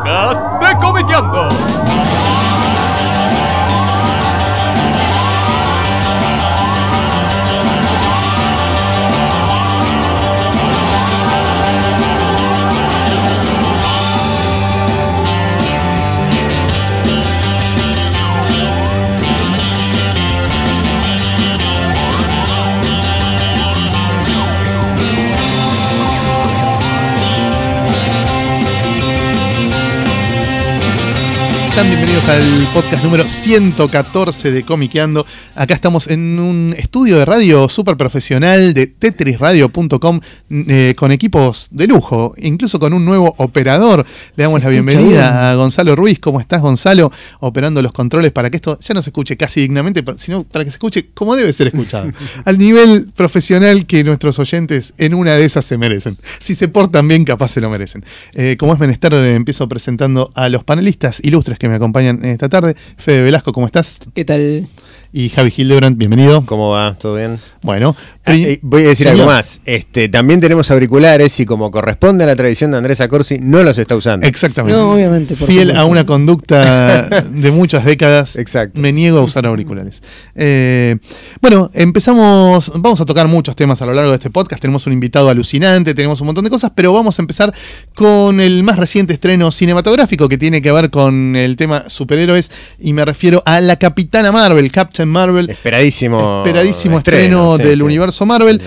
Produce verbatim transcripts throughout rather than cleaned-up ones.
podcast de Comiqueando. Bienvenidos al podcast número ciento catorce de Comiqueando. Acá estamos en un estudio de radio súper profesional de tetris radio punto com eh, con equipos de lujo, incluso con un nuevo operador. Le damos la bienvenida a Gonzalo Ruiz. ¿Cómo estás, Gonzalo? Operando los controles para que esto ya no se escuche casi dignamente, sino para que se escuche como debe ser escuchado. Al nivel profesional que nuestros oyentes en una de esas se merecen. Si se portan bien, capaz se lo merecen. Eh, como es menester, eh, empiezo presentando a los panelistas ilustres que me acompañan esta tarde. Fede Velasco, ¿cómo estás? ¿Qué tal? Y Javi Hildebrand, bienvenido. ¿Cómo va? ¿Todo bien? Bueno, ah, eh, voy a decir señor. algo más. Este, también tenemos auriculares y como corresponde a la tradición de Andrés Accorsi, no los está usando. Exactamente. No, obviamente. Por Fiel supuesto. a una conducta de muchas décadas. Exacto. Me niego a usar auriculares. Eh, bueno, empezamos. Vamos a tocar muchos temas a lo largo de este podcast. Tenemos un invitado alucinante, tenemos un montón de cosas, pero vamos a empezar con el más reciente estreno cinematográfico que tiene que ver con el tema superhéroes, y me refiero a la Capitana Marvel, Captain Marvel. Esperadísimo. Esperadísimo estreno, estreno sí, del sí. universo Marvel,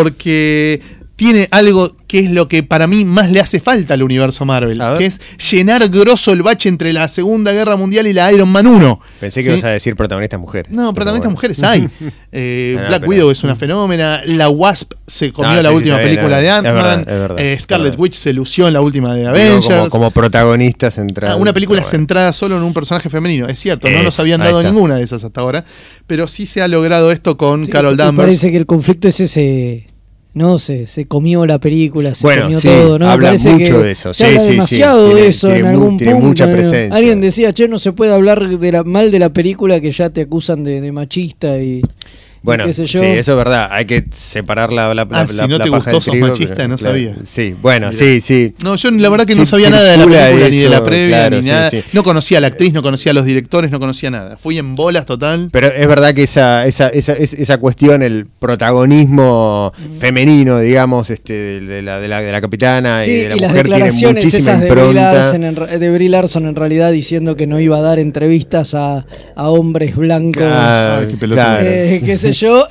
porque tiene algo que es lo que para mí más le hace falta al universo Marvel, que es llenar grosso el bache entre la Segunda Guerra Mundial y la Iron Man uno. Pensé que ¿sí? ibas a decir protagonistas mujeres. No, protagonistas bueno. mujeres hay. eh, no, no, Black pero... Widow es una fenómena, la Wasp se comió no, la sí, última sí, película bien, de Ant-Man, eh, Scarlet Witch se lució en la última de Avengers. Digo, como, como protagonista central. Ah, una película bueno. centrada solo en un personaje femenino, es cierto, es, no nos habían dado ninguna de esas hasta ahora, pero sí se ha logrado esto con sí, Carol Danvers. Parece que el conflicto es ese... No, se, se comió la película, se bueno, comió sí, todo, ¿no? Habla Parece mucho que de eso. Se sí, habla sí, demasiado sí. de Tiene, eso tiene en mu, algún tiene punto. mucha ¿no? presencia. Alguien decía, che, no se puede hablar de la, mal de la película que ya te acusan de, de machista y... Bueno, qué sé yo. sí, eso es verdad. Hay que separar la, la, ah, la, si la, no la te paja gustó, del sos trigo, machista, pero, no claro, sabía. Sí, bueno, Mira. sí, sí. No, yo la verdad que sí, no sabía nada de la película, eso, ni de la previa, claro, ni sí, nada. Sí. No conocía a la actriz, no conocía a los directores, no conocía nada. Fui en bolas total. Pero es verdad que esa, esa, esa, esa cuestión, el protagonismo femenino, digamos, este, de, de, la, de, la, de la capitana sí, y de la y mujer las declaraciones tiene muchísima esas de Brie, impronta. Larson, en, de Brie Larson en realidad diciendo que no iba a dar entrevistas a, a hombres blancos, Ah, qué pelotudo. claro. eh, qué sé yo.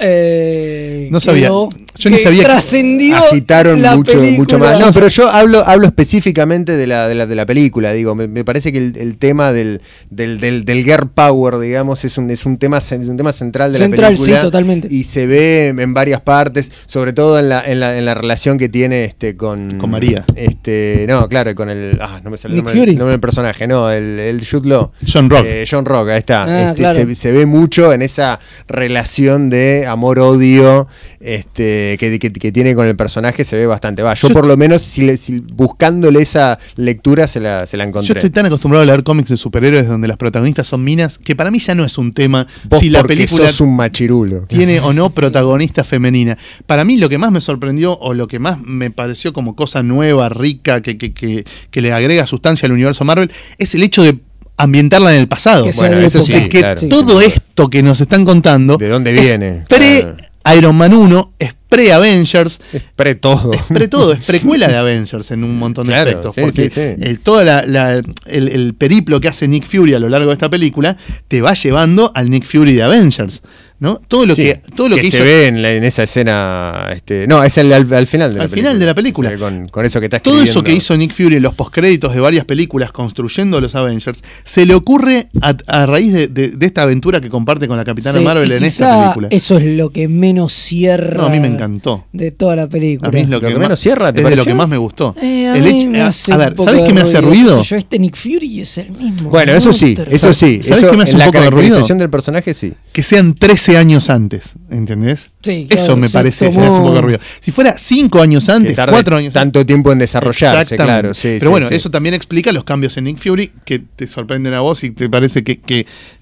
Eh, No sabía. quedó, Yo ni sabía que trascendió agitaron la mucho, película. mucho más. No, pero yo hablo, hablo específicamente de la, de la, de la película. Digo, me, me parece que el, el tema del, del, del, del girl power, digamos, es un, es un tema, es un tema central de Central, la película. sí, totalmente. Y se ve en varias partes, sobre todo en la, en la, en la relación que tiene este con, Con María. Este, no, claro, con el. Ah, no me sale el Nick nombre, Fury. el nombre del personaje, no, el, el Jude Law. John Rock. Eh, John Rock, ahí está. Ah, este, claro. se, se ve mucho en esa relación de amor-odio este, que, que, que tiene con el personaje, se ve bastante. Va, yo, yo por lo menos, si, le, si buscándole esa lectura, se la, se la encontré. Yo estoy tan acostumbrado a leer cómics de superhéroes donde las protagonistas son minas, que para mí ya no es un tema Vos si la porque película sos un machirulo. tiene o no protagonista femenina. Para mí lo que más me sorprendió, o lo que más me pareció como cosa nueva, rica, que, que, que, que le agrega sustancia al universo Marvel, es el hecho de ambientarla en el pasado. Que Bueno, eso sí, es que claro. todo esto que nos están contando, ¿de dónde viene? pre Claro. Iron Man uno, es pre-Avengers, Es pre todo. es pre todo, es precuela de Avengers en un montón de Claro, aspectos. sí, porque sí, sí. el, toda la, la, el, el periplo que hace Nick Fury a lo largo de esta película te va llevando al Nick Fury de Avengers, ¿no? Todo lo Sí, que, todo lo que, que hizo, se ve en, la, en esa escena. Este, no, es el, al, al final de la al película. final de la película. Se ve Con, con eso que está todo escribiendo. eso que hizo Nick Fury en los postcréditos de varias películas construyendo los Avengers, se le ocurre a, a raíz de, de, de esta aventura que comparte con la Capitana Sí, Marvel y en esta quizá película. Eso es lo que menos cierra. No, a mí me encantó. De toda la película. A mí es lo, ¿Lo que, que más, menos cierra, ¿te es de lo pareció? que más me gustó. Eh, a El mí hecho- me a, hace a un ver, poco ¿sabés de qué me hace ruido? qué sé yo, este Nick Fury es el mismo. Bueno, eso sí, Monster. eso sí. ¿Sabés Eso, qué me hace en un la poco de ruido? caracterización del personaje, sí. Que sean trece años antes, ¿entendés? Sí, Eso claro, me sí, parece, tomó- se me hace un poco de ruido. Si fuera cinco años antes, Que tarde cuatro años tanto tiempo en desarrollarse, Exactamente. claro. Sí, Pero sí, bueno, sí. eso también explica los cambios en Nick Fury que te sorprenden a vos y te parece que, que,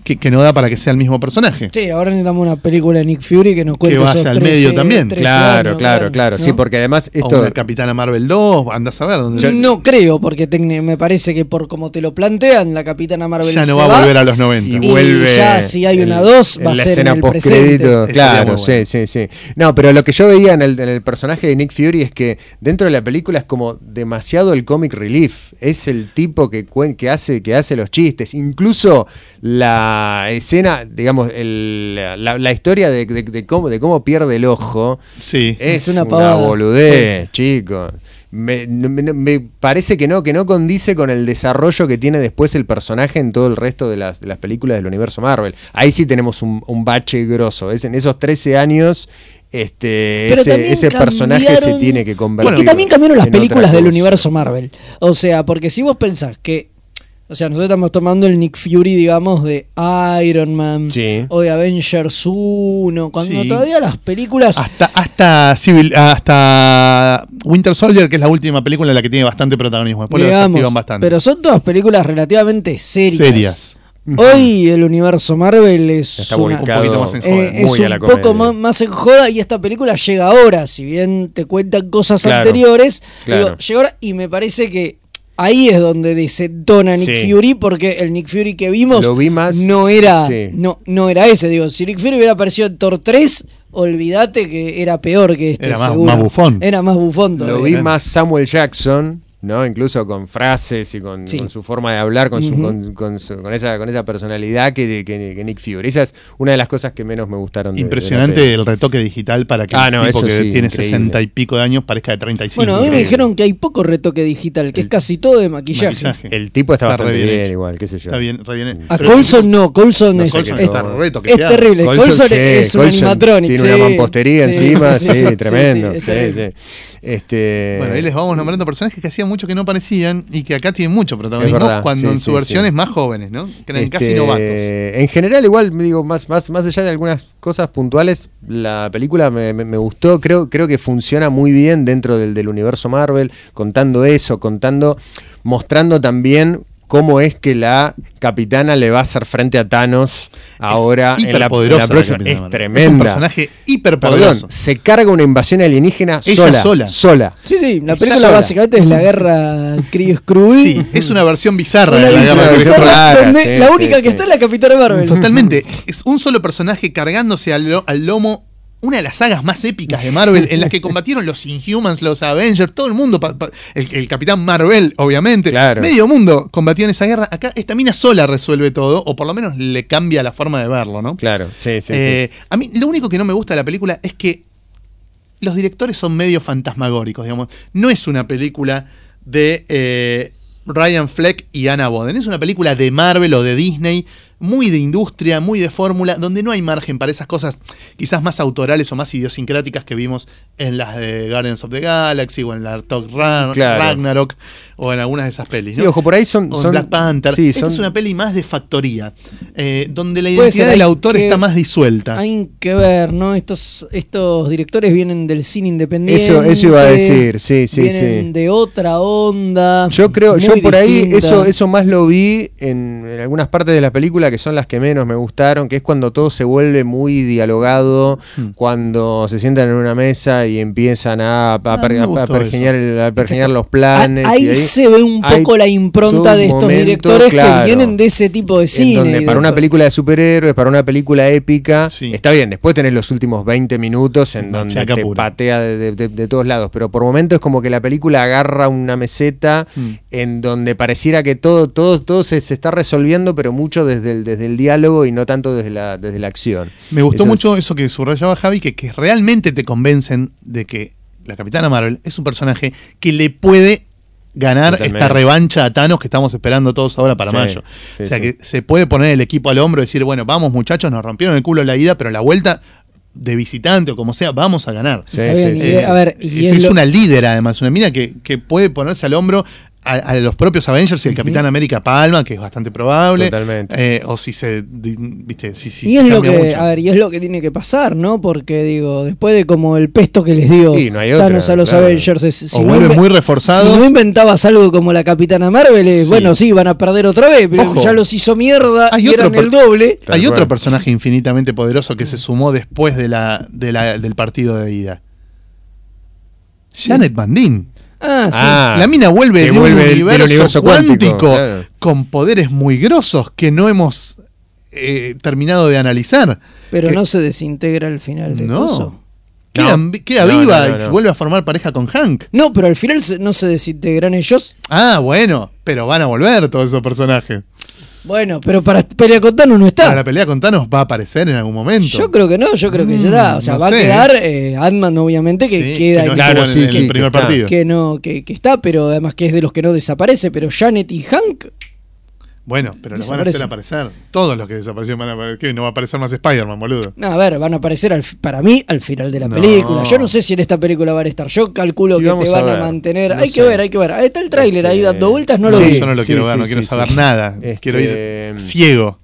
que, que no da para que sea el mismo personaje. Sí, ahora necesitamos una película de Nick Fury que nos cuente Que vaya esos al trece, medio también. trece Claro, años, claro, claro. ¿no? Sí, porque además O esto. una Capitana Marvel dos, andás a ver dónde. Yo no creo, porque tecni- me parece que por como te lo plantean, la Capitana Marvel ya no se va a volver a los noventa. Y Y vuelve. ya, si hay una el- dos, va en a la ser escena en el postcrédito. presente. Claro, Estaría muy sí, sí, sí. No, pero lo que yo veía en el, en el personaje de Nick Fury es que dentro de la película es como demasiado el comic relief. Es el tipo que, cuen- que, hace, que hace los chistes. Incluso la escena, digamos, el, la, la historia de, de- de cómo, de cómo pierde el ojo. Sí. Es, Es una una, pavada. boludez, chicos. Me, me- me parece que no, que no condice con el desarrollo que tiene después el personaje en todo el resto de las, de las películas del universo Marvel. Ahí sí tenemos un, un bache grosso. Es en esos trece años, este, Pero ese, también ese personaje se cambiaron- tiene que convertir. Es que también cambiaron las en otra películas del cosa. universo Marvel. O sea, porque si vos pensás que, o sea, nosotros estamos tomando el Nick Fury, digamos, de Iron Man Sí. o de Avengers uno, cuando Sí. todavía las películas... Hasta, hasta Civil, hasta Winter Soldier, que es la última película en la que tiene bastante protagonismo. Después lo digamos, desactivan bastante. pero son todas películas relativamente serias. Serias. Hoy el universo Marvel es Está una, ubicado un poquito más en eh, joda. es muy a un la poco comedia. más, más en joda, y esta película llega ahora, si bien te cuentan cosas Claro, anteriores, claro. digo, llega ahora y me parece que ahí es donde desentona Nick Sí. Fury, porque el Nick Fury que vimos Lo vi más- no era sí. no, no era ese. Digo, si Nick Fury hubiera aparecido en Thor tres, olvídate que era peor que este. Era más- seguro. más bufón. Era más bufón Lo todavía. vi más Samuel Jackson, ¿no? Incluso con frases y con, Sí. con su forma de hablar, con, su, Ujú. con, con su- con esa, con esa personalidad que, que, que Nick Fury. Esa es una de las cosas que menos me gustaron. de- de la Impresionante peli. el retoque digital para que Ah, un no, tipo eso que sí, tiene increíble. sesenta y pico de años parezca de treinta y cinco. Bueno, a mí me Increíble. dijeron que hay poco retoque digital, que El- es casi todo de maquillaje. Maquillaje. El tipo está, Está re bastante bien bien, hecho. igual, qué sé yo. Está bien, re bien. A Pero- Coulson no, Coulson No, es, Coulson es- está todo. es terrible. Coulson, sí, es un Coulson animatronic. tiene sí. una mampostería Sí, encima, sí, sí, sí, sí, tremendo. sí, Sí, es terrible. sí. Este, Bueno, ahí les vamos nombrando personajes que hacía mucho que no aparecían y que acá tienen mucho protagonismo, Es verdad, cuando sí, en su sí, versión sí. es más jóvenes, ¿no? Que eran Este, casi novatos. En general, igual, me digo, más, más, más allá de algunas cosas puntuales, la película me, me- me gustó. Creo, creo que funciona muy bien dentro del, del universo Marvel, contando eso, contando, mostrando también cómo es que la capitana le va a hacer frente a Thanos ahora en la, en hiperpoderosa la la próxima. Capitana Es Marvel. tremenda. Es un personaje hiperpoderoso. Perdón, se carga una invasión alienígena Ella sola, sola. sola. Sí, sí, la Está película sola. básicamente es la guerra Kree-Skrull. Sí, es una versión bizarra Una de la visión guerra de bizarra rara, donde sí, la sí, única que sí. está es la Capitana Marvel. Totalmente. Es un solo personaje cargándose al, lo- al lomo. Una de las sagas más épicas de Marvel, en las que combatieron los Inhumans, los Avengers, todo el mundo, pa- pa- el, el Capitán Marvel, obviamente. Claro. Medio mundo combatió en esa guerra. Acá esta mina sola resuelve todo, o por lo menos le cambia la forma de verlo, ¿no? Claro, sí, sí, Eh, A mí lo único que no me gusta de la película es que los directores son medio fantasmagóricos, digamos. No es una película de eh, Ryan Fleck y Anna Boden. Es una película de Marvel o de Disney, muy de industria, muy de fórmula, donde no hay margen para esas cosas quizás más autorales o más idiosincráticas que vimos en las de Guardians of the Galaxy o en la Thor Ra- Claro. Ragnarok o en algunas de esas pelis, sí. ¿no? Y ojo, por ahí son. O en son Black Panther. sí, Esta son- es una peli más de factoría, eh, donde la Puede identidad ser, del hay autor que- está más disuelta. Hay que ver, ¿no? Estos, estos directores vienen del cine independiente. Eso, eso iba a decir, sí, sí, vienen sí. de otra onda. Yo creo, muy yo por ahí distinta. eso, eso más lo vi en, en algunas partes de la película que son las que menos me gustaron, que es cuando todo se vuelve muy dialogado, Hmm. cuando se sientan en una mesa y empiezan a, a, Ah, per- me a- a gustó pergeñar, el- a pergeñar los Ah, planes. ahí, y ahí se ve un hay poco la impronta todo de un estos momento, directores claro, que vienen de ese tipo de en cine. donde y para de- una película de superhéroes, para una película épica, Sí. está bien, después tenés los últimos veinte minutos en donde Machaca te pura. patea de, de- de- de todos lados, pero por momentos es como que la película agarra una meseta Mm. en donde pareciera que todo, todo, todo se, se está resolviendo, pero mucho desde el, desde el diálogo y no tanto desde la, desde la acción. Me gustó Eso es- mucho eso que subrayaba Javi, que, que realmente te convencen de que la Capitana Marvel es un personaje que le puede ganar Totalmente. esta revancha a Thanos que estamos esperando todos ahora para Sí, mayo. sí, o sea, sí. que se puede poner el equipo al hombro y decir, bueno, vamos muchachos, nos rompieron el culo la ida, pero la vuelta de visitante o como sea, vamos a ganar. Sí, Está bien, sí, y sí. de- a ver, y es, es es lo- una líder además, una mina que, que puede ponerse al hombro a, a los propios Avengers y el Capitán uh-huh. América palma, que es bastante probable. Totalmente. Eh, o si se, viste, si, si y se es lo que, mucho. a ver, y es lo que tiene que pasar, ¿no? Porque digo, después de como el pesto que les dio sí, no hay Thanos otra, a los claro. Avengers, es, si o no vuelve inve- muy reforzado. Si no inventabas algo como la Capitana Marvel, eh, Sí. bueno, sí, van a perder otra vez, pero Ojo. ya los hizo mierda Hay y otro eran per- el doble. Hay Tal otro cual. personaje infinitamente poderoso que se sumó después de la, de la, del partido de ida. Janet Van Dyne. Ah, sí. Ah, La mina vuelve que de vuelve un del- del universo, universo cuántico, cuántico, claro. con poderes muy grosos que no hemos eh, terminado de analizar. Pero que- no se desintegra al final de No. coso. Queda, No. queda No, viva no, no, y no. vuelve a formar pareja con Hank. No, pero al final se- no se desintegran ellos. Ah, bueno, pero van a volver todos esos personajes. Bueno, pero para pelea con Thanos no Para está. la pelea con Thanos va a aparecer en algún momento. Yo creo que no, yo creo que ya está. O sea, no va sé. a quedar eh, Ant-Man, obviamente, que Sí, queda que no ahí. Claro, estuvo en, sí, en el sí, primer que está. partido. Que no, que, que está, pero además que es de los que no desaparece. Pero Janet y Hank, Bueno, pero los van a hacer Desaparecen. aparecer. Todos los que desaparecieron van a aparecer. ¿Qué? No va a aparecer más Spider-Man, boludo. no, a ver, van a aparecer al, para mí al final de la No. película. Yo no sé si en esta película van a estar. Yo calculo Sí, que vamos te a van a, ver. mantener. No hay que sé. ver, hay que ver. Ahí está el tráiler ahí Este, dando vueltas, no lo No, vi. yo no lo Sí, quiero sí, ver, no sí, quiero sí, saber sí. nada. Este, Quiero ir ciego.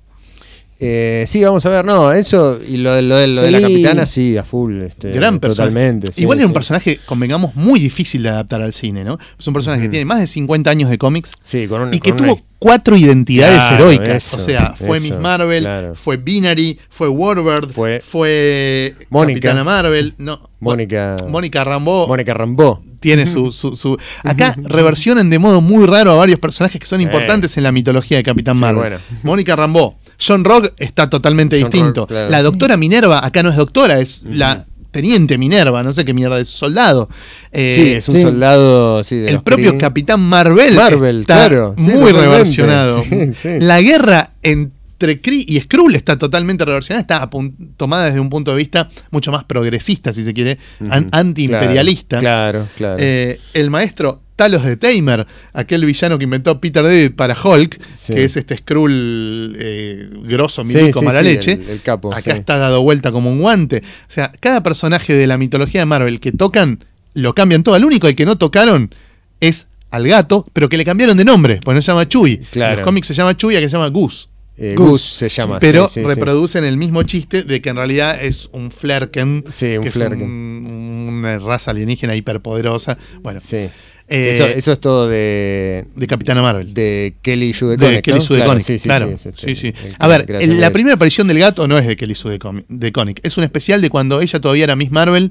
Eh, sí, vamos a ver, no, eso y lo, de- lo, de, lo de la Sí. capitana, sí, a full. Este, Gran personaje. Totalmente. sí, Igual era un sí. personaje, convengamos, muy difícil de adaptar al cine, ¿no? Es un personaje que Ujú. tiene más de cincuenta años de cómics Sí, con un, y que con tuvo una- cuatro identidades Claro, heroicas. eso, o sea, fue eso, Miss Marvel, claro. fue Binary, fue Warbird, Fue- fue Mónica. Capitana Marvel. No, Mónica. Mónica Rambeau. Mónica Rambeau. Tiene su, su, su- Acá reversionan de modo muy raro a varios personajes que son Sí. importantes en la mitología de Capitán Sí, Marvel. bueno. Mónica Rambeau. John Rogue está totalmente John distinto. Rogue, claro. La doctora Minerva acá no es doctora, es la teniente Minerva, no sé qué mierda, es soldado. Eh, Sí, es un sí. soldado. Sí, de el los propio Kree. Capitán Marvel, Marvel, está claro, sí, muy totalmente. reversionado. Sí, sí. La guerra entre Kree y Skrull está totalmente reversionada, está apun- tomada desde un punto de vista mucho más progresista, si se quiere, an- Ujú. antiimperialista. Claro, claro. Eh, el maestro Talos de Tamer, aquel villano que inventó Peter David para Hulk, Sí. que es este Skrull eh, grosso, Sí, milico, sí, mala sí, leche. el- el capo, acá sí. está dado vuelta como un guante. O sea, cada personaje de la mitología de Marvel que tocan, lo cambian todo. El único al que no tocaron es al gato, pero que le cambiaron de nombre, porque no se llama Chewie. Claro. En los cómics se llama Chewie, acá se llama Goose. Eh, Goose. Gus se llama. Pero sí, sí, sí. reproducen el mismo chiste de que en realidad es un Flerken, Sí, un que Flerken. es un- una raza alienígena hiperpoderosa. Bueno, Sí. eh, eso, eso es todo de, de Capitana Marvel. de Kelly Sue De DeConnick, Kelly ¿no? Sue Claro, DeConnick, sí, sí, claro. sí, es este, Sí, sí. el- A ver, gracias el- a la Dios. primera aparición del gato no es de Kelly Sue DeConnick- DeConnick, es un especial de cuando ella todavía era Miss Marvel.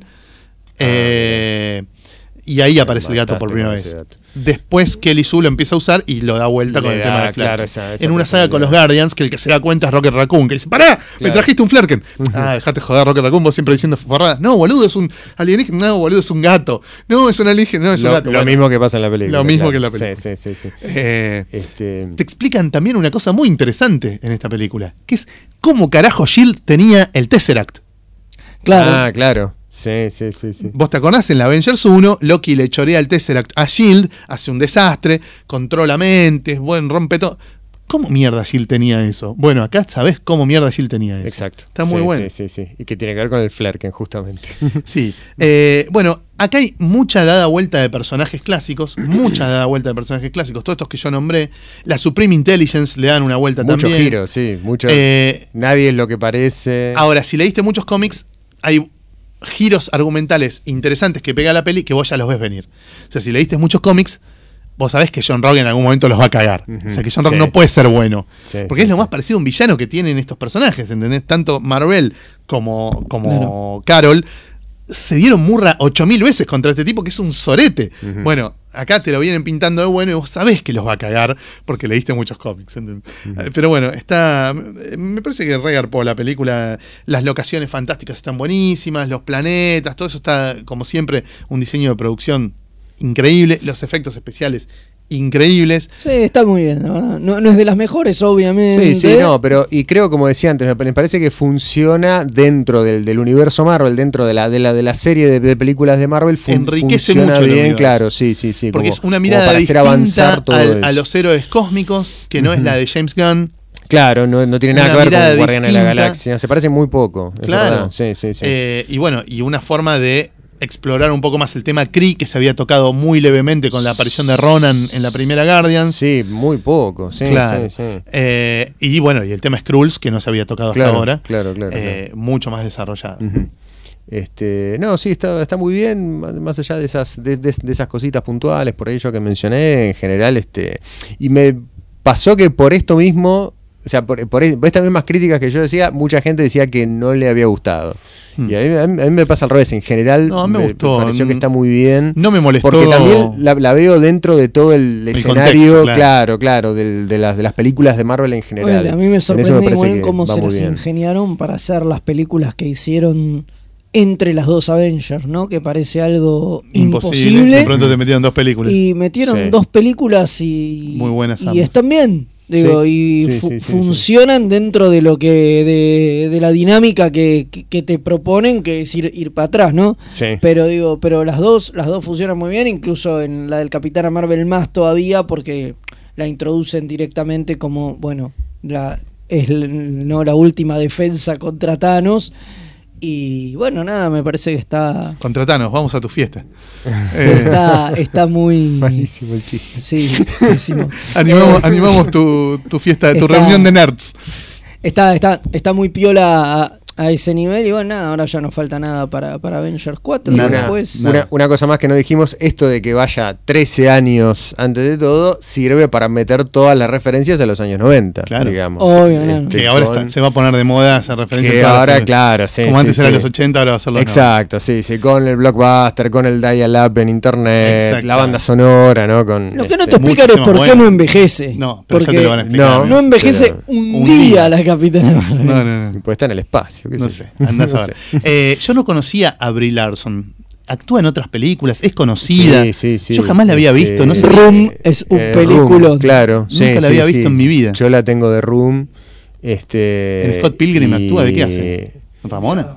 eh, y ahí aparece el gato por mataste primera con vez. ese gato. Después Kelly Sue lo empieza a usar y lo da vuelta Le con el da, tema de Flerken. claro, esa- esa en una saga con los personalidad. Guardians, que el que se da cuenta es Rocket Raccoon, que dice, ¡pará! ¡Me Claro. trajiste un Flerken! Ah, dejate joder, Rocket Raccoon, vos siempre diciendo forradas. No, boludo, es un alienígena. No, boludo, es un gato. No, es un alienígena. No, es un Lo, gato. lo Bueno, mismo que pasa en la película. Lo mismo claro. que en la película. Sí, sí, sí. sí. eh, Este, te explican también una cosa muy interesante en esta película, que es cómo carajo Shield tenía el Tesseract. Claro. Ah, claro. Sí, sí, sí, sí. Vos te acordás, en la Avengers uno, Loki le chorea el Tesseract a Shield, hace un desastre, controla mentes, buen, rompe todo. ¿Cómo mierda Shield tenía eso? Bueno, acá sabés cómo mierda Shield tenía eso. Exacto. Está muy Sí, bueno. Sí, sí, sí. Y que tiene que ver con el Flerken, justamente. Sí. Eh, bueno, acá hay mucha dada vuelta de personajes clásicos, mucha dada vuelta de personajes clásicos. Todos estos que yo nombré, la Supreme Intelligence le dan una vuelta Muchos también. giros, sí. Mucho, Eh, nadie es lo que parece. Ahora, si leíste muchos cómics, hay giros argumentales interesantes que pega la peli que vos ya los ves venir. O sea, si leíste muchos cómics, vos sabés que John Rogue en algún momento los va a cagar. Ujú. O sea, que John Rogue Sí. no puede ser bueno. Sí, porque sí, es lo sí. más parecido a un villano que tienen estos personajes, ¿entendés? Tanto Marvel como, como Claro. Carol se dieron murra ocho mil veces contra este tipo que es un sorete. Ujú. Bueno, acá te lo vienen pintando de bueno y vos sabés que los va a cagar porque leíste muchos cómics. ¿entendés? Eh, Pero bueno, está. Me parece que regarpó la película. Las locaciones fantásticas están buenísimas, los planetas, todo eso está, como siempre, un diseño de producción increíble, los efectos especiales increíbles. Sí, está muy bien. No, no, no es de las mejores, obviamente. Sí, sí, no, pero y creo, como decía antes, me me parece que funciona dentro del, del universo Marvel, dentro de la de la, de la serie de, de películas de Marvel, fun- Enriquece funciona mucho el bien, universo. claro, sí, sí, sí. Porque como- es una como mirada para hacer distinta avanzar todo al- eso. a los héroes cósmicos, que no es la de James Gunn. Claro, no, no tiene nada Una que ver mirada con Guardianes de la distinta. Galaxia, se parece muy poco. Es Claro. verdad. Sí, sí, sí. Eh, y bueno, y una forma de explorar un poco más el tema Kree, que se había tocado muy levemente con la aparición de Ronan en la primera Guardians. Sí, muy poco, sí, Claro. sí, sí. Eh, y bueno, y el tema Skrulls, que no se había tocado Claro, hasta ahora. claro, claro, eh, claro. Mucho más desarrollado. Ujú. Este, no, sí, está, está muy bien, más allá de esas, de, de, de esas cositas puntuales, por ahí yo que mencioné, en general, este, y me pasó que por esto mismo, o sea, por, por, por estas mismas críticas que yo decía, mucha gente decía que no le había gustado. Hmm. Y a mí, a mí- a mí me pasa al revés, en general No, me me, gustó. me pareció que está muy bien. No me molestó. Porque también la, la veo dentro de todo el, El escenario, contexto, claro, claro. claro, del- de, las, de las películas de Marvel en general. Oye, a mí En me eso sorprende parece igual que cómo va se muy las bien. ingeniaron para hacer las películas que hicieron entre las dos Avengers, ¿no? Que parece algo Imposible. imposible. De pronto te metieron dos películas. Y metieron Sí. dos películas y, Muy buenas y ambas. están bien. Digo, Sí, y sí, fu- sí, sí, funcionan dentro de lo que de, de la dinámica que, que, que te proponen, que es ir, ir para atrás, ¿no? Sí. Pero digo, pero las dos, las dos funcionan muy bien, incluso en la del Capitana Marvel más todavía, porque la introducen directamente como, bueno, la es l- no la última defensa contra Thanos. Y bueno, nada, me parece que está Contra Thanos, vamos a tu fiesta. Eh, está, está muy Malísimo el chiste. sí, pésimo. animamos Eh, animamos tu, tu fiesta, tu Está- reunión de nerds. Está, está, está muy piola a, a ese nivel y bueno, nada, ahora ya no falta nada para, para Avengers cuatro. Nada. Y Una, después, una, una cosa más que no dijimos, esto de que vaya trece años antes de todo, sirve para meter todas las referencias a los años noventa, Claro. digamos. Obvio, no. Que ahora con- está- se va a poner de moda esa referencia. que en todas las ahora, películas. claro, sí. Como sí, antes sí. era los ochenta, ahora va a ser los Exacto, sí, sí, con el blockbuster, con el dial-up en internet, Exacto. la banda sonora, ¿no? Con, lo que no este, te explican es muchos por temas qué no buenos. envejece. No, pero ya porque te lo van a explicar. no, no envejece pero- un, un día, día. la Capitana Marvel. No, no, no. Pues está en el espacio, qué No sé sé, yo. andás a No ver. sé. Eh, yo no conocía a Brie Larson. Actúa en otras películas, es conocida. Sí, sí, sí. Yo jamás la había Este, visto, no sé. Room es un película. Room, claro, Nunca sí, la sí, había sí. visto en mi vida. Yo la tengo de Room. Este, En Scott Pilgrim y- actúa, ¿de qué hace? ¿Ramona?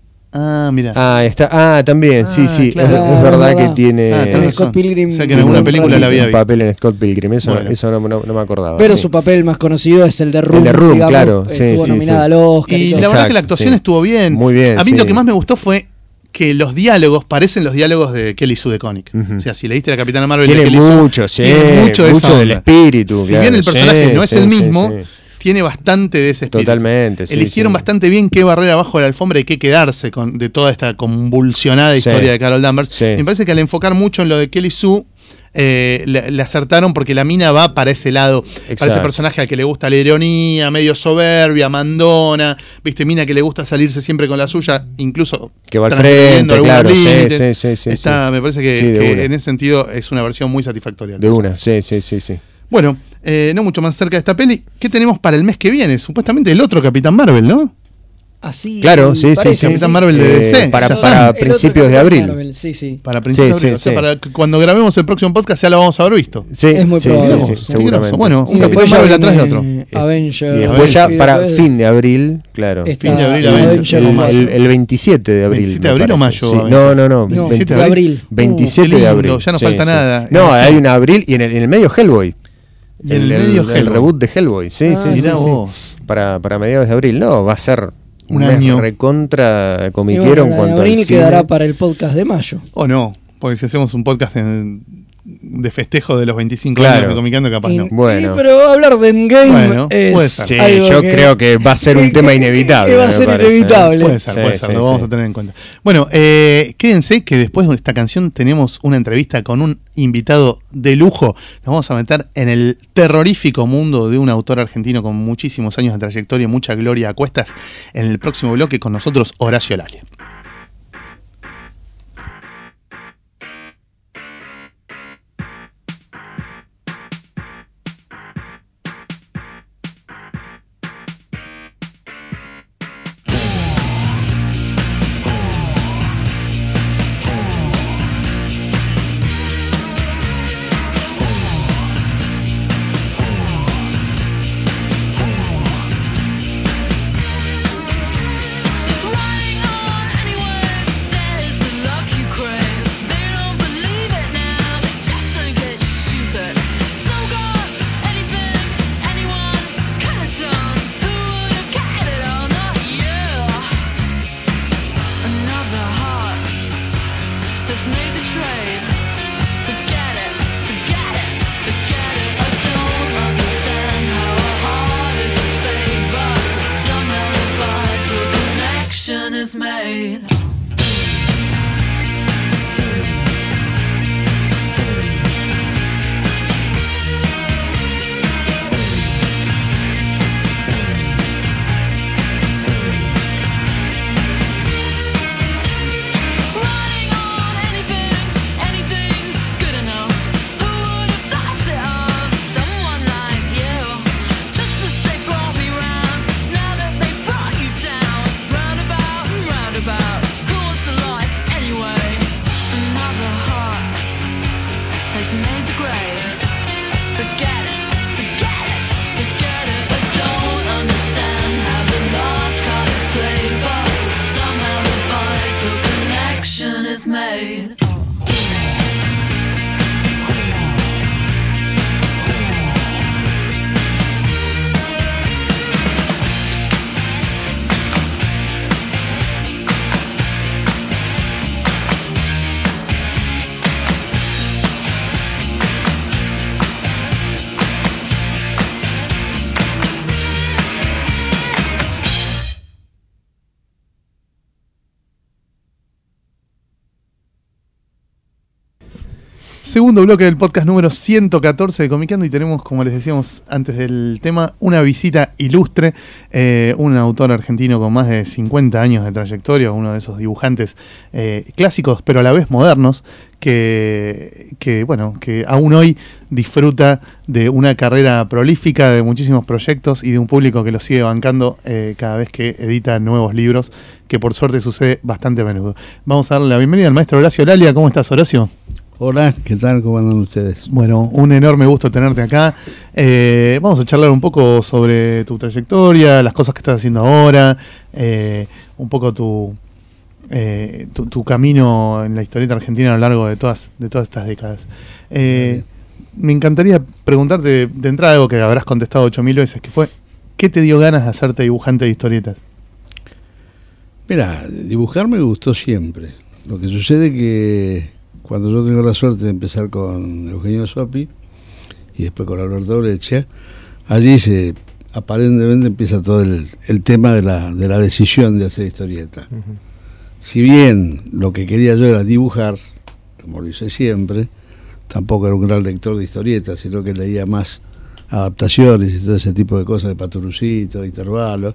Ah, mira. Ah, está, ah, también, sí, Ah, sí, claro. es, es Claro, verdad es que verdad. tiene, Ah, en tenés Scott razón. Pilgrim O sea que en tiene alguna un película la había un visto. papel en Scott Pilgrim, eso, Bueno. eso no, no- no me acordaba. Pero sí. su papel más conocido es el de Room. El de Room, digamos, claro, sí, estuvo sí, nominada sí. al Oscar. Y todo. la verdad Exacto, que la actuación sí. estuvo bien. Muy bien, A mí sí. lo que más me gustó fue que los diálogos parecen los diálogos de Kelly Sue DeConnick. Ujú. O sea, si leíste la Capitana Marvel Tiene de Kelly Sue, mucho, sí, tiene mucho, de esa mucho del onda. espíritu, Si claro, bien el personaje sí, no es sí, el sí, mismo, sí. tiene bastante de ese espíritu. Totalmente, sí, Eligieron sí. bastante bien qué barrera abajo de la alfombra y qué quedarse con, de toda esta convulsionada Sí. historia de Carol Danvers. Sí. Me parece que al enfocar mucho en lo de Kelly Sue, eh, le, le acertaron porque la mina va para ese lado, para ese Exacto. personaje al que le gusta la ironía, medio soberbia, mandona, viste, mina que le gusta salirse siempre con la suya, incluso Que va al transgrediendo frente, algunos claro, sí, límites. sí, sí, sí, Está, sí. me parece que, Sí, de que una. en ese sentido es una versión muy satisfactoria. De una, sí, sí, sí, sí. Bueno, eh, no mucho más cerca de esta peli. ¿Qué tenemos para el mes que viene? Supuestamente el otro Capitán Marvel, ¿no? Así Claro, sí, sí, parece, sí. Capitán Marvel de Eh, D C. para- ya para saben. El otro principios de Capitán abril. Marvel, sí, sí. Para principios Sí, de abril. sí, O sea, sí. para que cuando grabemos el próximo podcast ya lo vamos a haber visto. Sí, Es muy sí, probable. sí, sí, Qué grosso. seguramente. Bueno, un Y Capitán después ya Marvel atrás de viene otro. Avengers. Y después ya y para después- fin de abril, claro. Está Fin de abril, el Avengers. El, Avengers el- cuatro. el veintisiete de abril. ¿veintisiete de me abril o parece. mayo, Sí. Avengers? No, no, no. No, veintisiete de abril. veintisiete Uh, qué de lindo, abril. ya no Sí, falta sí. nada. No, Sí. hay un abril y en el, en el medio Hellboy. Y en el medio el, Hellboy. reboot de Hellboy. Sí, Ah, sí, sí, sí, mirá sí. vos. Para, para mediados de abril. No, va a ser Un un mes año. recontra Y comiquero bueno, en la de cuanto al abril cine. quedará para el podcast de mayo. O no, porque si hacemos un podcast en- de festejo de los veinticinco Claro. años de Comicando, capaz Y- no. Bueno. y- pero hablar de Endgame Bueno, es puede ser. Sí, algo yo que- creo que va a ser un que- tema que- inevitable. que va a me ser parece, ¿eh? inevitable. Puede ser, Sí, puede ser, sí, lo sí. vamos a tener en cuenta. Bueno, eh, quédense que después de esta canción tenemos una entrevista con un invitado de lujo. Nos vamos a meter en el terrorífico mundo de un autor argentino con muchísimos años de trayectoria y mucha gloria a cuestas. En el próximo bloque con nosotros, Horacio Lalia. Lying on any is made. Segundo bloque del podcast número ciento catorce de Comiqueando, y tenemos, como les decíamos antes del tema, una visita ilustre, eh, un autor argentino con más de cincuenta años de trayectoria, uno de esos dibujantes eh, clásicos pero a la vez modernos, que, que, bueno, que aún hoy disfruta de una carrera prolífica, de muchísimos proyectos y de un público que lo sigue bancando eh, cada vez que edita nuevos libros, que por suerte sucede bastante a menudo. Vamos a darle la bienvenida al maestro Horacio Lalia. ¿Cómo estás, Horacio? Hola, ¿qué tal? ¿Cómo andan ustedes? Bueno, un enorme gusto tenerte acá. Eh, vamos a charlar un poco sobre tu trayectoria, las cosas que estás haciendo ahora, eh, un poco tu, eh, tu tu camino en la historieta argentina a lo largo de todas, de todas estas décadas. Eh, me encantaría preguntarte de entrada algo que habrás contestado ocho mil veces, que fue, ¿qué te dio ganas de hacerte dibujante de historietas? Mira, dibujar me gustó siempre. Lo que sucede que cuando yo tengo la suerte de empezar con Eugenio Sopi y después con Alberto Breccia, allí se aparentemente empieza todo el, el tema de la, de la decisión de hacer historieta. Uh-huh. Si bien lo que quería yo era dibujar, como lo hice siempre, tampoco era un gran lector de historietas, sino que leía más adaptaciones y todo ese tipo de cosas de Paturucito, Intervalos.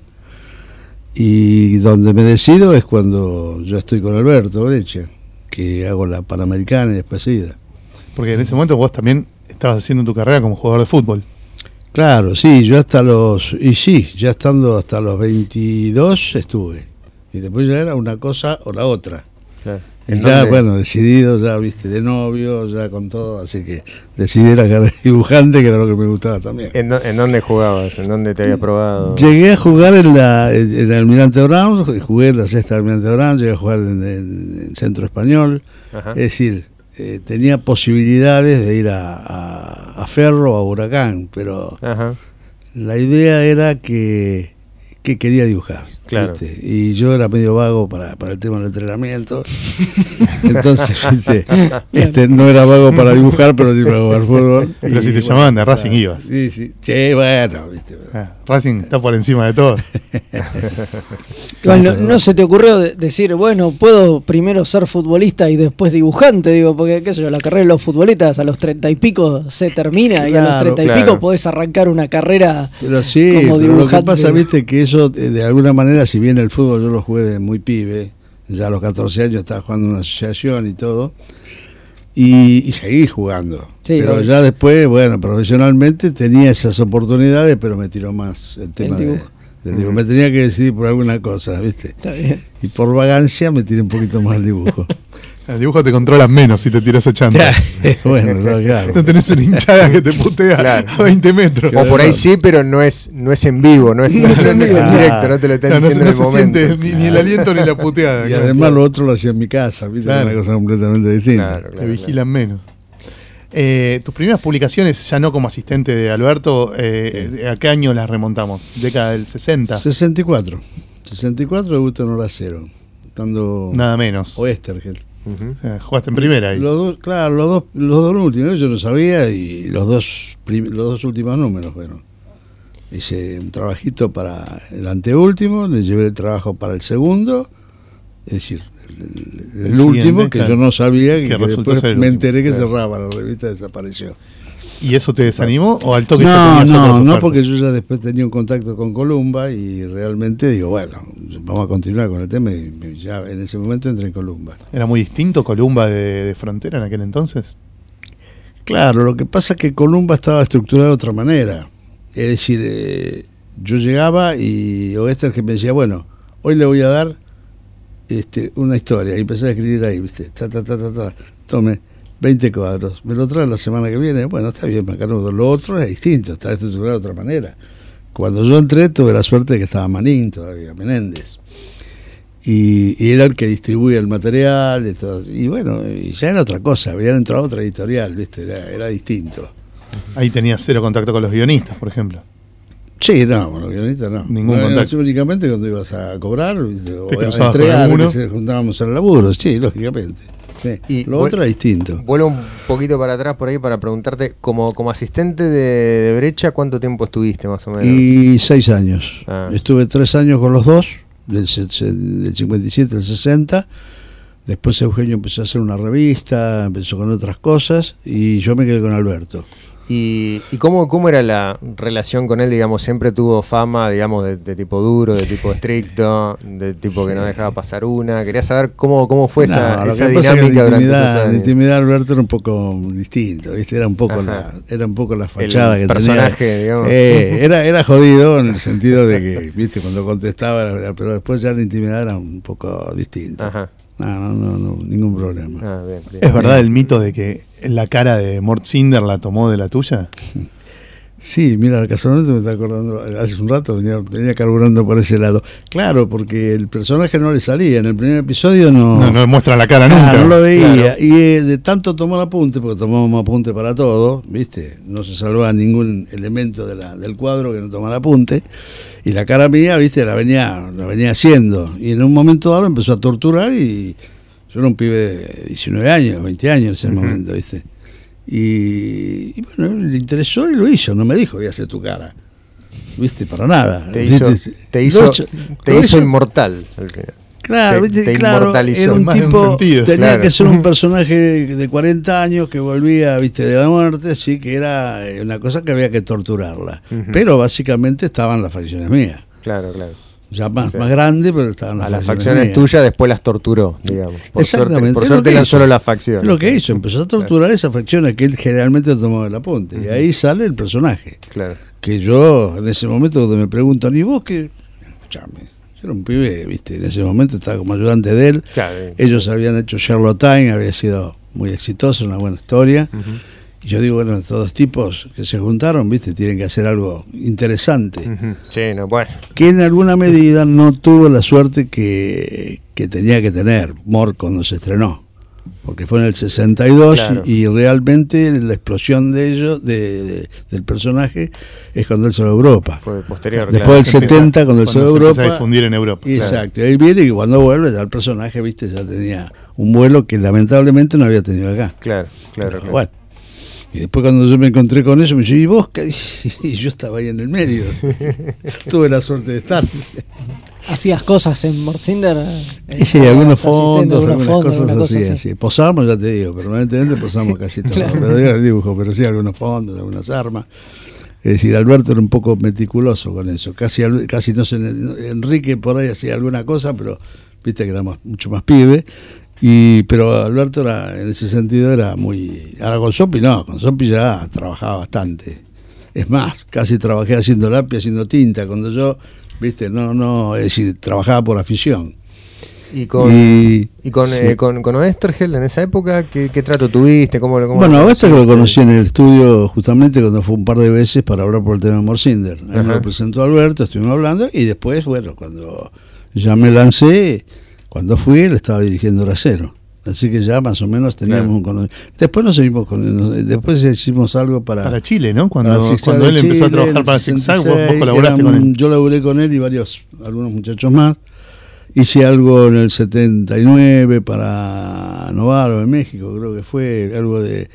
Y donde me decido es cuando yo estoy con Alberto Breccia, que hago la Panamericana y después ida. Porque en ese momento vos también estabas haciendo tu carrera como jugador de fútbol. Claro, sí, yo hasta los... Y sí, ya estando hasta los veintidós estuve. Y después ya era una cosa o la otra. Claro. Y ya, dónde? Bueno, decidido, ya viste, de novio, ya con todo, así que decidí la carrera de dibujante, que era lo que me gustaba también. ¿En, do, ¿En dónde jugabas? ¿En dónde te había probado? Llegué a jugar en la en el Almirante Brown, jugué en la sexta del Almirante Brown, llegué a jugar en el Centro Español. Ajá. Es decir, eh, tenía posibilidades de ir a, a, a Ferro o a Huracán, pero ajá, la idea era que, que quería dibujar. Claro. ¿Viste? Y yo era medio vago para, para el tema del entrenamiento. Entonces, ¿viste? Este, no era vago para dibujar, pero sí para jugar fútbol. Pero y, si te bueno, llamaban de Racing, claro, ibas. Sí, sí. Che, bueno, ¿viste? Ah, Racing está por encima de todo. Igual, no, no se te ocurrió de decir, bueno, puedo primero ser futbolista y después dibujante, digo, porque qué sé yo, la carrera de los futbolistas a los treinta y pico se termina, claro, y a los treinta claro. y pico podés arrancar una carrera pero sí, como pero dibujante. Lo que pasa, viste, que eso de alguna manera, si bien el fútbol yo lo jugué de muy pibe, ya a los catorce años estaba jugando en una asociación y todo, y, y seguí jugando. Sí, pero ya después, bueno, profesionalmente tenía esas oportunidades, pero me tiró más el tema el dibujo. de, del dibujo. Me tenía que decidir por alguna cosa, ¿viste? Está bien. Y por vagancia me tiré un poquito más al dibujo. El dibujo te controlas menos si te tiras echando. Bueno, no, claro. No tenés una hinchada que te putea claro. a veinte metros. O por ahí sí, pero no es no es en vivo, no es, no, no es en directo, no te lo están no, diciendo no, no en el momento. No se siente ni, ni el aliento ni la puteada. Y claro, además claro. lo otro lo hacía en mi casa, ¿viste? Claro. Una cosa completamente distinta. Claro, claro, te vigilan claro. menos. Eh, tus primeras publicaciones, ya no como asistente de Alberto, eh, ¿a qué año las remontamos? ¿Década del sesenta? sesenta y cuatro. sesenta y cuatro debutó en Hora Cero. Estando nada menos. Oestergel. Uh-huh. O sea, jugaste en primera ahí. Los dos, claro, los dos, los dos últimos, yo no sabía, y los dos prim, los dos últimos números, bueno. Hice un trabajito para el anteúltimo, le llevé el trabajo para el segundo, Es decir, el, el, el, el último que claro, yo no sabía, que, que, que después me enteré que claro. cerraba, la revista desapareció. ¿Y eso te desanimó o al toque no, ya tenías No, no, ofertas? porque yo ya después tenía un contacto con Columba y realmente digo, bueno, vamos a continuar con el tema y ya en ese momento entré en Columba. ¿Era muy distinto Columba de, de Frontera en aquel entonces? Claro, lo que pasa es que Columba estaba estructurada de otra manera. Es decir, eh, yo llegaba y Oester que me decía, bueno, hoy le voy a dar este, una historia y empecé a escribir ahí, ¿viste? Ta, ta, ta, ta, ta. Tome veinte cuadros, me lo trae la semana que viene, bueno, está bien, Macanudo. Lo otro es distinto, está estructurado de otra manera. Cuando yo entré tuve la suerte de que estaba Manín todavía, Menéndez, y, y era el que distribuía el material y todo, y bueno, y ya era otra cosa, habían entrado a otra editorial, ¿viste? Era, era distinto. Ahí tenías cero contacto con los guionistas, por ejemplo. Sí, no, con los guionistas no. Ningún no, contacto. Únicamente cuando ibas a cobrar, ¿viste? O ¿Te a entregar, que se juntábamos al laburo, sí, lógicamente. Sí. Y lo otro es distinto. Vuelvo un poquito para atrás por ahí para preguntarte, como, como asistente de, de Brecha, ¿cuánto tiempo estuviste más o menos? Y seis años. Ah. Estuve tres años con los dos, del, del cincuenta y siete al sesenta. Después Eugenio empezó a hacer una revista, empezó con otras cosas, y yo me quedé con Alberto. ¿Y, y cómo, cómo era la relación con él? Digamos, siempre tuvo fama, digamos, de, de tipo duro, de tipo estricto, de tipo que sí. no dejaba pasar una. Quería saber cómo, cómo fue no, esa, esa dinámica durante esos años. La intimidad de Alberto era un poco distinto, ¿viste? Era un poco la, era un poco la fachada el que personaje, tenía. Digamos. Eh, era, era jodido en el sentido de que, viste, cuando contestaba, pero después ya la intimidad era un poco distinta. Ajá. No, no, no, no, ningún problema. Ah, bien, bien. ¿Es verdad el mito de que la cara de Mort Cinder la tomó de la tuya? Sí, mira, casualmente me está acordando, hace un rato venía, venía carburando por ese lado. Claro, porque el personaje no le salía, en el primer episodio no... No, no muestra la cara nunca. No, no lo veía, claro. Y eh, de tanto tomar apunte, porque tomamos apunte para todo, ¿viste? No se salvaba ningún elemento de la, del cuadro que no tomara apunte, y la cara mía, ¿viste? La venía, la venía haciendo, y en un momento dado empezó a torturar, y yo era un pibe de diecinueve años, veinte años en ese uh-huh. momento, ¿viste? Y, y bueno, le interesó y lo hizo, no me dijo, voy a hacer tu cara, viste, para nada. Te hizo, te hizo, hecho, te hizo, hizo inmortal al final. Claro, te, viste, te claro, inmortalizó. Era un más tipo, de un sentido, tenía claro. que ser un personaje de cuarenta años que volvía, viste, de la muerte, así que era una cosa que había que torturarla. Uh-huh. Pero básicamente estaban las facciones mías. Claro, claro. Ya más, o sea, más grande, pero estaban las a las facciones, facciones tuyas después las torturó, digamos. Por Exactamente. Suerte, por suerte eran solo las facciones. Es lo que hizo, empezó a torturar claro. esas facciones que él generalmente tomaba el apunte. Uh-huh. Y ahí sale el personaje. Claro. Que yo, en ese momento, cuando me preguntan, ¿y vos qué? Escuchame, yo era un pibe, viste, en ese momento estaba como ayudante de él. Claro. Ellos habían hecho Sherlock Time, había sido muy exitoso, una buena historia. Uh-huh. Y yo digo, bueno, todos tipos que se juntaron, viste, tienen que hacer algo interesante. Uh-huh. Sí, no, bueno. Que en alguna medida no tuvo la suerte que, que tenía que tener Mort cuando se estrenó. Porque fue en el sesenta y dos claro. y, y realmente la explosión de ellos, de, de, del personaje, es cuando él se va a Europa. Fue posterior. Después claro. del setenta, cuando él se va a Europa. Se a difundir en Europa. Exacto. Claro. Y ahí viene y cuando vuelve ya el personaje, viste, ya tenía un vuelo que lamentablemente no había tenido acá. Claro, claro. Pero, claro. Bueno. Y después cuando yo me encontré con eso, me dice, ¿y vos qué? Y yo estaba ahí en el medio. Tuve la suerte de estar. ¿Hacías cosas en Mort Cinder? Eh, sí, algunos fondos, algunas fondo, cosas alguna así, cosa así. Posamos, ya te digo, permanentemente posamos casi todo. Claro. Pero digo, dibujo, pero sí algunos fondos, algunas armas. Es decir, Alberto era un poco meticuloso con eso. Casi casi no se... Enrique por ahí hacía alguna cosa, pero viste que éramos mucho más pibe. Y, pero Alberto era, en ese sentido era muy... Ahora con Sopi no, con Sopi ya trabajaba bastante. Es más, casi trabajé haciendo lápiz, haciendo tinta, cuando yo, viste, no, no, es decir, trabajaba por afición. ¿Y con y, y con, sí. eh, con, con Oesterheld en esa época? ¿Qué, qué trato tuviste? ¿Cómo, cómo bueno, Oesterheld lo conocí en el estudio justamente cuando fue un par de veces para hablar por el tema de Mort Cinder. Él me lo presentó Alberto, estuvimos hablando y después, bueno, cuando ya me lancé, cuando fui, él estaba dirigiendo Hora Cero. Así que ya más o menos teníamos claro. un conocimiento. Después nos seguimos con, después hicimos algo para para Chile, ¿no? Cuando, cuando él Chile, empezó a trabajar para Zigzag, vos, vos colaboraste eran, con él. Yo laboré con él y varios, algunos muchachos más. Hice algo en el setenta y nueve para Novaro en México, creo que fue algo de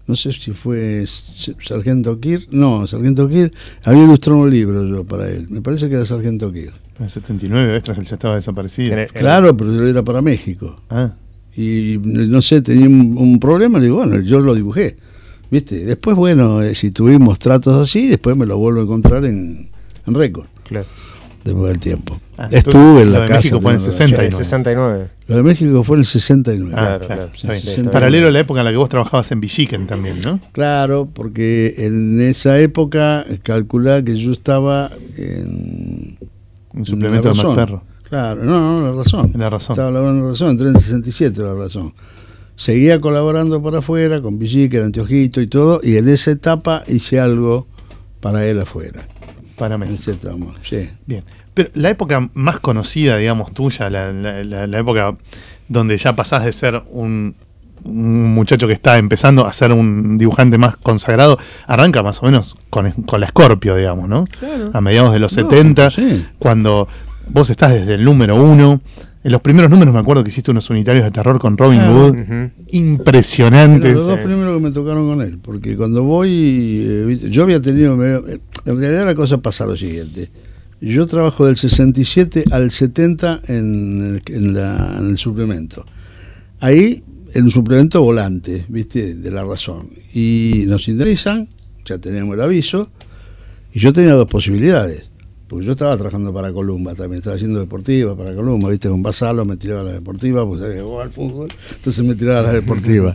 no sé si fue Sargento Kir, no, Sargento Kir, había ilustrado un libro yo para él, me parece que era Sargento Kir. En el setenta y nueve, Estragel ya estaba desaparecido. En el- Claro, pero era para México. Ah, Y no sé, tenía un, un problema, le digo, bueno, yo lo dibujé, ¿viste? Después, bueno, eh, si tuvimos tratos así, después me lo vuelvo a encontrar en, en récord, Claro. después del tiempo. Ah, Estuve en lo la de casa. México fue en de Nueva sesenta y York. nueve. sesenta y nueve. Lo de México fue en el sesenta y nueve. ah, Claro, claro, claro, está bien. sí, sesenta y nueve. Paralelo a la época en la que vos trabajabas en Villiquen también, ¿no? Claro, porque en esa época calculá que yo estaba en... Un suplemento en de La Razón. Macperro. Claro, no, no, La Razón. En La Razón. Estaba laborando en La Razón, entré en el sesenta y siete La Razón. Seguía colaborando para afuera, con Villiquen, Anteojito y todo, y en esa etapa hice algo para él afuera. Para En México. esa etapa, sí. Bien. Pero la época más conocida, digamos, tuya, la, la- la- la época donde ya pasás de ser un, un muchacho que está empezando a ser un dibujante más consagrado, arranca más o menos con, con la Scorpio, digamos, ¿no? Claro. A mediados de los No, setenta, sí. cuando vos estás desde el número uno. En los primeros números me acuerdo que hiciste unos unitarios de terror con Robin Claro. Hood, Ujú. impresionantes. Los dos sí. primeros que me tocaron con él, porque cuando voy, eh, ¿viste? Yo había tenido, me- en realidad la cosa pasa lo siguiente, yo trabajo del sesenta y siete al setenta en el, en la- en el suplemento, ahí en un suplemento volante, ¿viste? De La Razón, y nos interesan, ya teníamos el aviso, y yo tenía dos posibilidades. Porque yo estaba trabajando para Columba también, estaba haciendo deportiva para Columba, viste, con Basalo me tiraba a la deportiva, pues sabía que jugaba al fútbol, entonces me tiraba a la deportiva.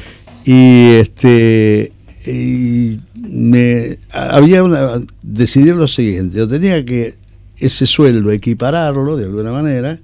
Y este y me había una decidí lo siguiente, yo tenía que ese sueldo equipararlo de alguna manera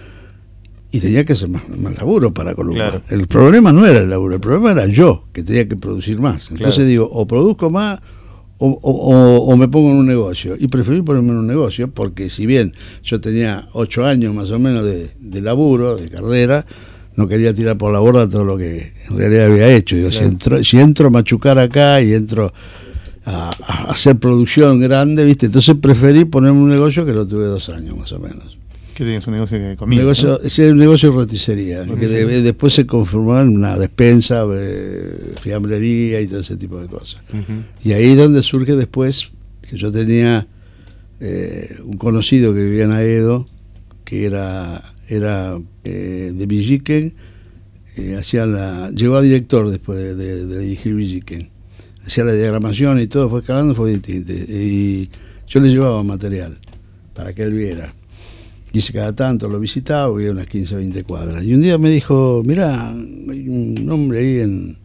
y tenía que hacer más, más laburo para Columba. Claro. El problema no era el laburo, el problema era yo, que tenía que producir más. Entonces Claro. digo, o produzco más o, o- o- o me pongo en un negocio. Y preferí ponerme en un negocio porque si bien yo tenía ocho años más o menos de, de laburo, de carrera, no quería tirar por la borda todo lo que en realidad había hecho. Digo, Claro. si, entro, si entro a machucar acá y entro a, a hacer producción grande, ¿viste? Entonces preferí ponerme un negocio que lo tuve dos años más o menos. Que tenías un negocio de Un comida. negocio, ¿no? ese era un negocio de roticería, que Roticería. de- después se conformó en una despensa, eh, fiambrería y todo ese tipo de cosas. Ujú. Y ahí es donde surge después que yo tenía eh, un conocido que vivía en Aedo, que era, era eh, de Villiquen, eh, hacía la, llegó a director después de, de- de dirigir Villiquen. Hacía la diagramación y todo, fue escalando, fue distinto. Y yo le llevaba material para que él viera. Y ese cada tanto lo visitaba, vivía unas quince o veinte cuadras. Y un día me dijo, mirá, hay un hombre ahí en,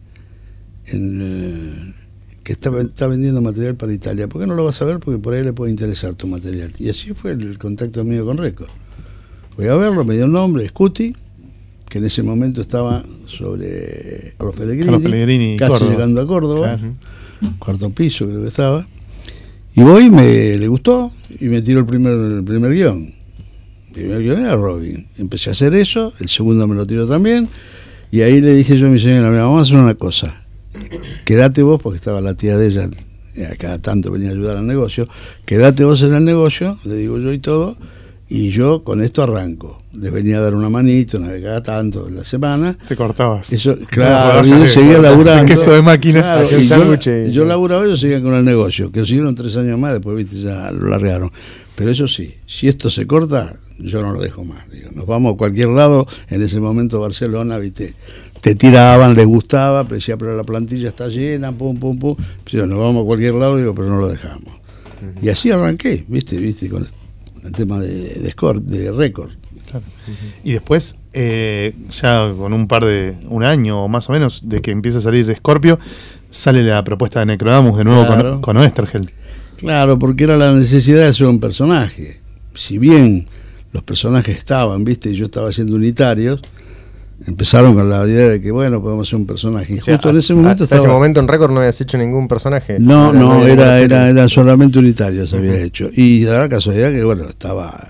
en eh, que está, está vendiendo material para Italia. ¿Por qué no lo vas a ver? Porque por ahí le puede interesar tu material. Y así fue el contacto mío con Record. Voy a verlo, me dio el nombre, Scuti, que en ese momento estaba sobre Carlos Pellegrini, Carlos Pellegrini y casi Córdoba. llegando a Córdoba, Claro. cuarto piso creo que estaba. Y voy, me le gustó y me tiró el primer, el primer guión. El primer guión era Robin. Empecé a hacer eso, el segundo me lo tiró también. Y ahí le dije yo a mi señora, mira, vamos a hacer una cosa. Quédate vos, porque estaba la tía de ella, eh, cada tanto venía a ayudar al negocio. Quédate vos en el negocio, le digo yo y todo. Y yo con esto arranco. Les venía a dar una manito, una vez cada tanto en la semana. Te cortabas. Eso, Una claro, rodaja yo de- seguía laburando. queso de máquina. Claro, Hacía un y yo, sándwich y- yo laburaba, ellos seguían con el negocio, que lo siguieron tres años más, después viste ya lo largaron. Pero eso sí, si esto se corta, yo no lo dejo más. Digo, nos vamos a cualquier lado, en ese momento Barcelona, viste, te tiraban, les gustaba, pero decía, pero la plantilla está llena, pum, pum, pum. Pero nos vamos a cualquier lado, digo, pero no lo dejamos. Y así arranqué, viste, viste, con el tema de, de score, de récord. Claro. Y después, eh, ya con un par de, un año o más o menos, de que empieza a salir Scorpio, sale la propuesta de Necrodamus de nuevo Claro. con, con Oesterheld. Claro, porque era la necesidad de hacer un personaje. Si bien los personajes estaban, viste, y yo estaba haciendo unitarios, empezaron con la idea de que, bueno, podemos hacer un personaje. Y O sea, justo en ese a- momento hasta estaba... ese momento en récord no habías hecho ningún personaje. No, no, había era, ninguna era, serie. era solamente unitarios había hecho. Y da la casualidad que, bueno, estaba...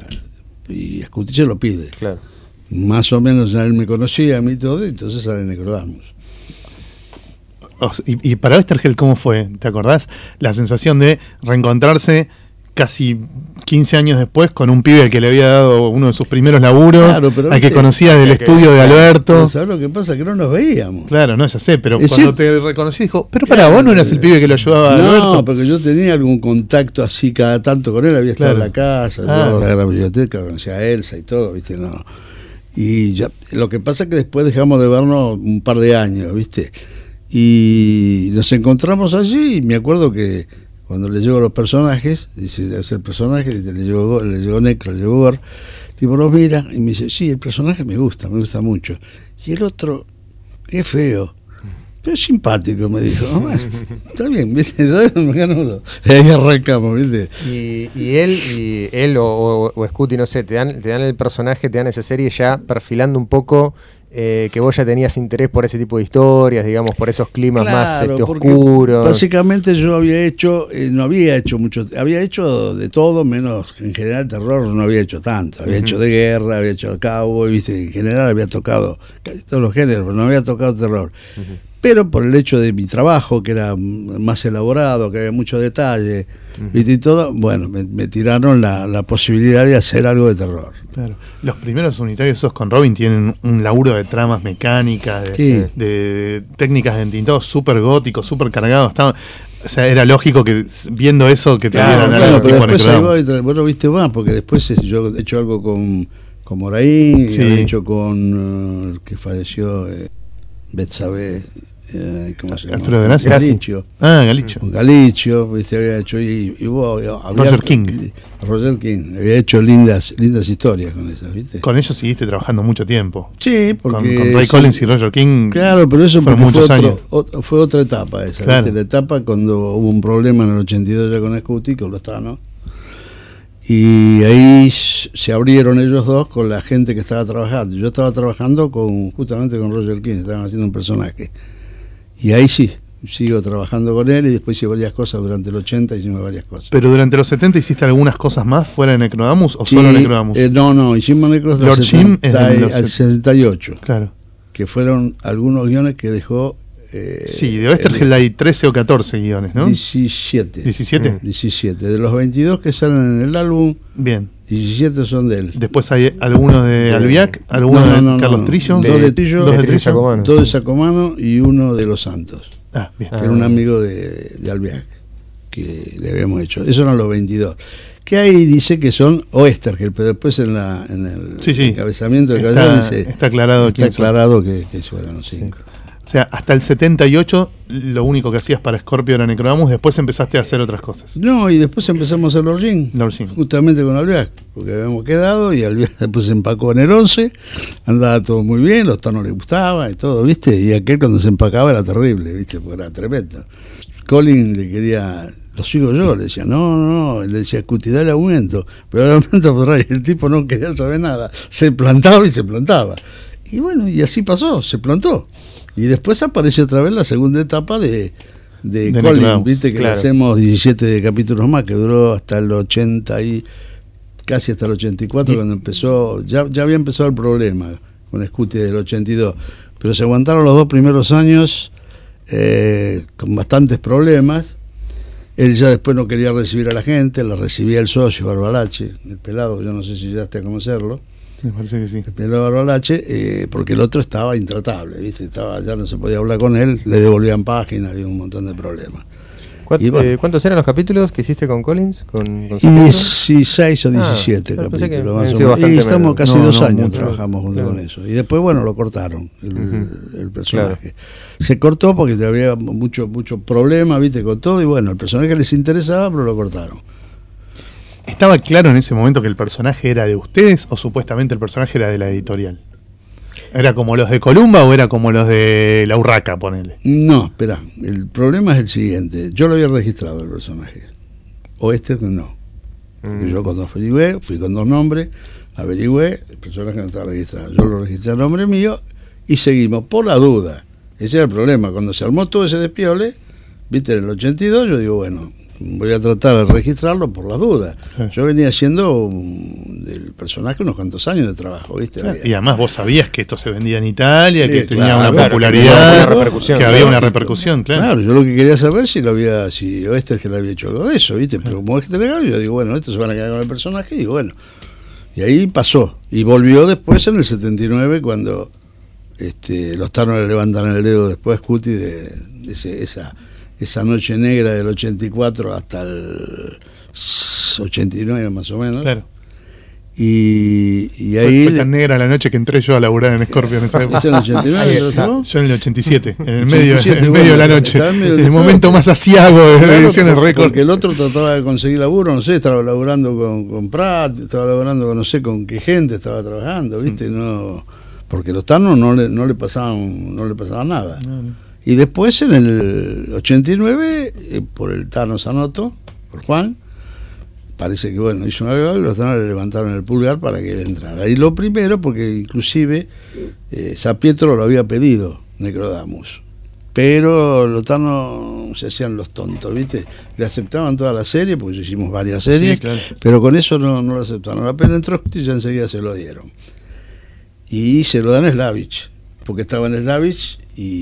Y Scutiche lo pide. Claro. Más o menos ya él me conocía, a mí todo, y entonces sale Necrodamus. O sea, Y, y para Oesterheld, ¿cómo fue? ¿Te acordás? La sensación de reencontrarse casi quince años después con un pibe al que le había dado uno de sus primeros laburos, Claro, pero al que viste, conocía del que- estudio de Alberto. ¿Sabes lo que pasa? Que no nos veíamos. Claro, no, ya sé, pero Es cuando cierto. te reconocí dijo, pero para vos no eras el pibe que lo ayudaba a No, Alberto. porque yo tenía algún contacto así cada tanto con él, había estado Claro. en la casa, Ah. yo en la biblioteca, conocía a Elsa y todo, ¿viste? No. Y ya, lo que pasa es que después dejamos de vernos un par de años, ¿viste? Y nos encontramos allí y me acuerdo que cuando le llego a los personajes, dice, es el personaje, le llegó, le llegó Necro, le llegó Gore, tipo, lo mira y me dice, sí, el personaje me gusta, me gusta mucho. Y el otro, es feo, pero es simpático, me dijo. Ah, está bien, ¿viste? Me ganudo. Ahí arrancamos, ¿viste? Y, y él, y él o, o, o Scuti, no sé, te dan, te dan el personaje, te dan esa serie ya perfilando un poco eh, que vos ya tenías interés por ese tipo de historias, digamos, por esos climas más Claro, este, porque oscuros. Básicamente yo había hecho, eh, no había hecho mucho, había hecho de todo, menos en general terror no había hecho tanto. Había Ujú. hecho de guerra, había hecho de cowboy, ¿viste? En general había tocado casi todos los géneros, pero no había tocado terror. Ujú. Pero por el hecho de mi trabajo, que era más elaborado, que había mucho detalle, Ujú. ¿viste? Y todo, bueno, me, me tiraron la, la posibilidad de hacer algo de terror. Claro. Los primeros unitarios esos con Robin tienen un laburo de tramas mecánicas, de, Sí. de técnicas de entintado súper gótico, súper cargado. Estaba, o sea, era lógico que viendo eso que te Claro, dieran claro, algo pero tipo después ahí Necrodamus. voy, vos lo viste más, porque después eh, yo he hecho algo con, con Moraín, Sí. he hecho con uh, el que falleció, eh, Betsabe, eh, ¿cómo se llama? Alfredo de Nazzi. Galicio. Ah, Galicho. Con Galicio, ¿viste? Había hecho, y, y vos, había- Roger King. Roger King, había hecho lindas lindas historias con esas, ¿viste? Con ellos seguiste trabajando mucho tiempo. Sí, Con, porque... con Ray sí, Collins y Roger King. Claro, pero eso fueron porque fue, muchos otro- años. ot- fue otra etapa esa, Claro. ¿viste? La etapa cuando hubo un problema en el ochenta y dos ya con Scuti, con los Thanos, y ahí s- se abrieron ellos dos con la gente que estaba trabajando. Yo estaba trabajando con justamente con Roger King, estaban haciendo un personaje. Y ahí sí, sigo trabajando con él y después hice varias cosas durante el ochenta, hicimos varias cosas. Pero durante los setenta hiciste algunas cosas más fuera de Necrodamus o Sí, solo Necrodamus. eh, no, no, hicimos Necros del Lord Jim es setenta de y- los al set- sesenta y ocho, Claro. que fueron algunos guiones que dejó... eh, Sí, de Oestergel el- hay trece o catorce guiones, ¿no? diecisiete. ¿diecisiete? diecisiete. De los veintidós que salen en el álbum, Bien. diecisiete son de él. Después hay algunos de De- Albiac, algunos No, no, de no, Carlos no. Trillo, Dos de Trillo, dos de de Trillo Trillo. Sacomano. Dos de Sacomano y uno de Los Santos, Ah, bien. Ah. que era un amigo de, de Albiac, que le habíamos hecho. Esos eran los veintidós. Que ahí dice que son Oestergel, pero después en, la, en el Sí, sí. encabezamiento del Está- caballero dice... está aclarado Está quién son. aclarado que, que fueran los cinco. O sea, hasta el setenta y ocho lo único que hacías para Scorpio era Necrodamus, después empezaste a hacer otras cosas. No, y después empezamos a hacer Lord Jim, Lord Jim. justamente con Albiac, porque habíamos quedado y Albiac después se empacó en el once, andaba todo muy bien, los Thanos les gustaba y todo, ¿viste? Y aquel cuando se empacaba era terrible, ¿viste? Porque era tremendo. Colin le quería, lo sigo yo, le decía, no, no, no, le decía, Scuti, dale aumento, pero el aumento por ahí, el tipo no quería saber nada, se plantaba y se plantaba. Y bueno, y así pasó, se plantó. Y después aparece otra vez la segunda etapa de, de, De Colin, Necrodamus, viste que le claro. hacemos diecisiete capítulos más, que duró hasta el ochenta y casi hasta el ochenta y cuatro, Y- cuando empezó, ya, ya había empezado el problema con Scuti del ochenta y dos, pero se aguantaron los dos primeros años eh, con bastantes problemas. Él ya después no quería recibir a la gente, la recibía el socio Barbalache, el pelado, yo no sé si llegaste a conocerlo, Me parece que sí. el pelado Barbalache, eh, porque el otro estaba intratable, ¿viste? Estaba, ya no se podía hablar con él, le devolvían páginas, había un montón de problemas. ¿Cuánto- y bueno. eh, ¿Cuántos eran los capítulos que hiciste con Collins? ¿Con, con su Y libro? dieciséis o Ah, diecisiete yo pensé que capítulos, habían más o sido menos. Y bastante estamos menos. casi No, dos no, años mucho. trabajamos junto Claro. con eso. Y después, bueno, lo cortaron, el, Ujú. el personaje. Se cortó porque había mucho, mucho problema, viste, con todo, y bueno, el personaje les interesaba, pero lo cortaron. ¿Estaba claro en ese momento que el personaje era de ustedes o supuestamente el personaje era de la editorial? ¿Era como los de Columba o era como los de La Urraca, ponele? No, espera, el problema es el siguiente. Yo lo había registrado el personaje. O este no. Mm. Yo cuando averigüé, fui con dos nombres, averigüé, el personaje no estaba registrado. Yo lo registré a nombre mío y seguimos, por la duda. Ese era el problema. Cuando se armó todo ese despiole, viste, en el ochenta y dos, yo digo, bueno, voy a tratar de registrarlo por las dudas. Sí. Yo venía haciendo um, del personaje unos cuantos años de trabajo, ¿viste? Claro, y además vos sabías que esto se vendía en Italia, Sí, que tenía claro, una claro, popularidad, que tenía una repercusión, que había claro. una repercusión, claro. Claro, yo lo que quería saber si lo había, si Oester que le había hecho algo de eso, ¿viste? Pero como es que legal, yo digo, bueno, estos se van a quedar con el personaje, y digo, bueno. Y ahí pasó. Y volvió después en el setenta y nueve, cuando este, los Tanos le levantan el dedo después, Cuti, de, de ese, esa, esa noche negra del ochenta y cuatro hasta el ochenta y nueve más o menos. Claro. Y, y Fue, ahí... fue tan negra la noche que entré yo a laburar en Scorpio en esa época. ¿Es en el ochenta y nueve? Ahí ¿Lo está. tomó? Yo en el ochenta y siete, en el medio, ochenta y siete, en el bueno, medio de la noche, estaba en medio en de- el momento más asiago de Claro, Ediciones por- Récord. Porque el otro trataba de conseguir laburo, no sé, estaba laburando con, con Prat, estaba laburando con no sé con qué gente estaba trabajando, ¿viste? No, porque los Tanos no le, no le pasaban, no le pasaba nada. No, no. Y después en el ochenta y nueve, eh, por el Tano Sanoto, por Juan, parece que bueno, hizo algo y los Tanos le levantaron el pulgar para que él entrara. Y lo primero, porque inclusive eh, San Pietro lo había pedido, Necrodamus. Pero los Tanos se hacían los tontos, ¿viste? Le aceptaban toda la serie, porque hicimos varias series, Sí, claro. pero con eso no, no lo aceptaron. Apenas entró y ya enseguida se lo dieron. Y se lo dan a Slavich, porque estaba en Slavich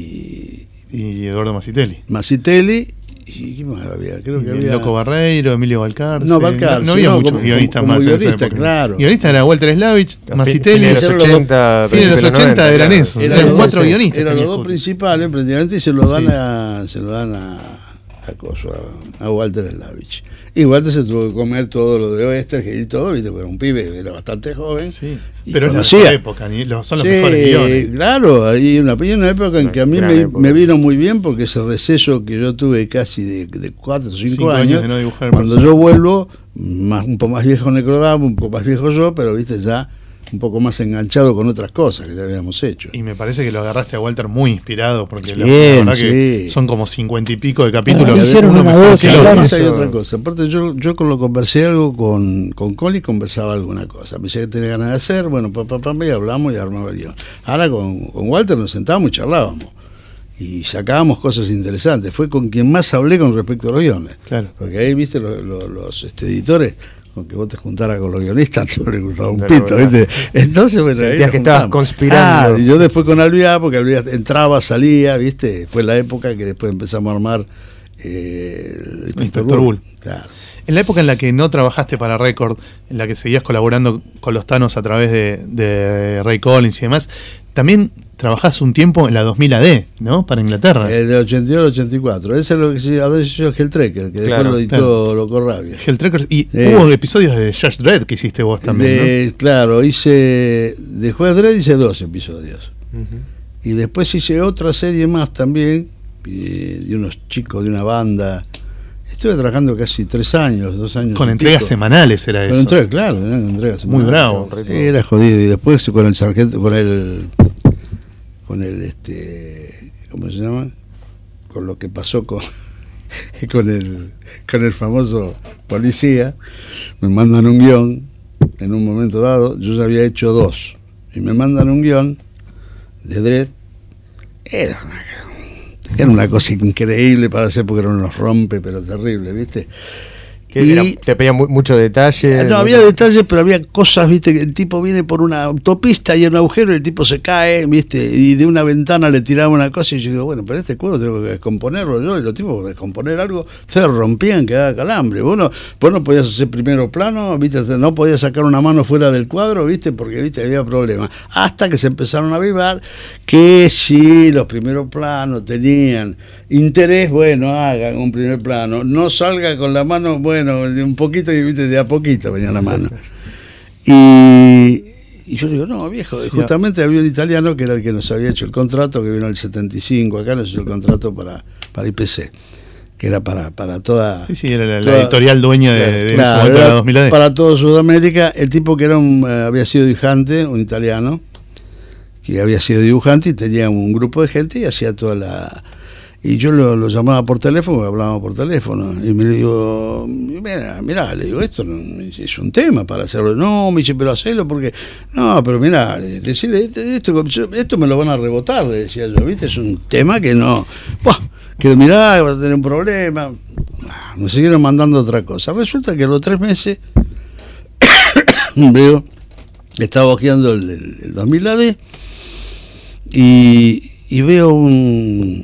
y Y Eduardo Masitelli. Masitelli, y ¿qué más había? Creo que el había... Loco Barreiro, Emilio Valcarce. No, Valcarce, No, había no, muchos como- guionistas como más en esa guionista, época. claro. Guionista era Walter Slavich, Masitelli. de los eran los ochenta, Sí, de los principios de ochenta noventa, eran claro. esos. Eran Eran los cuatro dos- guionistas. Eran los tenía dos Juti. principales, prácticamente, y se lo dan Sí. a se lo dan a, a, coso, a, a Walter Slavich. Y Walter se tuvo que comer todo lo de Oester y todo, ¿viste? Porque era un pibe, era bastante joven. Sí. Y Pero es la conocía. mejor época, ni- los- son los Sí, mejores guiones. claro, hay una, hay una época en que a mí Gran me, época. me vino muy bien, porque ese receso que yo tuve casi de, de cuatro o cinco, Cinco años, años de no dibujar el cuando personaje. yo vuelvo, más, un poco más viejo Necrodamo, un poco más viejo yo, pero viste ya un poco más enganchado con otras cosas que ya habíamos hecho. Y me parece que lo agarraste a Walter muy inspirado, porque la- Bien, la verdad que sí. son como cincuenta y pico de capítulos. Ah, hicieron uno una mejor voz, que el claro. otro. Esa y otra cosa. Aparte, yo, yo con lo conversé algo con, con Coli, conversaba alguna cosa. Me decía que tenía ganas de hacer, bueno, papá, papá, y hablamos y armaba el guión. Ahora con, con Walter nos sentábamos y charlábamos. Y sacábamos cosas interesantes. Fue con quien más hablé con respecto a los guiones. Claro. Porque ahí, viste, los, los, los, este, editores, aunque vos te juntaras con los guionistas, no les gustaba un No, pito, no, no. ¿viste? Entonces, bueno, ahí Sentías nos que estabas juntamos. conspirando. Ah, y yo después con Alviá, porque Alviá entraba, salía, ¿viste? Fue la época que después empezamos a armar eh, el Inspector Inspector Bull. Bull. Claro. En la época en la que no trabajaste para Record, en la que seguías colaborando con los Tanos a través de, de Ray Collins y demás, también trabajás un tiempo en la dos mil A D, ¿no? Para Inglaterra. Eh, del ochenta y dos al ochenta y cuatro. Ese es lo que se ha hecho Helltracker, que Claro, después lo editó claro. Loco Rabia. Helltrackers. Y Eh. hubo episodios de Judge Dredd que hiciste vos también, De- Claro, hice. De Juez Dredd hice dos episodios. Ujú. Y después hice otra serie más también, eh, de unos chicos de una banda. Estuve trabajando casi tres años, dos años. ¿no? Con y entregas pico. semanales era Con eso. entregas, claro, eran entregas Muy semanales. bravo. Un ritmo. Era jodido. Y después con el sargento, con el. Con el, este. ¿Cómo se llama? Con lo que pasó con. Con el, con el famoso policía, me mandan un guión en un momento dado. Yo ya había hecho dos, y me mandan un guión de Dredd. Era una, era una cosa increíble para hacer, porque eran unos rompe, pero terrible, ¿viste? Que Y- era- te pedían mu- mucho detalle. no, había detalles, pero había cosas, viste, que el tipo viene por una autopista y hay un agujero y el tipo se cae, viste, y de una ventana le tiraba una cosa y yo digo, bueno, pero este cuadro tengo que descomponerlo yo, y los tipos descomponer algo, se rompían, quedaba calambre. Vos no, vos no podías hacer primero plano, viste, no podías sacar una mano fuera del cuadro, viste, porque viste había problemas. Hasta que se empezaron a avivar que si los primeros planos tenían interés, bueno, hagan un primer plano, no salga con la mano, bueno, de un poquito, y viste, de a poquito venía la mano. Y, y yo digo, no, viejo, Sí, justamente había un italiano que era el que nos había hecho el contrato, que vino en el setenta y cinco, acá nos hizo el contrato para, para I P C, que era para, para toda... Sí, sí, era la, la toda- editorial dueña de, de en ese Claro, momento de era la dos mil A D. para todo Sudamérica. El tipo que era un, eh, había sido dibujante, un italiano, que había sido dibujante y tenía un grupo de gente y hacía toda la... Y yo lo, lo llamaba por teléfono, hablábamos por teléfono, y me digo, mira, mira, le digo, esto no- es un tema para hacerlo. No, me dice, pero hacelo porque... No, pero mira, decirle, esto, esto, esto me lo van a rebotar, le decía yo, ¿viste? Es un tema que no... Buah, que mirá, vas a tener un problema. Ah, me siguieron mandando otra cosa. Resulta que a los tres meses veo, estaba hojeando el, el, el dos mil A D y, y veo un,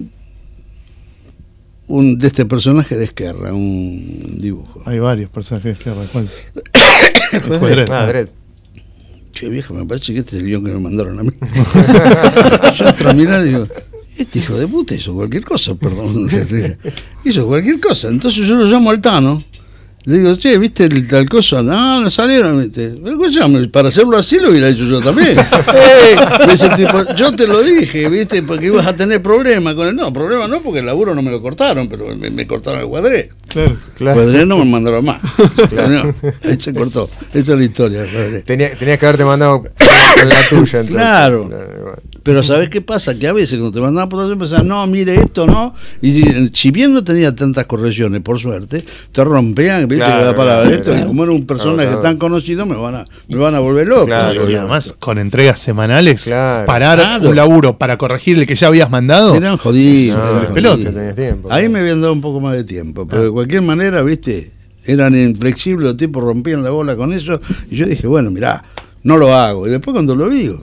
un de este personaje de Esquerra, un dibujo. Hay varios personajes de Esquerra. ¿Cuál? Fue Dredd. Ah, Dredd. Che, vieja, me parece que este es el guión que me mandaron a mí. Yo entro a mirar y digo, este hijo de puta hizo cualquier cosa, perdón. Hizo cualquier cosa. Entonces yo lo llamo al Tano. Le digo, che, ¿viste el tal cosa? No, no salieron, ¿viste? Pero escuchame, para hacerlo así lo hubiera hecho yo también. eh, me dice el tipo, yo te lo dije, ¿viste? Porque ibas a tener problemas con él. No, problema no, porque el laburo no me lo cortaron, pero me, me cortaron el cuadré. Claro. Claro. Cuadré no me mandaron más. No, ahí se cortó. Esa es la historia. Cuadré. Tenía, tenías que haberte mandado con la tuya. Entonces. Claro. Claro. Pero ¿sabés qué pasa? Que a veces cuando te mandaban por empezaban, no, mire esto, no. Y si bien no tenía tantas correcciones, por suerte, te rompían, viste, Claro, cada palabra claro, esto. claro. Y como era un personaje Claro, claro. tan conocido, me van a, me van a volver loco. Claro. Y además, con entregas semanales, Claro. parar Claro. un laburo para corregir el que ya habías mandado. Eran jodidos. No, eran el pelote. jodidos. tenías tiempo. Ahí me habían dado un poco más de tiempo. Pero Ah. de cualquier manera, viste, eran inflexibles, los tipos rompían la bola con eso. Y yo dije, bueno, mirá, no lo hago. Y después cuando lo vi, digo,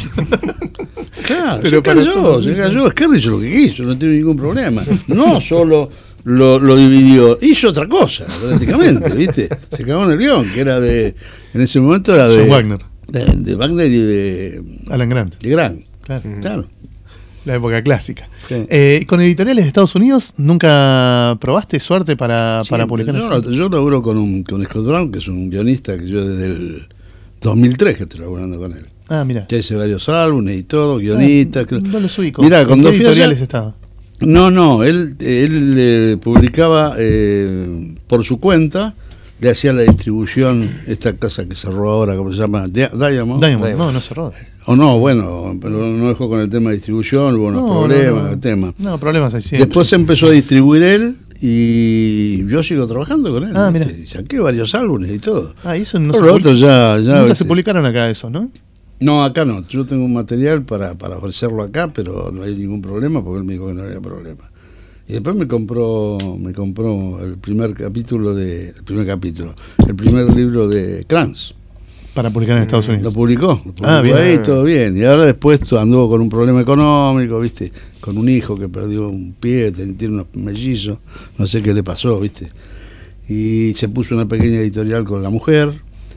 claro, Pero se para cayó, eso- se cayó. Esquerra hizo lo que quiso, no tiene ningún problema. No solo lo, lo dividió, hizo otra cosa, prácticamente, ¿viste? Se cagó en el guión, que era de. En ese momento era de. John Wagner, De, de Wagner y de. Alan Grant. de Grant. Claro. Claro. La época clásica. Sí. Eh, ¿Con editoriales de Estados Unidos nunca probaste suerte para, Sí, para publicar? yo, eso? yo laburo con, un, con Scott Brown, que es un guionista que yo desde el dos mil tres que estoy laburando con él. Ah, mira. Ya hice varios álbumes y todo, guionista. Ah, no los ubico. Mirá, ¿En cuando qué fui allá- editoriales estaba? No, no, él, él eh, publicaba eh, por su cuenta, le hacía la distribución, esta casa que cerró ahora, ¿cómo se llama? Di- Diamond. Diamond. No, no cerró. O no, bueno, pero no dejó con el tema de distribución, hubo unos No, problemas, no, no. el tema. No, problemas hay siempre. Después empezó a distribuir él y yo sigo trabajando con él. Ah, ¿viste? mirá. Y saqué varios álbumes y todo. Ah, y eso no Por se lo publi- otro ya, ya Nunca ¿viste? se publicaron acá eso, ¿no? No, acá no. Yo tengo un material para, para ofrecerlo acá, pero no hay ningún problema porque él me dijo que no había problema. Y después me compró, me compró el primer capítulo de, el primer capítulo, el primer libro de Kranz. Para publicar en Estados Lo Unidos. publicó, lo publicó Ah, bien. ahí, todo bien. Y ahora después tu- anduvo con un problema económico, viste, con un hijo que perdió un pie, ten- tiene unos mellizos, no sé qué le pasó, viste. Y se puso una pequeña editorial con la mujer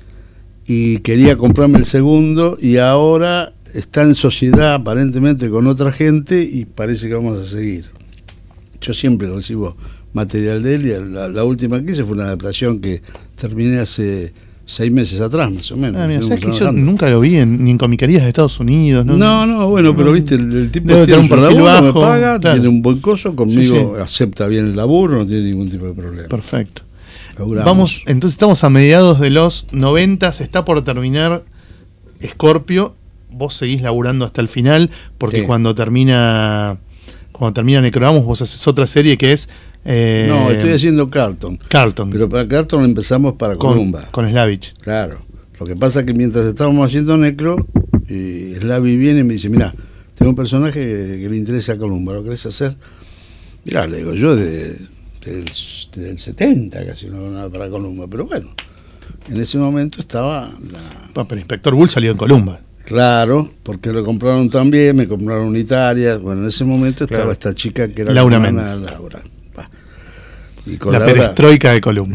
y quería comprarme el segundo y ahora está en sociedad aparentemente con otra gente y parece que vamos a seguir. Yo siempre recibo material de él y la, la última que hice fue una adaptación que terminé hace seis meses atrás, más o menos. Ah, mira, ¿sabes que yo Trabajando. nunca lo vi en, ni en comiquerías de Estados Unidos? No, No, no, bueno, pero viste, el, el tipo Debe tiene tener un su perfil laburo, bajo, me paga, claro. tiene un buen coso, conmigo Sí, acepta bien el laburo, no tiene ningún tipo de problema. Perfecto. Laburamos. Vamos, entonces estamos a mediados de los noventa, se está por terminar Scorpio, vos seguís laburando hasta el final, porque Sí. cuando termina cuando termina Necrodamus vos haces otra serie que es eh, No, estoy haciendo Carlton, Carlton, pero para Carlton empezamos para con, Columba. con Slavich. Claro. Lo que pasa es que mientras estábamos haciendo Necro, y Slavi viene y me dice, mira, tengo un personaje que, que le interesa a Columba, ¿lo querés hacer? Mirá, le digo, yo desde, desde el, desde el setenta casi no hago nada para Columba, pero bueno, en ese momento estaba la... Pa, Pero Inspector Bull salió en Columba. Claro, porque lo compraron también, me compraron Italia, bueno, en ese momento estaba Claro. esta chica que era Laura la hermana Méndez. de Laura. Bah. Y con La Laura- perestroika de Columba.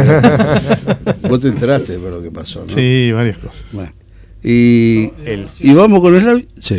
Vos te enteraste de lo que pasó, ¿no? Sí, varias cosas. Bueno, y, El- y vamos con Slavi. Sí.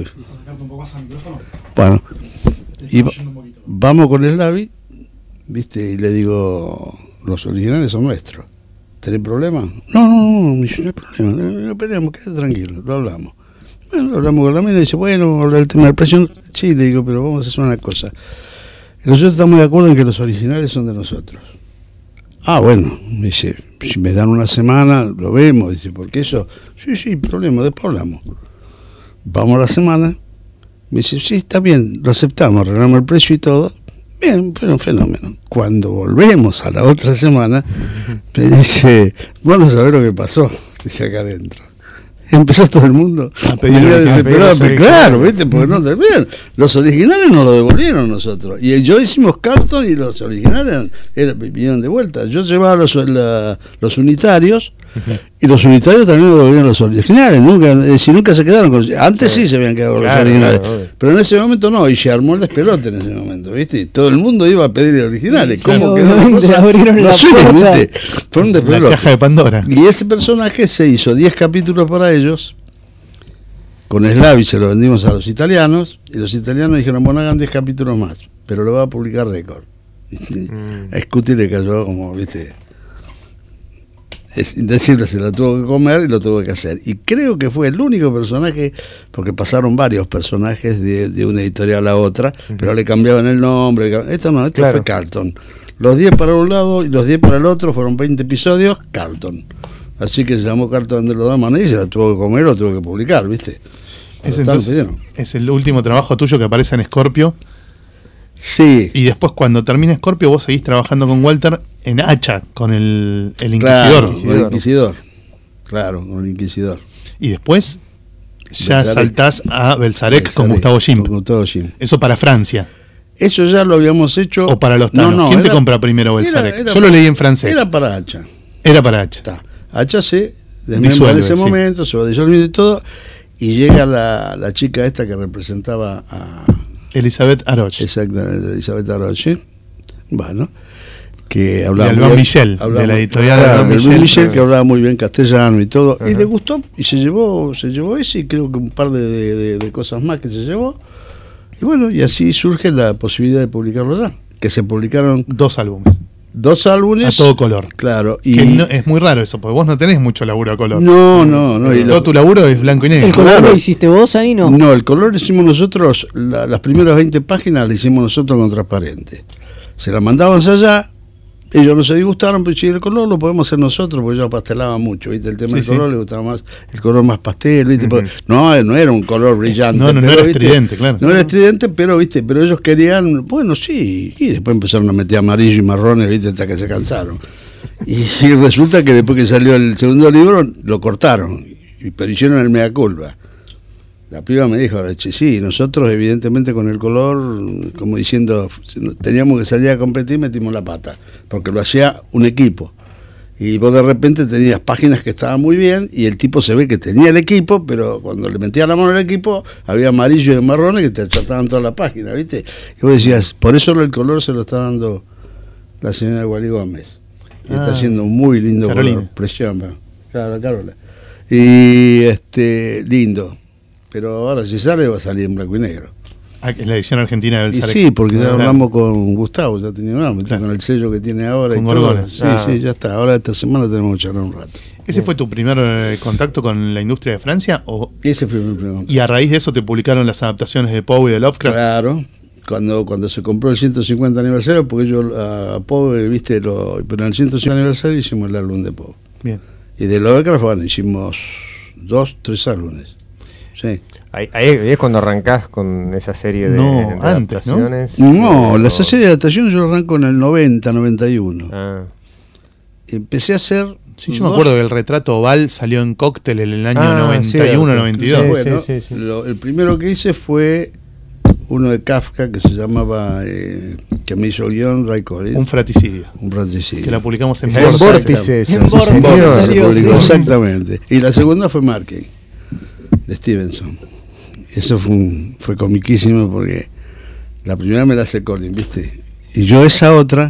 Bueno, y va- vamos con Slavi, ¿viste? Y le digo, los originales son nuestros. ¿Tenés problema? No, no, no, me dice, no hay problema, no, no peleamos, quédate tranquilo, lo hablamos. Bueno, lo hablamos con la mina y dice, bueno, hablar del tema del precio. Sí, le digo, pero vamos a hacer una cosa. Nosotros estamos de acuerdo en que los originales son de nosotros. Ah, bueno, me dice, si me dan una semana, lo vemos, dice, porque eso, sí, sí, problema, después hablamos. Vamos a la semana, me dice, sí, está bien, lo aceptamos, arreglamos el precio y todo. Bien, fue un fenómeno. Cuando volvemos a la otra semana, me dice, bueno, a saber lo que pasó, dice acá adentro. empezó todo el mundo A pedir Venía originales, desesperado, a pedir los claro, originales. ¿viste? Porque no te bien. Los originales nos lo devolvieron nosotros. Y yo hicimos Carlton y los originales eran- eran- vinieron de vuelta. Yo llevaba los, la- los unitarios y los unitarios también me devolvieron los originales. Nunca, es decir, nunca se quedaron con. Antes sí se habían quedado con Claro, los originales. claro, obvio. Pero en ese momento no, y se armó el despelote en ese momento, ¿viste? Y todo el mundo iba a pedir originales. Sí, ¿Cómo quedó la obviamente, cosa? abrieron No la sé, puerta. ¿viste? Fue un La despelote. caja de Pandora. Y ese personaje se hizo diez capítulos para ellos. Con Slavi se lo vendimos a los italianos. Y los italianos dijeron, bueno, hagan diez capítulos más. Pero lo va a publicar Récord. Mm. A Scuti le cayó como, viste. Es indecible, se la tuvo que comer y lo tuvo que hacer. Y creo que fue el único personaje, porque pasaron varios personajes de, de una editorial a otra, pero le cambiaban el nombre. Esto no, esto Claro. fue Carlton. Los diez para un lado y los diez para el otro, fueron veinte episodios, Carlton. Así que se llamó Carlton de los Damas y se la tuvo que comer, lo tuvo que publicar, ¿viste? Es, Bastante entonces, bien. es el último trabajo tuyo que aparece en Scorpio. Sí, Y después, cuando termina Scorpio, vos seguís trabajando con Walter en Hacha, con el, el claro, Inquisidor. con el Inquisidor. Claro, con el Inquisidor. Y después ya Belzarek. saltás a Belzarek con Belzarek, Gustavo Gimp. con Gustavo Gimp. Eso para Francia. Eso ya lo habíamos hecho. O para los tanos. ¿Quién te compra primero Belzarek? Yo lo leí en francés. Era para Hacha. Era para Hacha. Está. Hacha se desmembra Disuelve, en ese sí. momento, se va disolviendo y todo. Y llega la, la chica esta que representaba a. Elizabeth Aroch. Exactamente, Elizabeth Arroche. Bueno. Que De hablaba. Alban muy bien- Michel, hablaba- de la editorial claro, Alban de Alban Michel. Michel, que hablaba muy bien castellano y todo. Y Ajá. le gustó y se llevó, se llevó ese y creo que un par de, de- de- de cosas más que se llevó. Y bueno, y así surge la posibilidad de publicarlo ya. Que se publicaron Dos álbumes. dos álbumes. A todo color. Claro. Y Que no- es muy raro eso, porque vos no tenés mucho laburo a color. no, no, no. y Todo lo- tu laburo es blanco y negro. ¿El color Claro. lo hiciste vos ahí, no? No, el color lo hicimos nosotros, la- las primeras veinte páginas las hicimos nosotros con transparente. Se la mandábamos allá, ellos no se disgustaron, pero si el color lo podemos hacer nosotros, porque ellos pastelaban mucho, ¿viste? El tema Sí, del sí. color le gustaba más, el color más pastel, ¿viste? Ujú. Porque- no, no era un color brillante. No, no, no pero, era ¿viste? estridente, claro. No era estridente, pero, ¿viste? Pero ellos querían, bueno, sí, y después empezaron a meter amarillo y marrones, ¿viste? Hasta que se cansaron. Y, y resulta que después que salió el segundo libro, lo cortaron, y, pero hicieron el mea culpa. La piba me dijo, che, sí, nosotros evidentemente con el color, como diciendo, teníamos que salir a competir, metimos la pata, porque lo hacía un equipo. Y vos de repente tenías páginas que estaban muy bien, y el tipo se ve que tenía el equipo, pero cuando le metía la mano al equipo, había amarillo y marrones que te achataban toda la página, ¿viste? Y vos decías, por eso el color se lo está dando la señora Guali Gómez. Y está Ah, haciendo un muy lindo Carolina. color, preciosa. Claro, Carola. Y este, lindo. Pero ahora si sale va a salir en blanco y negro. Ah, que es la edición argentina de Y Belzarek. sí, porque ya Claro. hablamos con Gustavo, ya tenía hablamos, ¿viste? Claro. Con el sello que tiene ahora Con y todo. Gorgones. Sí, Ah. sí, ya está. Ahora esta semana tenemos que charlar un rato. ¿Ese fue tu primer eh, contacto con la industria de Francia? O, Ese fue mi pregunta. y a raíz de eso te publicaron las adaptaciones de Poe y de Lovecraft? Claro, cuando, cuando se compró el ciento cincuenta aniversario, porque yo a Poe, viste, lo, pero en el ciento cincuenta aniversario hicimos el álbum de Poe. Bien. Y de Lovecraft, bueno, hicimos dos, tres álbumes. Sí. Ahí, ahí es cuando arrancás con esa serie de, No, de antes, ¿no? adaptaciones. No, Eh, la o- serie de adaptación yo arranco en el noventa, noventa y uno. Ah, Empecé a hacer. Sí, yo me dos- acuerdo que el retrato oval salió en Cóctel en el año Ah, noventa y uno, cierto. noventa y dos. Sí, Bueno, sí, sí. lo- el primero que hice fue uno de Kafka que se llamaba, eh, que me hizo guión Ray Collins, Un fraticidio. un fratricidio. Que la publicamos en salió en Vórtice. Vórtice. eso, En sí, Vórtice señor. salió, sí. Exactamente. Y la segunda fue Markey, de Stevenson. Eso fue, un- fue comiquísimo porque la primera me la hace Collins, ¿viste? Y yo esa otra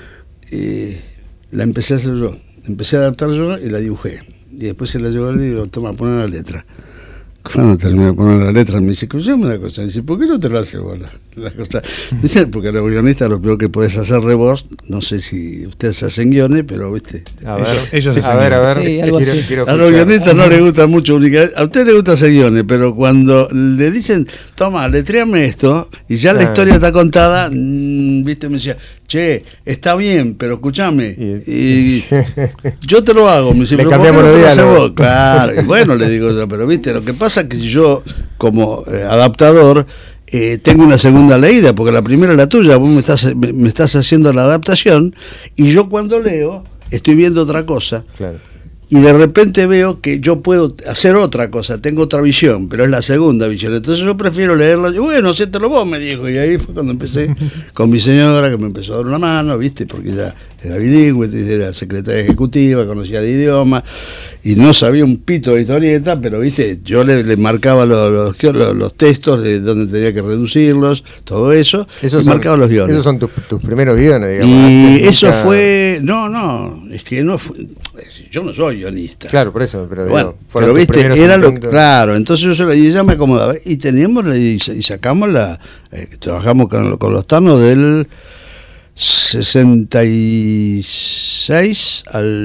eh, la empecé a hacer yo. Empecé a adaptar yo y la dibujé. Y después se la llevó y digo, toma, pon la letra. Cuando terminé de poner la letra, me dice, escuchame una cosa. Dice, ¿por qué no te lo haces vos la, la cosa? Dice, porque los guionistas lo peor que podés hacer de vos, no sé si ustedes hacen guiones, pero viste. A ver, Ellos- ellos a hacen ver, a ver. Sí, algo quiero, así. quiero A los escuchar. guionistas no les gusta mucho única- a usted le gusta hacer guiones, pero cuando le dicen, toma, letréame esto, y ya la Ah. historia está contada, mm, viste, me decía, che, está bien, pero escúchame, Y- y, yo te lo hago, me dice, Le pero ¿por qué cambiamos no los te lo haces diálogos. vos? Claro, y bueno, le digo yo, pero viste, lo que pasa es que yo, como eh, adaptador, eh, tengo una segunda leída, porque la primera es la tuya, vos me estás, me, me estás haciendo la adaptación, y yo cuando leo, estoy viendo otra cosa. Claro. y de repente veo que yo puedo hacer otra cosa, tengo otra visión, pero es la segunda visión. Entonces yo prefiero leerla. Y bueno, hacételo vos, me dijo. Y ahí fue cuando empecé con mi señora, que me empezó a dar una mano, ¿viste? Porque ella era bilingüe, era secretaria ejecutiva, conocía de idioma, y no sabía un pito de historieta, pero, ¿viste? Yo le, le marcaba los, los, los, los textos de dónde tenía que reducirlos, todo eso, esos y son, marcaba los guiones. Esos son tus, tus primeros guiones, digamos. Y eso nunca... fue... No, no, es que no fue... Yo no soy guionista. Claro, por eso, pero bueno, digo, fueron pero tus viste, primeros era lo, intentos. claro, entonces yo se la- y ella me acomodaba y teníamos la- y, y sacamos la eh, trabajamos con, con los Tanos del sesenta y seis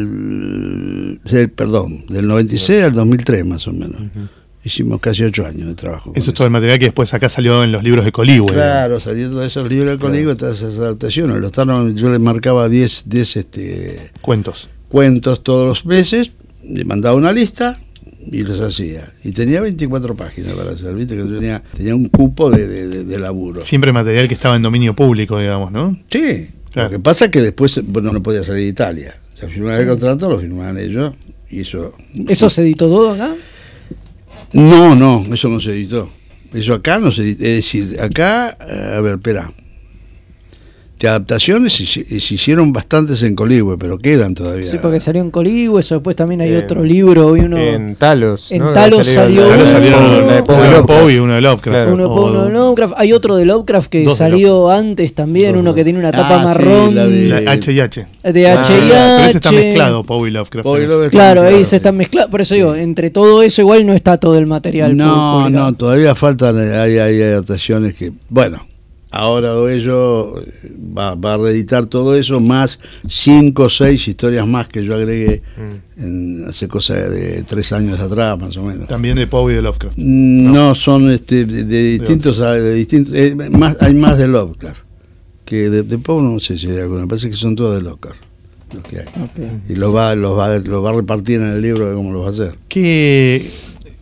al del, perdón, del noventa y seis al dos mil tres más o menos. Uh-huh. Hicimos casi ocho años de trabajo. Eso es todo el material que después acá salió en los libros de Coligüe. Claro, saliendo de esos libros de Coligüe, claro. Todas esas adaptaciones. Los Tanos, yo les marcaba diez este, cuentos. cuentos todos los meses, le mandaba una lista y los hacía. Y tenía veinticuatro páginas para hacer, viste que tenía, tenía un cupo de, de, de, de laburo. Siempre material que estaba en dominio público, digamos, ¿no? Sí, claro. Lo que pasa es que después, bueno, no podía salir de Italia. Ya firmaba el contrato, lo firmaban ellos y eso... ¿Eso se editó todo acá? No, no, eso no se editó. Eso acá no se editó. Es decir, acá, a ver, espera. De adaptaciones se, se hicieron bastantes en Coligüe, pero quedan todavía. Sí, porque salió en Coligüe, eso después también hay en, otro libro y uno... En Talos. En ¿no? Talos salió uno, salió uno de Poe Lovecraft. Poe y uno de Lovecraft. Claro. Uno, O- uno de Lovecraft. Hay otro de Lovecraft que Dos de salió antes también, Dos, uno dos. que tiene una tapa Ah, marrón sí, la de- La H y H. de Ah, H y H. Pero ese está mezclado, Poe y Lovecraft. Poe y tenés. Lovecraft. Claro, ahí Claro. se están mezclados. Por eso digo, entre todo eso igual no está todo el material No, publicado. no, todavía faltan, hay, hay adaptaciones que, bueno, ahora Doello va, va a reeditar todo eso, más cinco o seis historias más que yo agregué Mm. en, hace cosa de tres años atrás, más o menos. También de Poe y de Lovecraft. No, no son este, de, de distintos, de distintos eh, más, hay más de Lovecraft que de, de Poe, no sé si hay alguna, me parece que son todos de Lovecraft los que hay. Ok. Y los va, los va, los va a repartir en el libro de cómo los va a hacer. ¿Qué,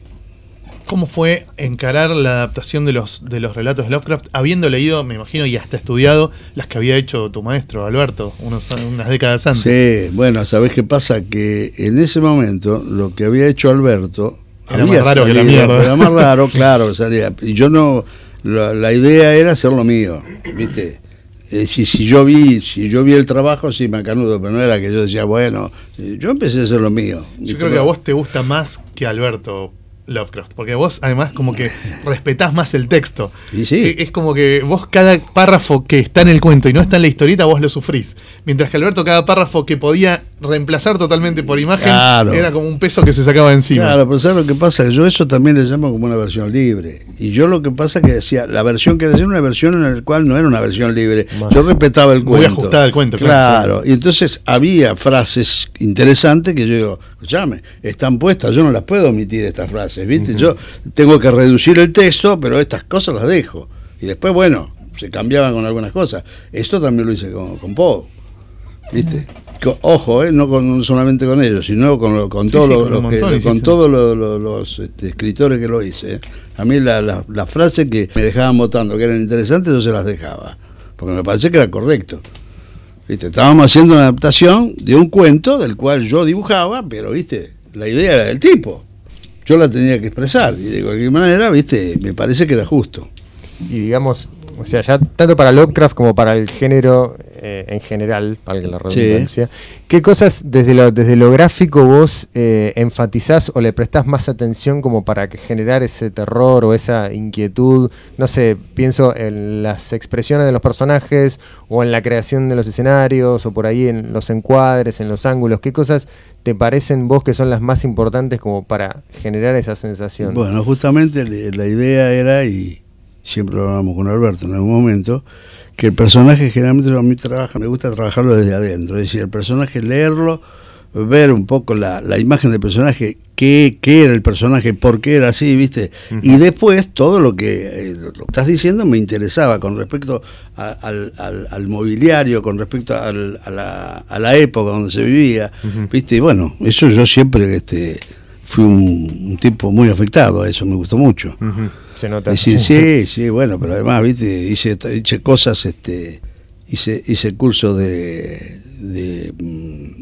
¿Cómo fue encarar la adaptación de los, de los relatos de Lovecraft, habiendo leído, me imagino, y hasta estudiado las que había hecho tu maestro, Alberto, unos, unas décadas antes? Sí, bueno, ¿sabés qué pasa? Que en ese momento lo que había hecho Alberto Era había más raro que la salido, mierda. Era más raro, claro, salía. Y yo no, la, la idea era hacer lo mío, ¿viste? Eh, si, si yo vi si yo vi el trabajo, sí, macanudo, pero no era que yo decía, bueno, eh, yo empecé a hacer lo mío. Yo ¿viste? creo que a vos te gusta más que a Alberto Lovecraft, porque vos además como que respetás más el texto. Y sí. E- Es como que vos cada párrafo que está en el cuento y no está en la historieta, vos lo sufrís. Mientras que Alberto cada párrafo que podía reemplazar totalmente por imagen, Claro. era como un peso que se sacaba de encima. Claro, pero ¿sabes lo que pasa? Yo eso también le llamo como una versión libre. Y yo lo que pasa es que decía, la versión que decía era una versión en la cual no era una versión libre. Más. Yo respetaba el Muy cuento. ajustada al cuento, claro, Claro, y entonces había frases interesantes que yo digo, escuchame, están puestas, yo no las puedo omitir estas frases, ¿viste? Uh-huh. Yo tengo que reducir el texto, pero estas cosas las dejo. Y después, bueno, se cambiaban con algunas cosas. Esto también lo hice con, con Poe, ¿viste? Con, ojo, ¿eh? No, con, no solamente con ellos, sino con, con Sí, todos sí, los, con un los que- montón, y sí, con sí. todos los, los- los, este, escritores que lo hice. ¿eh? A mí la, la, la frase que me dejaban votando que eran interesantes, yo se las dejaba, porque me parecía que era correcto. ¿Viste? Estábamos haciendo una adaptación de un cuento del cual yo dibujaba, pero viste, la idea era del tipo. Yo la tenía que expresar, y de cualquier manera, viste, me parece que era justo. Y digamos, o sea, ya tanto para Lovecraft como para el género eh, en general, valga la redundancia, sí. ¿Qué cosas desde lo, desde lo gráfico vos eh, enfatizás o le prestás más atención como para que generar ese terror o esa inquietud? No sé, pienso en las expresiones de los personajes o en la creación de los escenarios o por ahí en los encuadres, en los ángulos. ¿Qué cosas te parecen vos que son las más importantes como para generar esa sensación? Bueno, justamente la idea era, y siempre lo hablamos con Alberto en algún momento, que el personaje generalmente a mí trabaja, me gusta trabajarlo desde adentro, es decir, el personaje leerlo, ver un poco la, la imagen del personaje, qué, qué era el personaje, por qué era así, ¿viste? Uh-huh. Y después todo lo que eh, lo que estás diciendo me interesaba con respecto a, al, al, al mobiliario, con respecto al, a, la, a la época donde se vivía, uh-huh. ¿viste? Y bueno, eso yo siempre este, fui un, un tipo muy afectado a eso, me gustó mucho. Uh-huh. Se nota. Sí, sí, sí, bueno, pero además, viste, hice, hice cosas, este, hice, hice curso de, de,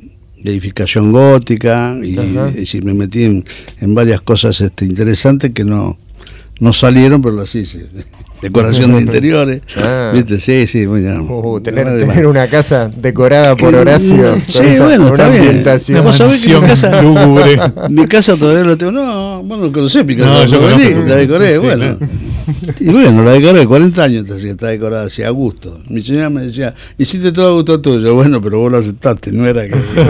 de edificación gótica, y, Ajá. y sí, me metí en, en varias cosas este, interesantes que no, no salieron, pero las hice. Decoración de interiores, Ah. ¿viste? Sí, sí, muy bien. Uh, tener, Vale, tener una casa decorada por Que- Horacio. sí, con esa- bueno, con está una bien. ambientación. Vos sabés que mi Mansión casa, lúgubre. mi casa todavía la tengo. No, vos no conocés mi casa. No, yo vení, conozco. la decoré, Sí, sí, bueno. claro. Y bueno, la decoré, cuarenta años así que está decorada así, a gusto. Mi señora me decía, hiciste todo a gusto tuyo. Bueno, pero vos lo aceptaste, no era que...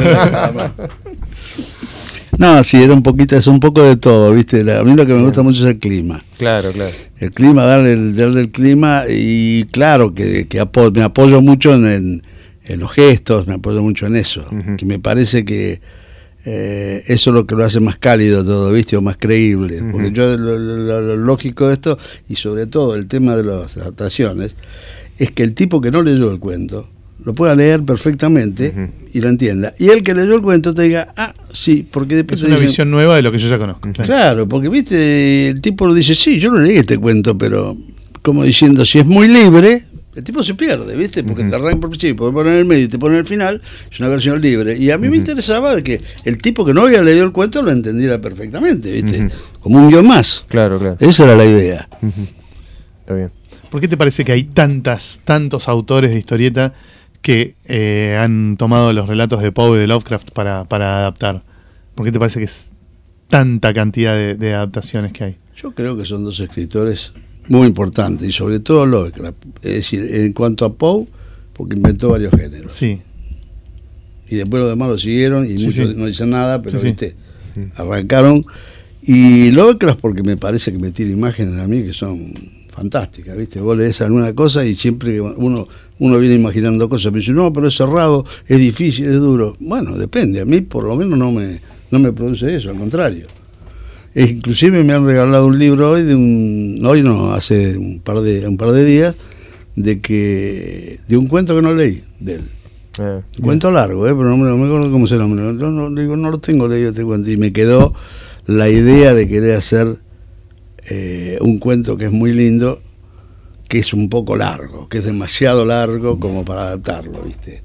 No, sí, era un poquito, es un poco de todo, ¿viste? A mí lo que me gusta mucho es el clima. Claro, claro. El clima, darle el, darle el clima, y claro que, que apo- me apoyo mucho en, en, en los gestos, me apoyo mucho en eso, Ujú. que me parece que eh, eso es lo que lo hace más cálido todo, ¿viste? O más creíble. Ujú. Porque yo lo, lo- lo lógico de esto, y sobre todo el tema de las adaptaciones, es que el tipo que no leyó el cuento lo pueda leer perfectamente Ujú. y lo entienda. Y el que leyó el cuento te diga, ah, sí, porque después Es te una dicen, visión nueva de lo que yo ya conozco. Claro. claro, porque viste, el tipo dice, sí, yo no leí este cuento, pero como diciendo, si es muy libre, el tipo se pierde, ¿viste? Porque Ujú. te arranca por el principio, te ponen en el medio y te ponen en el final, es una versión libre. Y a mí me Ujú. interesaba que el tipo que no había leído el cuento lo entendiera perfectamente, ¿viste? Ujú. Como un guión más. Claro, claro. Esa era la idea. Ujú. Está bien. ¿Por qué te parece que hay tantas, tantos autores de historieta que eh, han tomado los relatos de Poe y de Lovecraft para, para adaptar? ¿Por qué te parece que es tanta cantidad de, de adaptaciones que hay? Yo creo que son dos escritores muy importantes, y sobre todo Lovecraft. Es decir, en cuanto a Poe, porque inventó varios géneros. Sí, Y después los demás lo siguieron, y Sí, muchos sí. no dicen nada, pero Sí, sí. viste, arrancaron. Y Lovecraft, porque me parece que me tira imágenes a mí que son fantásticas, viste, vos lees alguna cosa y siempre que uno uno viene imaginando cosas, me dice, no, pero es cerrado, es difícil, es duro. Bueno, depende, a mí por lo menos no me, no me produce eso, al contrario. E inclusive me han regalado un libro hoy de un, hoy no, hace un par de, un par de días, de que, de un cuento que no leí, de él. Ah, Un cuento largo, ¿eh? Pero no me, no me acuerdo cómo se llama. No, no, digo, no lo tengo leído este cuento. Y me quedó la idea de querer hacer eh, un cuento que es muy lindo, que es un poco largo, que es demasiado largo como para adaptarlo, ¿viste?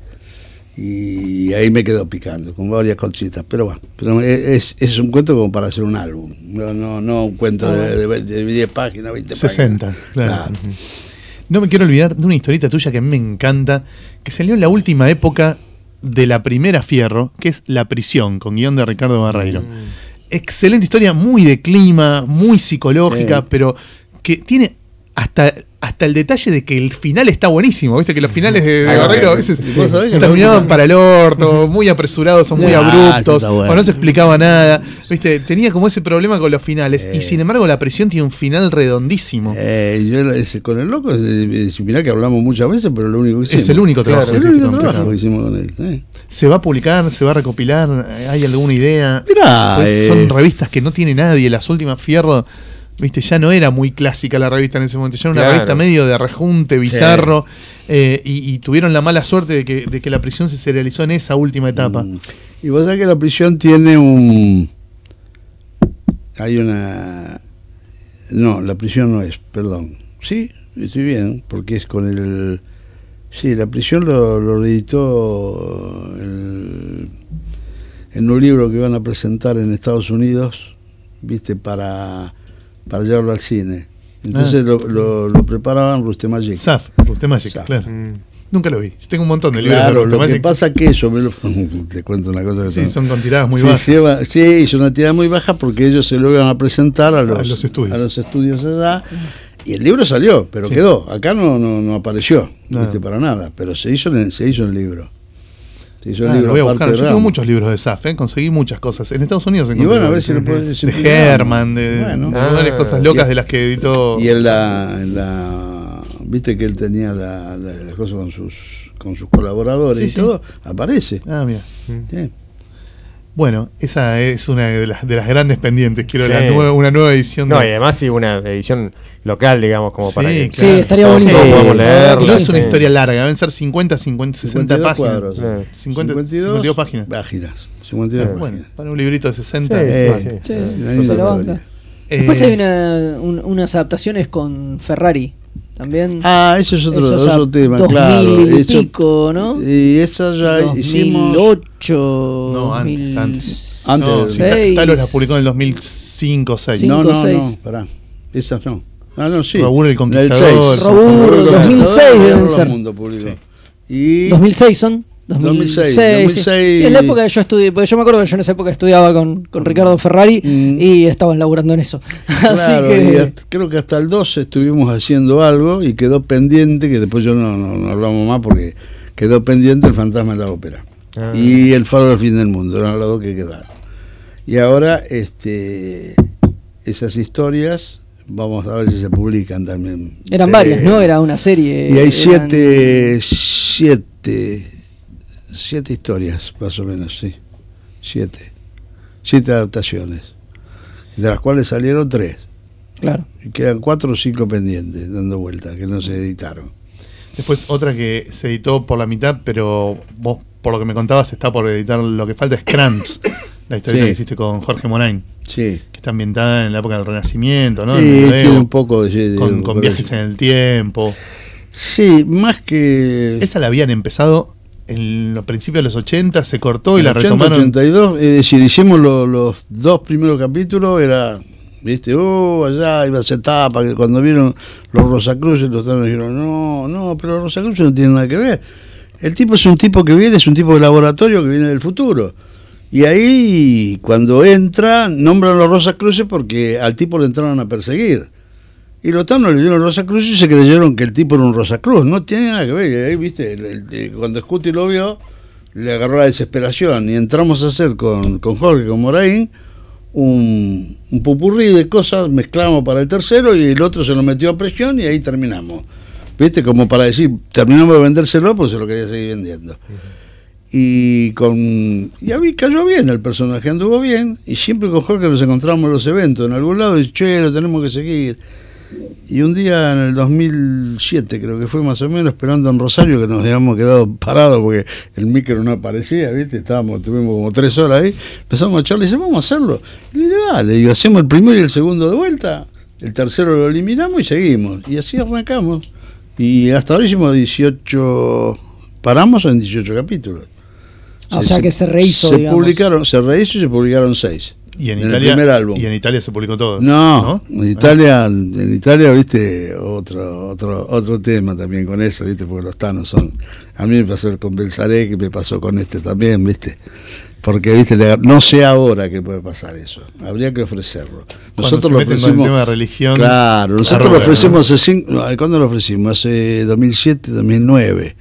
Y ahí me quedó picando, con varias cositas. Pero bueno, pero es, es un cuento como para hacer un álbum. No, no, no un cuento de, de, de diez páginas, veinte sesenta, páginas. claro. Claro. No me quiero olvidar de una historieta tuya que a mí me encanta, que salió en la última época de la primera Fierro, que es La Prisión, con guión de Ricardo Barreiro. Excelente historia, muy de clima, muy psicológica, Sí. pero que tiene hasta, hasta el detalle de que el final está buenísimo. Viste que los finales de, de Ah, Barreiro a sí, veces vos sabés que terminaban la- para el orto, muy apresurados o muy Ah, abruptos, eso está bueno. o no se explicaba nada. Viste, tenía como ese problema con los finales. Eh. Y sin embargo, La Prisión tiene un final redondísimo. Eh, yo ese- con el loco, eh, eh, mirá que hablamos muchas veces, pero lo único que hicimos. Es el único trabajo Claro, que el hiciste único con trabajo que Ricardo. hicimos con él. eh. ¿Se va a publicar? ¿Se va a recopilar? ¿Hay alguna idea? Mirá, Pues eh, son revistas que no tiene nadie. Las últimas Fierro, viste, ya no era muy clásica la revista en ese momento. Ya era una Claro. revista medio de rejunte, bizarro. eh, y, y tuvieron la mala suerte de que, de que La Prisión se serializó en esa última etapa. Mm. Y vos sabés que La Prisión tiene un... Hay una... No, La Prisión no es, perdón. Sí, estoy bien, porque es con el... Sí, La Prisión lo, lo editó el- en un libro que van a presentar en Estados Unidos, viste, para, para llevarlo al cine. Entonces Ah. lo, lo, lo preparaban Rustem Magic. S A F, Rustem Magic, Saf. claro. Mm. Nunca lo vi. Yo tengo un montón de libros de Claro, Rustem lo que Magic. pasa que eso, me lo- te cuento una cosa que Sí, son con tiradas muy sí, bajas. lleva- sí, hizo una tirada muy baja porque ellos se lo iban a presentar a los, A los estudios. a los estudios allá. Y el libro salió, pero Sí. quedó. Acá no, no, no apareció, Nada. ¿viste? Para nada. Pero se hizo, en- se hizo el libro. Se hizo el Ah, libro lo voy a aparte buscar. de Yo tengo Ramos. muchos libros de S A F, ¿eh? Conseguí muchas cosas. En Estados Unidos Y encontré bueno, a ver varios. si lo puedes decir. De Herman, de, Bueno. de varias Ah. cosas locas Y- de las que editó. Y en la, en la. Viste que él tenía la, la, la cosa con sus, con sus colaboradores Sí, y sí. todo. Aparece. Ah, mira. Sí. Bueno, esa es una de las, de las grandes pendientes. Quiero Sí. la nueva- una nueva edición. No, de- y además sí una edición local, digamos, como Sí, para que Sí, claro. estaría todos buenísimo. podamos La leerla, verdad que no sí. es una sí. historia larga, deben ser cincuenta, cincuenta, sesenta cincuenta y dos páginas. cuadros. Claro. cincuenta, cincuenta y dos cincuenta y dos páginas. Páginas. cincuenta y dos Eh, Bueno, páginas. para un librito de sesenta. Sí, Eh, sí, sí. Sí, Una se linda la banca. historia. Eh, Después hay una, un- unas adaptaciones con Ferrari. también. Ah, eso es otro, Eso es otro a tema, dos claro. mil y Eso- pico, ¿no? Y esa ya dos mil hicimos. ocho, No, antes, dos mil antes. Antes. No, seis. sí, Ta- Talos la publicó en el dos mil cinco o seis. Cinco, No, no, seis. no, pará. Esas no. Ah, no, sí. Robur el La del Conquistador. seis. Robur, Robur el dos mil seis Conquistador, deben Robur ser. Mundo publicó. Sí. Y dos mil seis son. dos mil dos mil seis, sí. dos mil seis. Sí, es la época que yo estudié, porque yo me acuerdo que yo en esa época estudiaba con, con Ricardo Ferrari Mm. y estaban laburando en eso. Así claro, y que hasta- creo que hasta el doce estuvimos haciendo algo y quedó pendiente, que después yo no, no, no hablamos más porque quedó pendiente el Fantasma de la Ópera Ah. y el Faro del Fin del Mundo, eran los dos que quedaron. Y ahora este esas historias vamos a ver si se publican también. eran Eh, varias, ¿no? Era una serie. Y hay eran- siete, siete, siete historias, más o menos, sí. Siete. Siete adaptaciones. De las cuales salieron tres. Claro. Y quedan cuatro o cinco pendientes, dando vueltas, que no se editaron. Después otra que se editó por la mitad, pero vos, por lo que me contabas, está por editar. Lo que falta es Krantz, la historia Sí. que hiciste con Jorge Morain, Sí. que está ambientada en la época del Renacimiento, ¿no? Sí, Del medioevo, tiene un poco de... de- con, de- con viajes en el tiempo. Sí, más que... Esa la habían empezado en los principios de los ochenta, se cortó y la ochenta, retomaron. ochenta y dos, es decir, hicimos lo- los dos primeros capítulos, era, viste, oh, allá iba a ser tapa, que cuando vieron los Rosacruces, los tanos dijeron, no, no, pero los Rosacruces no tienen nada que ver. El tipo es un tipo que viene, es un tipo de laboratorio que viene del futuro. Y ahí, cuando entra, nombran los Rosacruces porque al tipo le entraron a perseguir. Y los tanos le dieron Rosacruz y se creyeron que el tipo era un Rosacruz. No tiene nada que ver. Y ahí, viste, el- el- el- cuando Scuti lo vio, le agarró la desesperación. Y entramos a hacer con, con Jorge, con Moraín, un, un pupurrí de cosas, mezclamos para el tercero y el otro se lo metió a presión y ahí terminamos. Viste, como para decir, terminamos de vendérselo porque se lo quería seguir vendiendo. Y con y a mí cayó bien, el personaje anduvo bien, y siempre con Jorge nos encontramos en los eventos, en algún lado, y che, lo tenemos que seguir. Y un día en el dos mil siete, creo que fue más o menos, esperando en Rosario, que nos habíamos quedado parados porque el micro no aparecía, ¿viste? Estábamos, tuvimos como tres horas ahí, empezamos a charlar y dice, vamos a hacerlo. Y le digo, dale, digo, hacemos el primero y el segundo de vuelta, el tercero lo eliminamos y seguimos. Y así arrancamos. Y hasta ahora hicimos dieciocho, paramos en dieciocho capítulos. Ah, o sea que se rehizo, Se digamos. publicaron, se rehizo y se publicaron seis. Y en, en Italia, el primer álbum. y en Italia se publicó todo. No, en Italia, en Italia, viste, otro, otro, otro tema también con eso, viste, porque los tanos son. A mí me pasó con Belsaré, que me pasó con este también, viste. Porque, viste, le- no sé ahora que puede pasar eso. Habría que ofrecerlo. Cuando Nosotros se lo meten con el ofrecimos. tema de religión. Claro, nosotros arroba, lo ofrecimos ¿no? hace cinco. no, ¿Cuándo lo ofrecimos? Hace dos mil siete, dos mil nueve.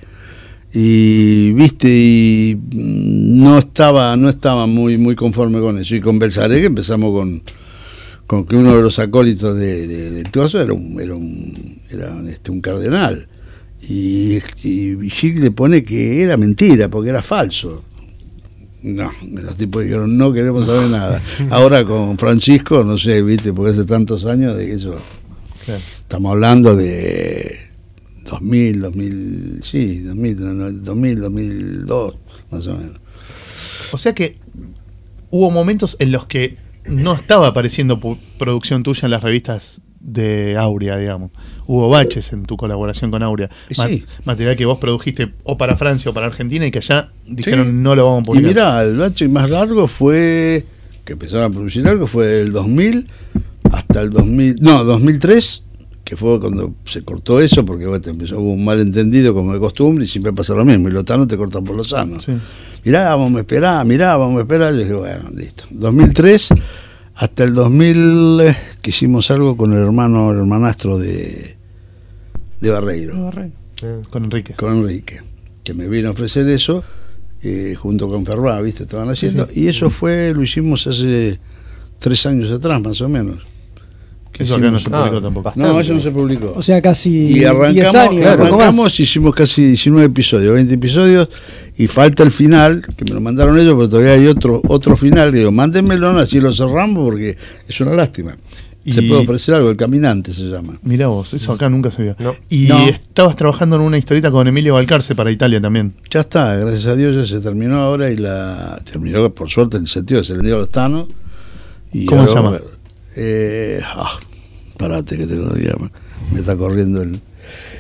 Y viste, y mm, no estaba, no estaba muy, muy conforme con eso. Y con Belsaré, que empezamos con, con que uno de los acólitos de, de, del coso era un, era un, era un, este, un cardenal. Y, y Gic le pone que era mentira, porque era falso. No, los tipos dijeron, no queremos saber nada. Ahora con Francisco, no sé, viste, porque hace tantos años de que eso. Claro. Estamos hablando de dos mil, dos mil, sí, dos mil, dos mil, dos mil dos, más o menos. O sea que hubo momentos en los que no estaba apareciendo pu- producción tuya en las revistas de Aurea, digamos. Hubo baches en tu colaboración con Aurea. Ma- Sí. Material que vos produjiste o para Francia o para Argentina y que allá dijeron Sí. no lo vamos a Y publicar. mirá, el bache más largo fue, que empezaron a producir algo, fue del dos mil hasta el dos mil, no, dos mil tres, que fue cuando se cortó eso, porque bueno, empezó, hubo un malentendido como de costumbre y siempre pasa lo mismo, y los tanos te cortan por los sanos. Sí. Mirá, vamos a esperar, mirá, vamos a esperar. Yo dije, bueno, listo. dos mil tres hasta el dos mil, eh, que hicimos algo con el hermano, el hermanastro de, de Barreiro, Con Enrique. con Enrique, que me vino a ofrecer eso, eh, junto con Ferrá, ¿viste? Estaban haciendo, Sí, sí. y eso fue, lo hicimos hace tres años atrás, más o menos. Que Eso acá no hicimos- se publicó Ah, tampoco. bastante. No, eso no se publicó. O sea, casi Y diez arrancamos, años, claro, un poco más. arrancamos, hicimos casi diecinueve episodios, veinte episodios, y falta el final, que me lo mandaron ellos, pero todavía hay otro otro final, que digo, mándenmelo, así lo cerramos, porque es una lástima. Se Y- puede ofrecer algo, El Caminante se llama. Mirá vos, eso acá nunca se vio. No. Y No. estabas trabajando en una historieta con Emilio Balcarce para Italia también. Ya está, gracias a Dios ya se terminó ahora, y la terminó por suerte en el sentido, se le dio a los tanos. Y ¿Cómo se ahora, llama? Eh, ah, parate que te lo diga, me está corriendo el...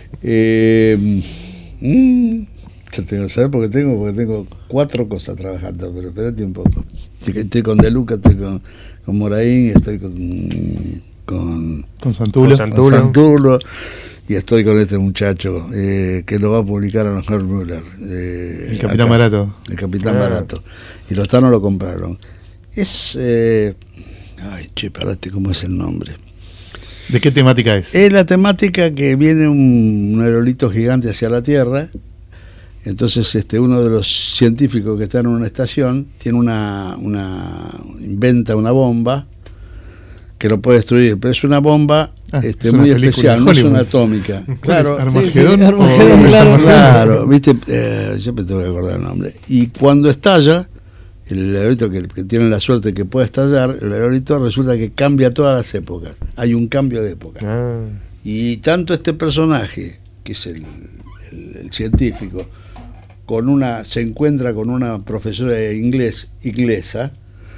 Eh, mm, yo tengo que saber porque tengo, porque tengo cuatro cosas trabajando, pero espérate un poco. Estoy, estoy con De Luca, estoy con, con Moraín, estoy con con, con Santulo. Con Santulo. Con Santulo y estoy con este muchacho eh, que lo va a publicar a Herr Müller. Eh, el Capitán acá, Barato. El Capitán ah. Barato. Y los Thanos lo compraron. Es... Eh, ay, che, parate, ¿cómo es el nombre? ¿De qué temática es? Es la temática que viene un, un aerolito gigante hacia la Tierra. Entonces este uno de los científicos que está en una estación tiene una, una inventa una bomba que lo puede destruir, pero es una bomba ah, este, es una muy especial, no es una atómica. Claro, Armagedón, sí, sí, Armagedón, claro, claro, viste, eh, siempre tengo que acordar el nombre. Y cuando estalla, el aerolito que, que tiene la suerte que pueda estallar, el aerolito resulta que cambia todas las épocas. Hay un cambio de época. Ah. Y tanto este personaje, que es el, el, el científico, con una se encuentra con una profesora de inglés inglesa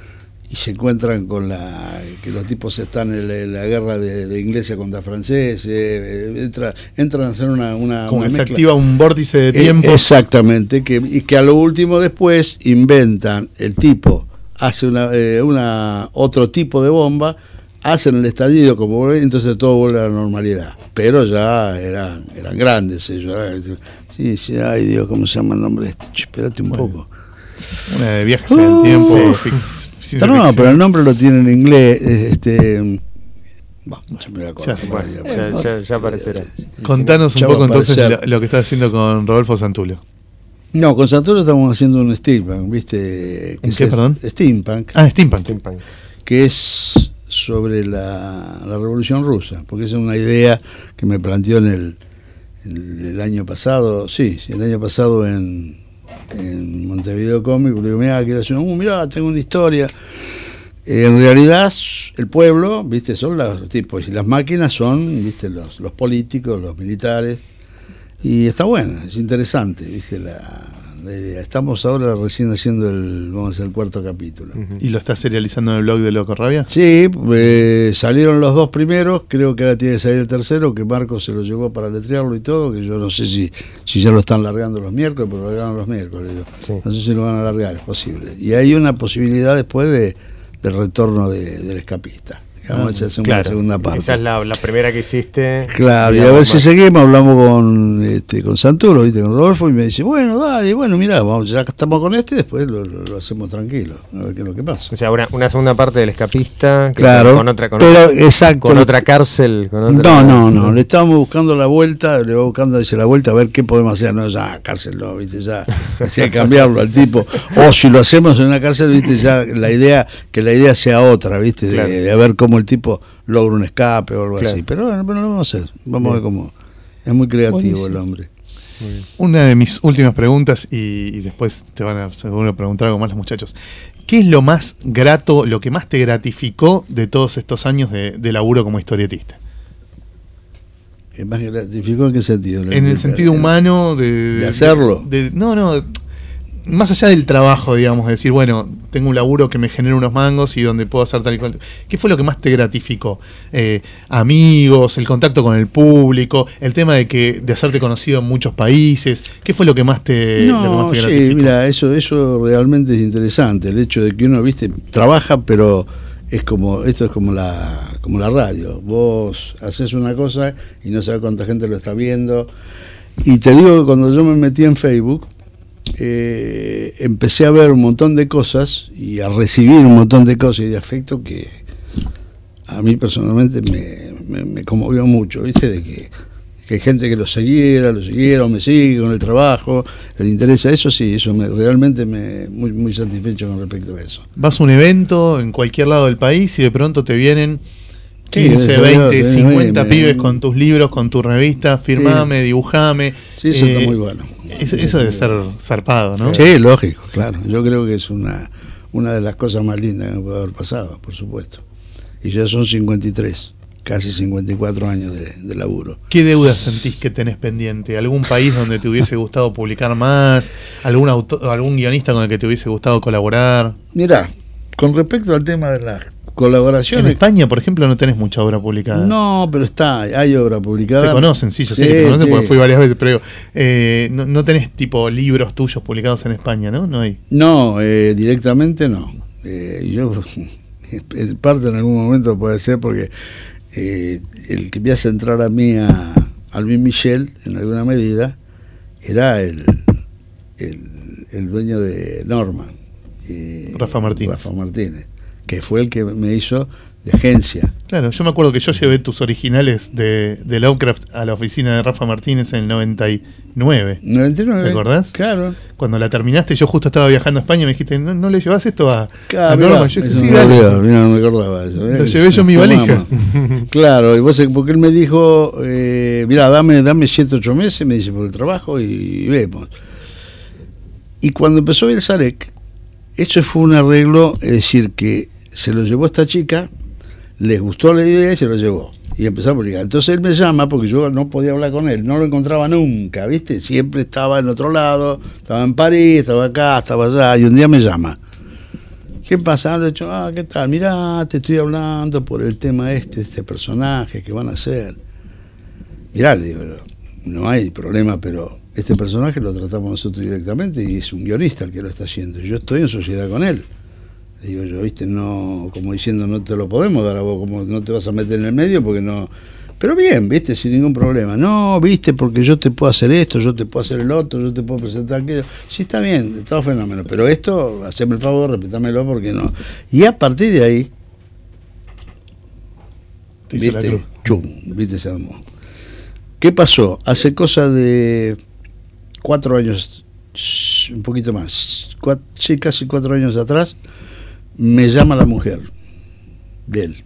y se encuentran con la que los tipos están en la, en la guerra de, de Inglaterra contra franceses, eh, entra, entran a hacer una, una como una se mezcla. Activa un vórtice de tiempo. Eh, exactamente, que, y que a lo último después inventan, el tipo hace una, eh, una otro tipo de bomba, hacen el estallido como entonces todo vuelve a la normalidad, pero ya eran, eran grandes ellos. Sí, sí, ay Dios, ¿cómo se llama el nombre de este? Espérate un bueno. poco. Una de viajes en el tiempo. Uh, fix, pero no, pero el nombre lo tiene en inglés. Este, bah, no se me ya, bueno, ya, ya, ya aparecerá. Contanos un ya poco entonces lo, lo que estás haciendo con Rodolfo Santulo. No, con Santulo estamos haciendo un steampunk, ¿viste? ¿En qué, perdón? Steampunk. Ah, steampunk. steampunk. Que es sobre la, la Revolución Rusa, porque esa es una idea que me planteó en el, el, el año pasado, sí, el año pasado en, en Montevideo Comic, porque digo, mirá, quiero hacer, uh, mirá, tengo una historia. Eh, en realidad, el pueblo, viste, son los tipos, y las máquinas son, viste, los, los políticos, los militares, y está bueno, es interesante, viste, la... Estamos ahora recién haciendo el, vamos a hacer el cuarto capítulo. ¿Y lo estás serializando en el blog de Loco Rabia? Sí, eh, salieron los dos primeros, creo que ahora tiene que salir el tercero, que Marcos se lo llevó para letrearlo y todo, que yo no sé si, si ya lo están largando los miércoles, pero lo largaron los miércoles. Sí. No sé si lo van a largar, es posible. Y hay una posibilidad después de, del retorno de, del escapista. Vamos a hacer claro, una segunda parte. Esa es la, la primera que hiciste. Claro, y a ver más. Si seguimos, hablamos con este, con Santulo, ¿viste? Con Rodolfo, y me dice, bueno, dale, bueno, mirá, vamos, ya estamos con este, después lo, lo, lo hacemos tranquilo, a ver qué es lo que pasa. O sea, una, una segunda parte del escapista, que claro, con otra, con, pero, otra, exacto, con otra cárcel. Con otra, no, no, no, le estábamos buscando la vuelta, le va buscando dice, la vuelta a ver qué podemos hacer. No, ya, cárcel no, ¿viste? Ya, hay que cambiarlo al tipo. O si lo hacemos en una cárcel, ¿viste? Ya la idea, que la idea sea otra, ¿viste? De, claro. de, de ver cómo el tipo logra un escape o algo claro. así, pero bueno, pero lo vamos a hacer, vamos bien. A ver cómo es muy creativo Buenísimo. El hombre. Una de mis últimas preguntas y, y después te van a seguro preguntar algo más los muchachos. ¿Qué es lo más grato, lo que más te gratificó de todos estos años de, de laburo como historietista? ¿Más gratificó en qué sentido? En el sentido humano de, de, de hacerlo. De, de, no, no. Más allá del trabajo, digamos, decir, bueno, tengo un laburo que me genera unos mangos y donde puedo hacer tal y cual. ¿Qué fue lo que más te gratificó? Eh, amigos, el contacto con el público, el tema de que de hacerte conocido en muchos países. ¿Qué fue lo que más te, no, lo que más te sí, gratificó? Mira, eso, eso realmente es interesante. El hecho de que uno, viste, trabaja, pero es como, esto es como la, como la radio. Vos haces una cosa y no sabes cuánta gente lo está viendo. Y te digo que cuando yo me metí en Facebook, Eh, empecé a ver un montón de cosas y a recibir un montón de cosas y de afecto que a mí personalmente me, me, me conmovió mucho, ¿viste? De que, que hay gente que lo siguiera, lo siguiera o me sigue con el trabajo, le interesa eso, sí, eso me, realmente me muy, muy satisfecho con respecto a eso. Vas a un evento en cualquier lado del país y de pronto te vienen quince, sí, veinte, sí, cincuenta me, pibes me, con tus libros, con tu revista, firmame, sí. dibujame. Sí, eso eh, está muy bueno. Eso, eso debe ser zarpado, ¿no? Sí, lógico, claro. Yo creo que es una, una de las cosas más lindas que me puede haber pasado, por supuesto. Y ya son cincuenta y tres, casi cincuenta y cuatro años de, de laburo. ¿Qué deudas sentís que tenés pendiente? ¿Algún país donde te hubiese gustado publicar más? ¿Algún, auto, algún guionista con el que te hubiese gustado colaborar? Mirá, con respecto al tema de las colaboraciones. En España, por ejemplo, no tenés mucha obra publicada. No, pero está, hay obra publicada. Te conocen, sí, yo sé Sí, que te conocen sí. porque fui varias veces, pero digo, eh, no, no tenés tipo libros tuyos publicados en España, ¿no? No hay. No, eh, directamente no. Eh, yo, en parte en algún momento puede ser porque eh, el que me hace entrar a mí a, a Luis Michel, en alguna medida, era el, el, el dueño de Norma. Eh, Rafa Martínez. Rafa Martínez, que fue el que me hizo de agencia. Claro, yo me acuerdo que yo llevé tus originales de, de Lovecraft a la oficina de Rafa Martínez en el noventa y nueve. noventa y nueve. ¿Te acordás? Claro. Cuando la terminaste, yo justo estaba viajando a España y me dijiste, ¿no, no le llevas esto a, Claro, a Norma? mirá, Yo dije, eso sí, no, me dale. olvidaba, mirá, no me acordaba eso. Mirá Lo que llevé yo en mi tomamos. valija. Claro, y vos, porque él me dijo, eh, mirá, dame, dame siete, ocho meses, me dice, por el trabajo y vemos. Y cuando empezó el Sarek, eso fue un arreglo, es decir, que se lo llevó esta chica, les gustó la idea y se lo llevó. Y empezó a publicar. Entonces él me llama porque yo no podía hablar con él, no lo encontraba nunca, ¿viste? Siempre estaba en otro lado, estaba en París, estaba acá, estaba allá, y un día me llama. ¿Qué pasa? Le he dicho, ah, ¿qué tal? Mirá, te estoy hablando por el tema este, este personaje que van a hacer. Mirá, le digo, no hay problema, pero este personaje lo tratamos nosotros directamente y es un guionista el que lo está haciendo. Yo estoy en sociedad con él. Digo yo, viste, no, como diciendo, no te lo podemos dar a vos, como no te vas a meter en el medio porque no. Pero bien, viste, sin ningún problema. No, viste, porque yo te puedo hacer esto, yo te puedo hacer el otro, yo te puedo presentar aquello. Sí, está bien, todo fenómeno. Pero esto, haceme el favor, respetámelo porque no. Y a partir de ahí, Te hizo la viste, cruz. chum, viste, se armó. ¿Qué pasó? Hace cosa de cuatro años, un poquito más, cuatro, sí, casi cuatro años atrás, me llama la mujer de él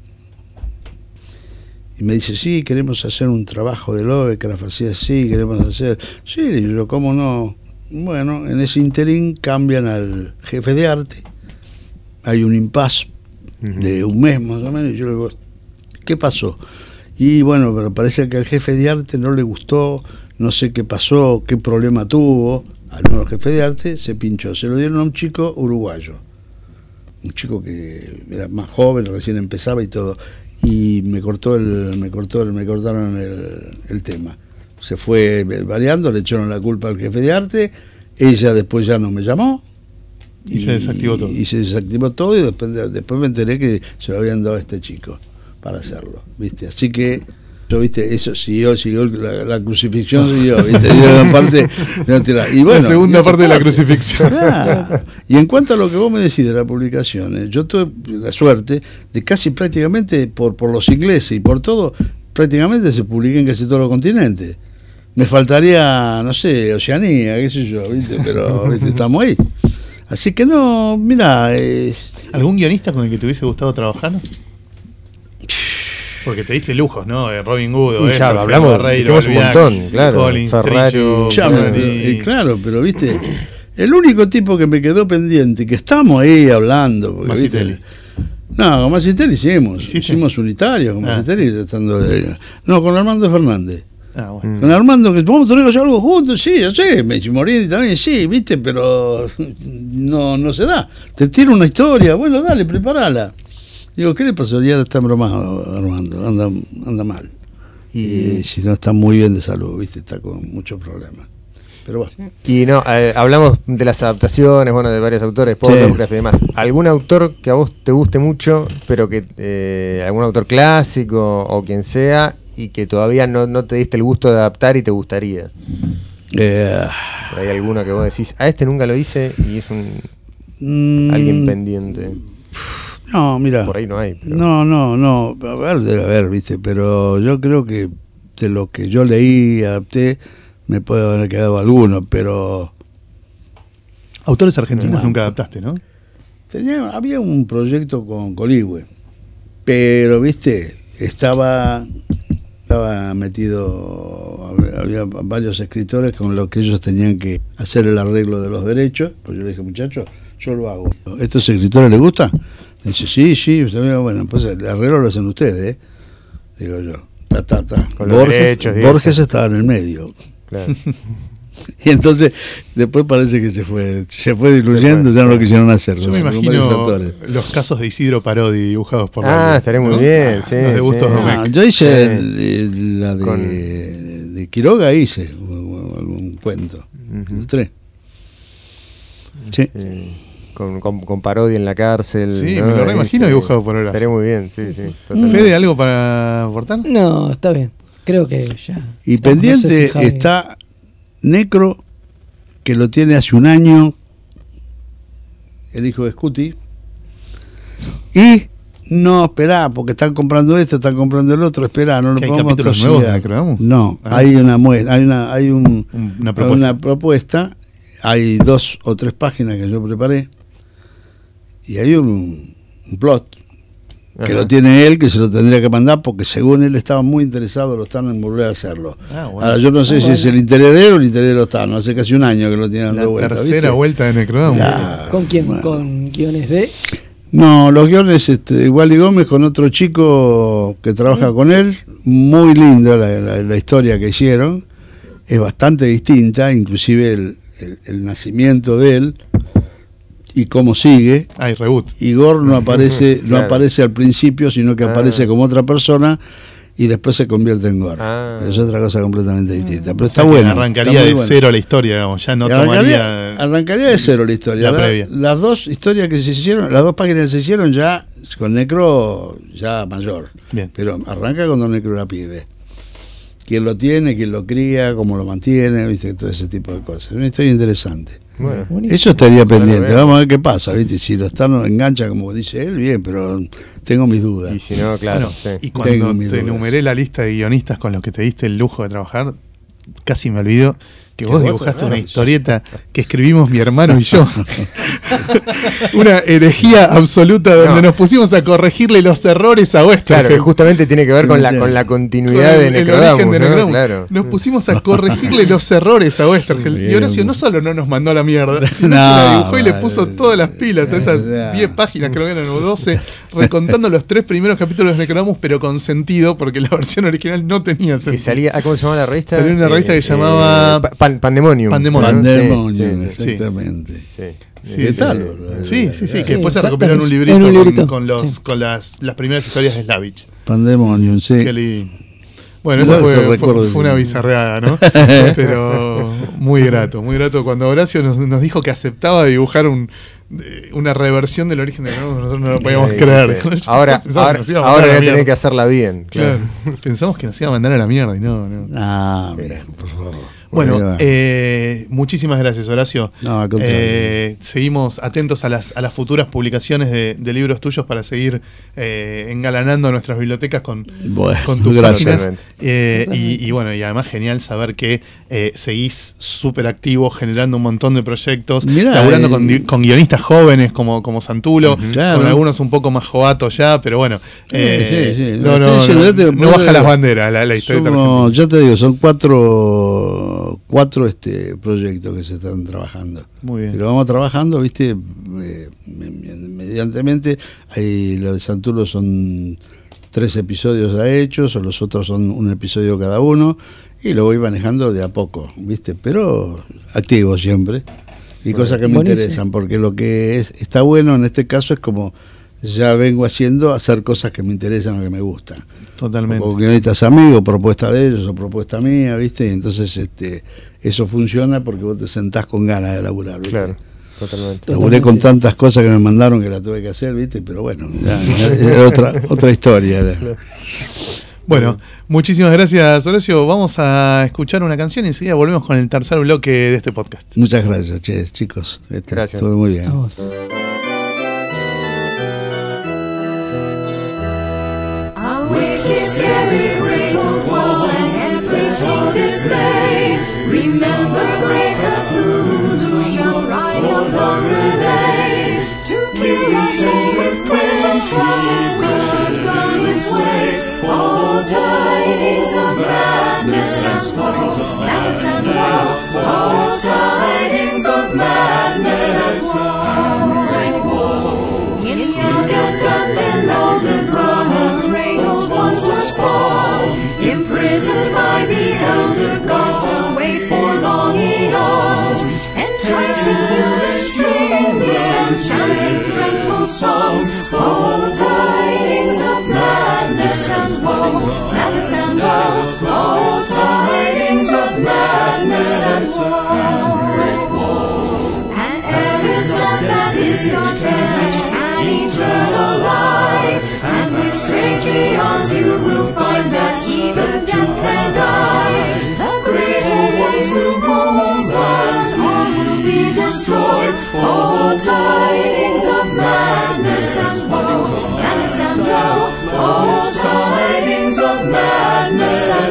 y me dice, sí, queremos hacer un trabajo de Lovecraft, así así, queremos hacer, sí, y yo, ¿cómo no? Bueno, en ese interín cambian al jefe de arte, hay un impasse de un mes más o menos, y yo le digo, ¿qué pasó? Y bueno, pero parece que al jefe de arte no le gustó, no sé qué pasó, qué problema tuvo, al nuevo jefe de arte se pinchó, se lo dieron a un chico uruguayo, un chico que era más joven, recién empezaba y todo, y me cortó el, me cortó el, me cortaron el, el tema. Se fue variando, le echaron la culpa al jefe de arte, ella después ya no me llamó. Y, y se desactivó todo. Y se desactivó todo y después, después me enteré que se lo habían dado a este chico para hacerlo, ¿viste? Así que yo, viste, eso siguió, siguió la, la crucifixión siguió, viste, y la parte, y bueno, la segunda y parte de la parte. crucifixión. Claro. Y en cuanto a lo que vos me decís de las publicaciones, yo tuve la suerte de casi prácticamente por, por los ingleses y por todo, prácticamente se publica en casi todos los continentes. Me faltaría, no sé, Oceanía, qué sé yo, ¿viste? Pero ¿viste? Estamos ahí. Así que no, mira, eh, ¿algún guionista con el que te hubiese gustado trabajar? Porque te diste lujos, ¿no? Eh, Robin Hood, Y eh, ya, Alfredo hablamos, Barreiro, dijimos un Albiac, montón, claro. Collins, Ferrari, Trillo, ya, Ferrari. pero, eh, claro, pero viste, el único tipo que me quedó pendiente, que estamos ahí hablando, porque, Masitelli. ¿viste? No, con Masitelli hicimos, ¿Hiciste? hicimos unitario con Ah. Masitelli, estando de- no, con Armando Fernández. Ah, bueno. Con Armando, que vamos a tener que hacer algo juntos, sí, yo sé, Mechi Morini también, sí, viste, pero no, no se da. Te tiro una historia, bueno, dale, preparala. Digo, ¿qué le pasó? Ya está bromado, Armando, anda, anda mal. Y, Y si no está muy bien de salud, viste, está con muchos problemas. Pero bueno. y no, eh, hablamos de las adaptaciones, bueno, de varios autores, Paul Sí. Lovecraft y demás. ¿Algún autor que a vos te guste mucho, pero que eh, algún autor clásico o quien sea, y que todavía no, no te diste el gusto de adaptar y te gustaría? Eh, Por ahí alguno que vos decís, a este nunca lo hice y es un mm, alguien pendiente. No, mira. Por ahí no hay. Pero... No, no, no. A ver, debe haber, viste, pero yo creo que de lo que yo leí, adapté, me puede haber quedado alguno, pero Autores argentinos No. nunca adaptaste, ¿no? tenía, había un proyecto con Coligüe, pero, viste, estaba, estaba metido, había varios escritores con los que ellos tenían que hacer el arreglo de los derechos, pues yo le dije, muchachos, yo lo hago. ¿Estos escritores les gusta? Me dice, sí, sí, bueno, pues el arreglo lo hacen ustedes, ¿eh? Digo yo, ta, ta, ta. Con los derechos, digo, Borges sí. estaba en el medio. Claro. Y entonces, después parece que se fue se fue diluyendo, ya no lo quisieron hacer. Yo me imagino los casos de Isidro Parodi dibujados por Ah, la, estaría muy ¿no? bien, sí. Los de Bustos sí. Domecq. Ah, yo hice Sí. el- el- la de, Con- de Quiroga, hice algún cuento. Ujú. Ilustré. Sí. Sí. Con, con, con Parodi en la cárcel. Sí, ¿no? me lo Ahí, reimagino sí. dibujado por Horacio. Estaría muy bien, sí, sí. totalmente. ¿Fede, algo para aportar? No, está bien. Creo que ya. Y estamos, pendiente no sé si Javi- está Necro, que lo tiene hace un año, el hijo de Scuti. Y no, esperá, porque están comprando esto, están comprando el otro, esperá, no lo ¿Que hay podemos capítulos tosigar. nuevos de Necrodamus? No, Ah. hay una muestra, hay una, hay un, Un- una una propuesta. propuesta. Hay dos o tres páginas que yo preparé y hay un, un plot que Ajá. lo tiene él, que se lo tendría que mandar porque según él estaba muy interesado, lo están en volver a hacerlo. Ah, bueno. Ahora yo no sé Ah, si bueno. es el interés de él o el interés de los Thanos. Hace casi un año que lo tienen La dando vuelta. tercera ¿viste? vuelta de Necrodamus. Ya. ¿Con quién? Bueno. ¿Con guiones de? No, los guiones, este, Wally Gómez con otro chico que trabaja con él. Muy linda la, la- la historia que hicieron. Es bastante distinta, inclusive el, el- el nacimiento de él y cómo sigue. Ay, reboot. Igor no aparece, no Claro. aparece al principio, sino que Ah. aparece como otra persona y después se convierte en Gor. Ah. Es otra cosa completamente distinta. Pero O está sea, que bueno. Arrancaría está muy de bueno. cero la historia, digamos. Ya no arrancaría, tomaría. arrancaría de cero la historia. la La- previa. Las dos historias que se hicieron, las dos páginas que se hicieron ya con Necro ya mayor. Bien. Pero arranca cuando Necro era pibe. Quién lo tiene, quién lo cría, cómo lo mantiene, viste, todo ese tipo de cosas. Es una historia interesante. Bueno, Buenísimo. Eso estaría pendiente. veamos. Vamos a ver qué pasa, viste. Si los Thanos engancha como dice él, bien, pero tengo mis dudas. y si no, claro. Bueno, sí. y Tengo cuando mis te dudas. enumeré la lista de guionistas con los que te diste el lujo de trabajar, casi me olvido que Que vos vos dibujaste agarras. una historieta que escribimos mi hermano y yo. Una herejía absoluta donde No. nos pusimos a corregirle los errores a Western. Claro, que justamente tiene que ver Sí, con la, sí. con la Con continuidad el- de el Necrodamus, origen de ¿no? Necrodamus. Claro. Nos pusimos a corregirle los errores a Westergel. Y Bien. Horacio no solo no nos mandó a la mierda, sino No, que la dibujó y le vale. puso todas las pilas a esas Ya. diez páginas, creo que eran o doce, recontando los tres primeros capítulos de Necrodamus, pero con sentido, porque la versión original no tenía Que sentido. salía, ah, ¿cómo se llamaba la revista? Salió una revista que llamaba- Pa- Pan- Pandemonium. Pandemonium. ¿no? Pandemonium, Sí, sí, sí. exactamente. sí. Sí, ¿Qué sí. tal? Sí, sí, sí, que Sí, después se recopiló en un exactamente. librito, En un con- librito, Con, los, sí. con las, las primeras historias de Slavich. Pandemonium, sí. Qué li- Bueno, No, eso fue, eso fue- recuerdo fue una bien. bizarreada, ¿no? Pero muy grato, muy grato. Cuando Horacio nos, nos dijo que aceptaba dibujar un, eh, una reversión del origen de Necrodamus, nosotros no lo podíamos Sí, creer. sí. Yo Ahora, pensaba que ahora, nos iba a ahora mandar a voy la a tener mierda. que hacerla bien. Claro. Claro, pensamos que nos iba a mandar a la mierda y no, no. Ah, mira, por favor. Bueno, Ahí va. eh, muchísimas gracias, Horacio. No, al contrario. Eh, seguimos atentos a las, a las futuras publicaciones de, de libros tuyos para seguir eh, engalanando nuestras bibliotecas con, Bueno, con tus gracias. páginas. Eh, y, y bueno, y además genial saber que eh, seguís súper activo, generando un montón de proyectos, Mirá, laburando eh, con, di- con guionistas jóvenes como, como Santulo, Claro. con algunos un poco más jovatos ya, pero bueno, eh, sí, sí. no, Estoy no, diciendo, no, yo te- no baja las banderas la, la historia Somos- ya te digo, son cuatro, cuatro este, proyectos que se están trabajando. Muy bien. Y lo vamos trabajando, viste, eh, me- me- mediantemente. Ahí lo de Santulo son tres episodios ya hechos, o los otros son un episodio cada uno, y lo voy manejando de a poco, viste, pero activo siempre. Y cosas que me Buenísimo. interesan, porque lo que es, está bueno en este caso es como ya vengo haciendo, hacer cosas que me interesan o que me gustan. Totalmente. O guionistas amigos, propuesta de ellos o propuesta mía, ¿viste? Y entonces este eso funciona porque vos te sentás con ganas de laburar, ¿viste? Claro, totalmente. Laburé con Totalmente. tantas cosas que me mandaron que las tuve que hacer, ¿viste? Pero bueno, ya, ya es otra, otra historia. Bueno, muchísimas gracias, Horacio. Vamos a escuchar una canción y enseguida volvemos con el tercer bloque de este podcast. Muchas gracias, che, chicos. Este, Gracias. Todo muy bien. A vos. A wicked, scary, cradled walls and everything display. Remember, great Cthulhu shall rise up on relay to kill us all with wings. If we should ground his way, all tidings of madness, madness and love, all tidings of madness and woe. In Yagath and all the Brahma cradles once were spawned, imprisoned by the elder gods to wait for long eons. your death and eternal life. And with strange eons you will find that even death can die. The great ones will rule and all will be destroyed. Oh, tidings of madness and woe, madness and woe. Oh, tidings of madness and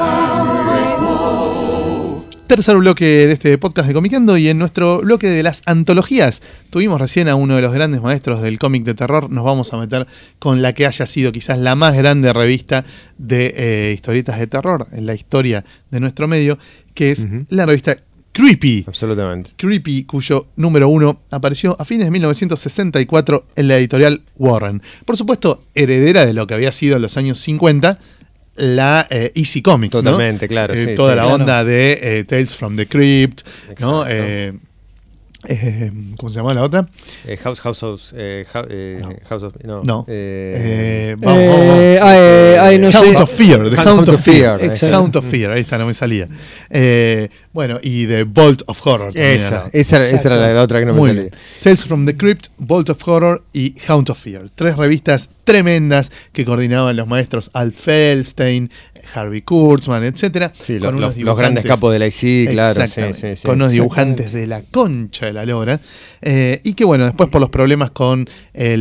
woe. Tercer bloque de este podcast de Comiqueando, y en nuestro bloque de las antologías tuvimos recién a uno de los grandes maestros del cómic de terror. Nos vamos a meter con la que haya sido quizás la más grande revista de eh, historietas de terror en la historia de nuestro medio, que es uh-huh. la revista Creepy. Absolutamente. Creepy, cuyo número uno apareció a fines de mil novecientos sesenta y cuatro en la editorial Warren. Por supuesto, heredera de lo que había sido en los años cincuenta la eh, Easy Comics, totalmente, ¿no? claro. Eh, sí, toda sí, la claro. onda de eh, Tales from the Crypt, ¿no? Exacto. Eh, eh, ¿Cómo se llama la otra? Eh, house, house, house, eh, house, eh, No. house of, no. No. Eh, Eh, vamos, vamos, vamos. Eh, ay, ay, no Hound sé. of Fear, The Hound Hound of of Fear. Fear, exacto. Hound of Fear, ahí está, no me salía. Eh, bueno, y The Bolt of Horror. también esa, era. esa, esa Exacto. era la, la otra que no me Muy salía. bien. Tales from the Crypt, Bolt of Horror y Hound of Fear. Tres revistas tremendas que coordinaban los maestros Al Feldstein, Harvey Kurtzman, etcétera. Sí, con los, unos los, los grandes dibujantes- capos de la I C, claro. Sí, Exactamente, sí, sí. con unos Exactamente. dibujantes de la concha de la lora. Eh, y que bueno, después por los problemas con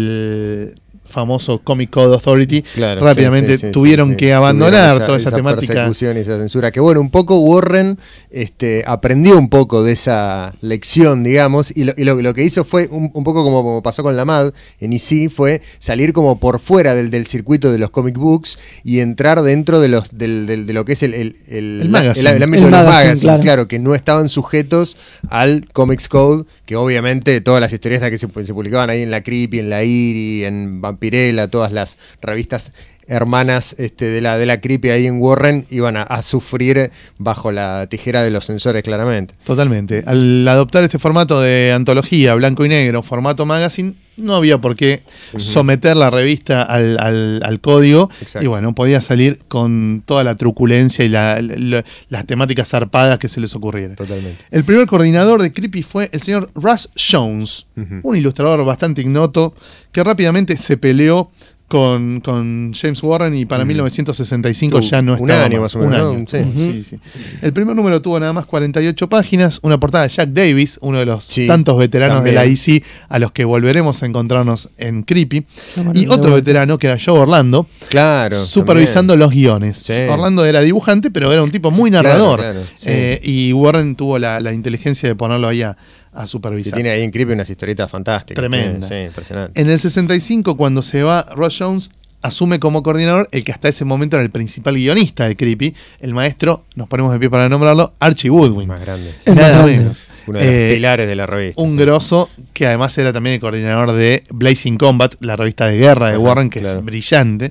el famoso Comic Code Authority, Claro, rápidamente sí, sí, sí, tuvieron sí, sí. que abandonar Tuvieron toda esa, temática. persecución y esa censura. Que bueno, un poco Warren este, aprendió un poco de esa lección, digamos, y lo, y lo, lo que hizo fue un, un poco como, como pasó con la M A D en I C, fue salir como por fuera del, del circuito de los comic books y entrar dentro de los del, del- de lo que es el, el, el, El magazine. el- el ámbito El de los magazine, magazines, claro. claro, que no estaban sujetos al Comics Code, que obviamente todas las historietas que se, se publicaban ahí en la Creepy, en la Eerie, en Vampirella, todas las revistas hermanas este, de la de la Creepy ahí en Warren iban a, a sufrir bajo la tijera de los censores, claramente. Totalmente. Al adoptar este formato de antología, blanco y negro, formato magazine, no había por qué Ujú. someter la revista al, al- al código. Exacto. Y bueno, podía salir con toda la truculencia y la- la- las temáticas zarpadas que se les ocurriera. Totalmente. El primer coordinador de Creepy fue el señor Russ Jones, Ujú. un ilustrador bastante ignoto que rápidamente se peleó con, con James Warren y para Mm. mil novecientos sesenta y cinco Uh, ya no un estaba año más o menos, Un ¿no? año. Sí. Ujú. Sí, sí. El primer número tuvo nada más cuarenta y ocho páginas, una portada de Jack Davis, uno de los Sí, tantos veteranos también. de la I C a los que volveremos a encontrarnos en Creepy, Cámara y de otro vuelta. veterano que era Joe Orlando, Claro. supervisando también. los guiones. Sí. Orlando era dibujante, pero era un tipo muy Claro, narrador. claro, sí. Eh, y Warren tuvo la, la inteligencia de ponerlo ahí a, a Que supervisar. tiene ahí en Creepy unas historietas fantásticas. Tremendas. Tiene- Sí, impresionante. En el sesenta y cinco, cuando se va Russ Jones, asume como coordinador el que hasta ese momento era el principal guionista de Creepy, el maestro, nos ponemos de pie para nombrarlo, Archie Woodwing. Más grande. Es más Nada grande. menos. Uno de los Eh, pilares de la revista. Un sí. grosso que además era también el coordinador de Blazing Combat, la revista de guerra de Ajá, Warren, que claro. es brillante.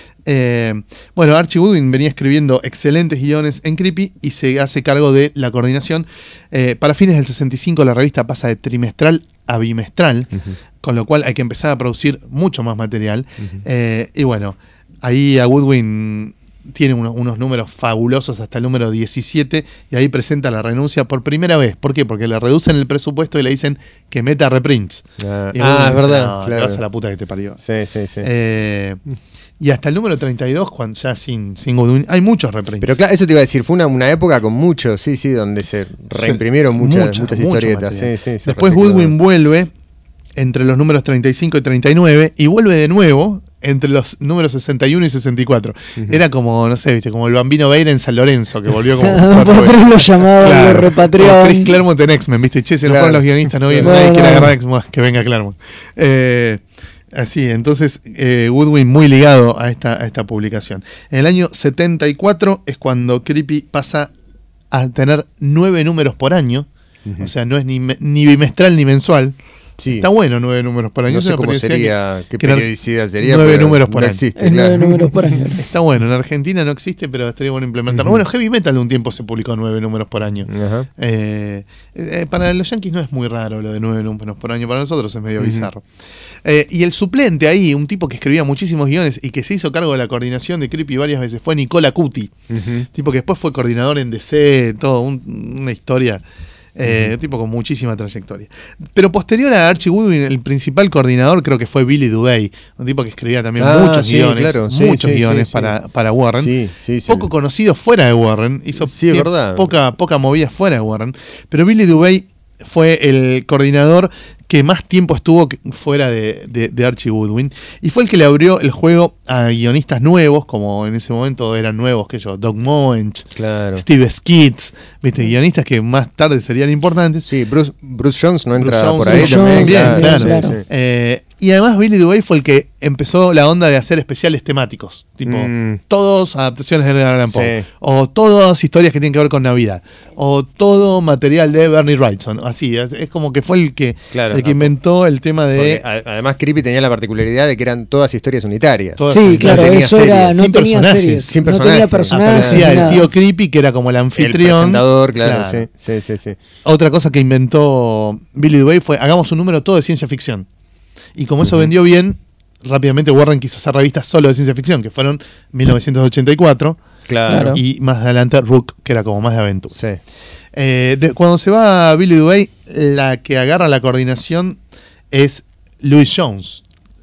Eh, bueno, Archie Woodwing venía escribiendo excelentes guiones en Creepy y se hace cargo de la coordinación. Eh, para fines del sesenta y cinco la revista pasa de trimestral a bimestral, Ujú. con lo cual hay que empezar a producir mucho más material. Ujú. Eh, y bueno, ahí a Woodwing tiene unos, unos números fabulosos hasta el número diecisiete y ahí presenta la renuncia por primera vez. ¿Por qué? Porque le reducen el presupuesto y le dicen que meta reprints. Ah, Y ah, Woodwing es dice, verdad. "No, te claro. vas a la puta que te parió". Sí, sí, sí. Eh, y hasta el número treinta y dos, cuando ya sin, sin Woodwing, hay muchos reprints. Pero claro, eso te iba a decir, fue una, una época con muchos, sí, sí, donde se reimprimieron muchas, Mucho, muchas mucho historietas. material. Sí, sí, se Después reciclaron. Woodwing vuelve entre los números treinta y cinco y treinta y nueve y vuelve de nuevo entre los números sesenta y uno y sesenta y cuatro. Ujú. Era como, no sé, viste, como el Bambino Veira en San Lorenzo, que volvió como Por cuatro veces. atrás lo llamaban, Claro, lo como repatriaban. Chris Claremont en X-Men, viste, che, se nos Claro. fueron los guionistas, no, viene, Claro. nadie No, quiere no. agarrar a X-Men, que venga Claremont. Eh, así, entonces eh, Woodwing muy ligado a esta, a esta publicación. En el año setenta y cuatro es cuando Creepy pasa a tener nueve números por año, Ujú. o sea, no es ni, me- ni bimestral ni mensual. Sí. Está bueno nueve números por año. No Es sé una cómo periodicidad sería, qué que eran periodicidad sería. nueve pero números por no año. existe, Es claro. nueve números por año. que- Está bueno, en Argentina no existe, pero estaría bueno implementarlo. Ujú. Bueno, Heavy Metal de un tiempo se publicó nueve números por año. Ajá. Eh, eh, para los yankees no es muy raro lo de nueve números por año, para nosotros es medio Ujú. bizarro. Eh, y el suplente ahí, un tipo que escribía muchísimos guiones y que se hizo cargo de la coordinación de Creepy varias veces, fue Nicola Cuti. Ujú. Tipo que después fue coordinador en D C, todo, un- una historia Eh, uh-huh. Tipo con muchísima trayectoria. Pero posterior a Archie Goodwin, el principal coordinador creo que fue Billy Dubey, un tipo que escribía también ah, muchos sí, guiones, claro. sí, muchos sí, guiones sí, para, sí. para Warren. Sí, sí, sí. Poco conocido fuera de Warren, hizo sí, es verdad. poca, poca movida fuera de Warren. Pero Billy Dubey fue el coordinador que más tiempo estuvo fuera de, de, de Archie Goodwin y fue el que le abrió el juego a guionistas nuevos, como en ese momento eran nuevos que yo, Doug Moench, claro. Steve Skidz, viste, guionistas que más tarde serían importantes. Sí, Bruce, Bruce Jones no entra Jones, por ahí Bruce también, Jones, claro, claro. claro. Sí, sí. Eh, y además Billy Dubey fue el que empezó la onda de hacer especiales temáticos, tipo Mm. todos adaptaciones de Edgar Allan Poe, Sí. o todas historias que tienen que ver con Navidad, o todo material de Bernie Wrightson, así, es, es como que fue el que, Claro, el que ah, inventó el tema de... Porque, a- además Creepy tenía la particularidad de que eran todas historias unitarias. Todas Sí, unitarias. claro, tenía eso era, series, no sin tenía personajes, series, sin no tenía personajes. personajes. Aparecía ni el nada. tío Creepy, que era como el El anfitrión. presentador, claro, sí, sí, sí, sí. Otra cosa que inventó Billy Dubey fue, hagamos un número todo de ciencia ficción. Y como eso Ujú. vendió bien, rápidamente Warren quiso hacer revistas solo de ciencia ficción, que fueron mil novecientos ochenta y cuatro, Claro. Claro. y más adelante Rook, que era como más de aventura. Sí. Eh, de- cuando se va Billy Dubey, la que agarra la coordinación es Louis Jones,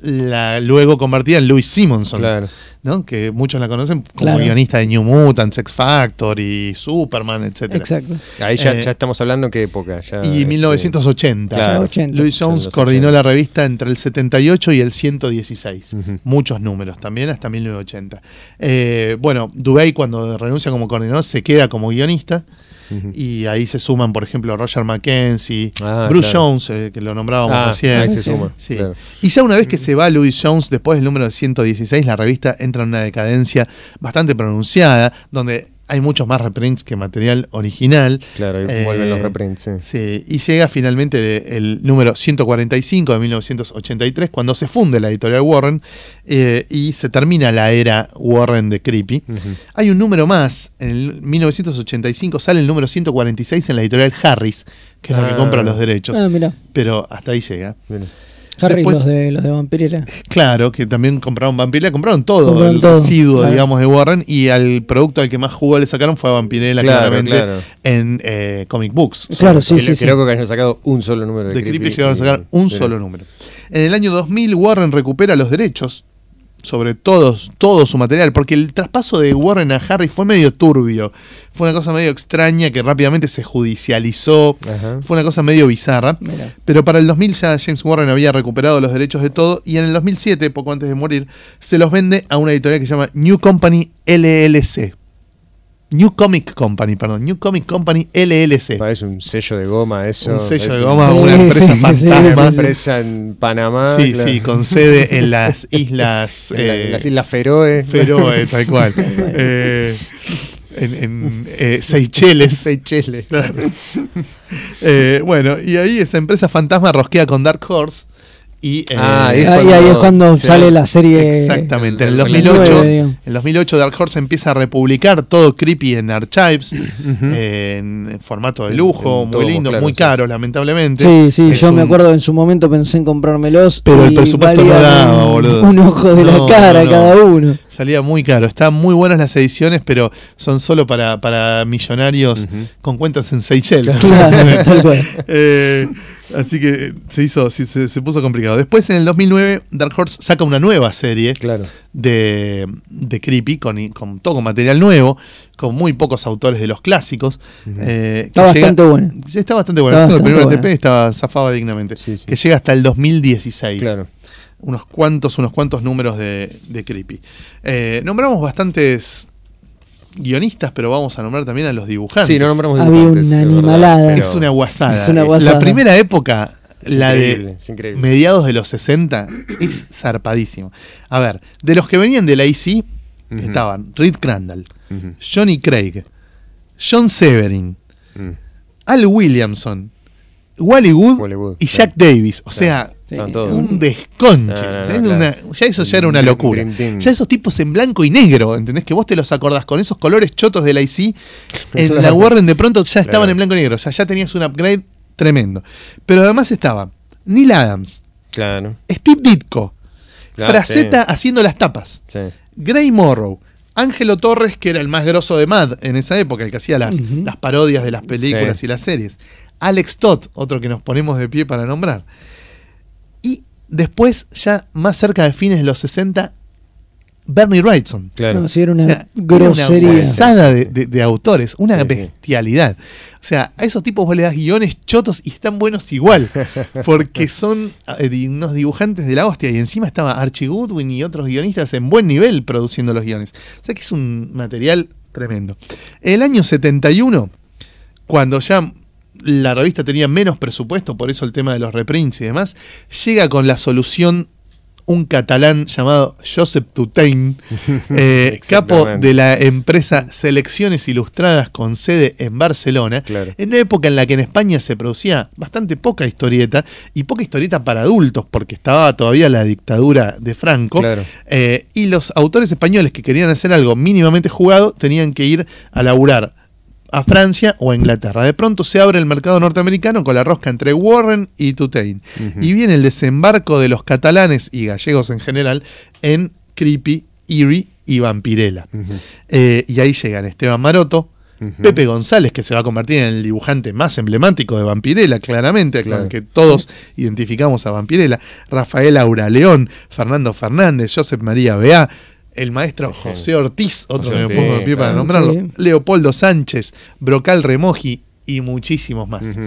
la luego convertida en Louis Simonson, Claro. ¿no? Que muchos la conocen como Claro. guionista de New Mutants, X Factor y Superman, etcétera. Exacto. Ahí ya, Eh, ya estamos hablando qué época. Ya, Y este, mil novecientos ochenta. Claro. ochenta. Louis Jones En los coordinó ochenta. la revista entre el setenta y ocho y el ciento dieciséis. Ujú. Muchos números también, hasta mil novecientos ochenta. Eh, bueno, Dubey cuando renuncia como coordinador se queda como guionista. Ujú. Y ahí se suman, por ejemplo, Roger Mackenzie, Ah, Bruce claro. Jones, eh, que lo nombrábamos Ah, recién. ahí se Sí. suma. Sí. Claro. Y ya una vez que se va Louis Jones, después del número ciento dieciséis, la revista entra en una decadencia bastante pronunciada, donde hay muchos más reprints que material original. Claro, ahí Eh, vuelven los reprints, sí. Sí, y llega finalmente de- el número ciento cuarenta y cinco de mil novecientos ochenta y tres, cuando se funde la editorial Warren, eh, y se termina la era Warren de Creepy. Ujú. Hay un número más, en el mil novecientos ochenta y cinco sale el número ciento cuarenta y seis en la editorial Harris, que es la que Ah. compra los derechos, Ah, mira. pero hasta ahí llega. Bien. Harry, Después- los de los de Vampirella. Claro, que también compraron Vampirella, compraron todo, Compraron el todo, residuo, claro. digamos, de Warren, y al producto al que más jugó le sacaron fue a Vampirella, Claro, claramente, claro. en eh, comic books. Claro, sí, Qué sí, lo- sí. qué loco que hayan sacado un solo número de, De Creepy Creepy llegaron a y- sacar un Mira. solo número. En el año dos mil, Warren recupera los derechos sobre todos, todo su material, porque el traspaso de Warren a Harry fue medio turbio. Fue una cosa medio extraña que rápidamente se judicializó. Ajá. Fue una cosa medio bizarra. Mira. Pero para el dos mil ya James Warren había recuperado los derechos de todo, y en el dos mil siete, poco antes de morir, se los vende a una editorial que se llama New Company L L C. New Comic Company, perdón. New Comic Company L L C. Parece un sello de goma eso. Un sello es de un- goma, Sí, una empresa sí, sí, fantasma. sí, Una sí. empresa en Panamá. Sí, claro. sí, con sede en las islas En la- en eh, las Islas Feroe. Feroe, tal cual. Eh, en en, eh, Seychelles. Seychelles. Claro. Eh, bueno, y ahí esa empresa fantasma rosquea con Dark Horse. Y, eh, Ah, ahí es Ahí, cuando- ahí es cuando sí, sale la serie. Exactamente, en el el dos mil ocho, nueve, digamos. en el dos mil ocho Dark Horse empieza a republicar todo Creepy en Archives, eh, en formato de lujo, En muy tomo, lindo, claro, muy sí. caro, lamentablemente. Sí, sí, Es yo me un- acuerdo en su momento pensé en comprármelos. Pero el y presupuesto no valían daba, un- boludo. Un ojo de No, la cara no, no. cada uno. Salía muy caro. Están muy buenas las ediciones, pero son solo para, para millonarios con cuentas en Seychelles. Claro, tal cual. Eh, así que se hizo, sí, se, se puso complicado. Después, en el dos mil nueve, Dark Horse saca una nueva serie Claro. de, de Creepy, con, con todo con material nuevo, con muy pocos autores de los clásicos. eh, Está que llega- bastante buena. ya está bastante bueno. Está Yo tengo el primer bastante T P y estaba zafaba dignamente. Sí, sí. Que llega hasta el dos mil dieciséis. Claro. Unos cuantos, unos cuantos números de, de Creepy. Eh, nombramos bastantes guionistas, pero vamos a nombrar también a los dibujantes. Sí, no nombramos Había dibujantes, una es verdad, animalada. pero Es una guasada. Es una guasada. La primera época, Es la increíble, de es increíble. mediados de los sesenta, es zarpadísimo. A ver, de los que venían de la I C, Ujú. estaban Reed Crandall, Ujú. Johnny Craig, John Severin, Mm. Al Williamson, Wally Wood, Wally Wood, y claro. Jack Davis. O sea, Sí. Están todos. un desconche. No, no, no, ¿sabes? claro. Una- ya eso ya era una Dream- locura. Dream Team. Ya esos tipos en blanco y negro, ¿entendés? Que vos te los acordás con esos colores chotos del I C. En la Warren de pronto ya estaban Claro. en blanco y negro. O sea, ya tenías un upgrade tremendo. Pero además estaba Neil Adams, Claro. Steve Ditko, Ah, Frazetta haciendo las tapas, Sí. Gray Morrow, Ángelo Torres, que era el más grosso de Mad en esa época, el que hacía las, Ujú. las parodias de las películas Sí. y las series. Alex Todd, otro que nos ponemos de pie para nombrar. Y después, ya más cerca de fines de los sesenta, Bernie Wrightson. Claro. No, sí, era una O sea, grosería. Era una bolsada de, de, de autores, una Sí, sí. bestialidad. O sea, a esos tipos vos le das guiones chotos y están buenos igual, porque son eh, di- unos dibujantes de la hostia. Y encima estaba Archie Goodwin y otros guionistas en buen nivel produciendo los guiones. O sea que es un material tremendo. El año setenta y uno, cuando ya la revista tenía menos presupuesto, por eso el tema de los reprints y demás, llega con la solución un catalán llamado Josep Tutain, eh, capo Exactamente. de la empresa Selecciones Ilustradas con sede en Barcelona, Claro. en una época en la que en España se producía bastante poca historieta, y poca historieta para adultos, porque estaba todavía la dictadura de Franco, Claro. eh, y los autores españoles que querían hacer algo mínimamente jugado tenían que ir a laburar a Francia o a Inglaterra. De pronto se abre el mercado norteamericano con la rosca entre Warren y Tutain. Ujú. Y viene el desembarco de los catalanes y gallegos en general en Creepy, Eerie y Vampirella. Ujú. Eh, y ahí llegan Esteban Maroto, Ujú. Pepe González, que se va a convertir en el dibujante más emblemático de Vampirella, claramente, Claro. con que todos identificamos a Vampirella, Rafael Auraleón, Fernando Fernández, Josep María Beá, el maestro José Ortiz, otro José que me Ortiz, pongo de pie para claro. nombrarlo, Sí. Leopoldo Sánchez, Brocal Remoji y muchísimos más. Ujú.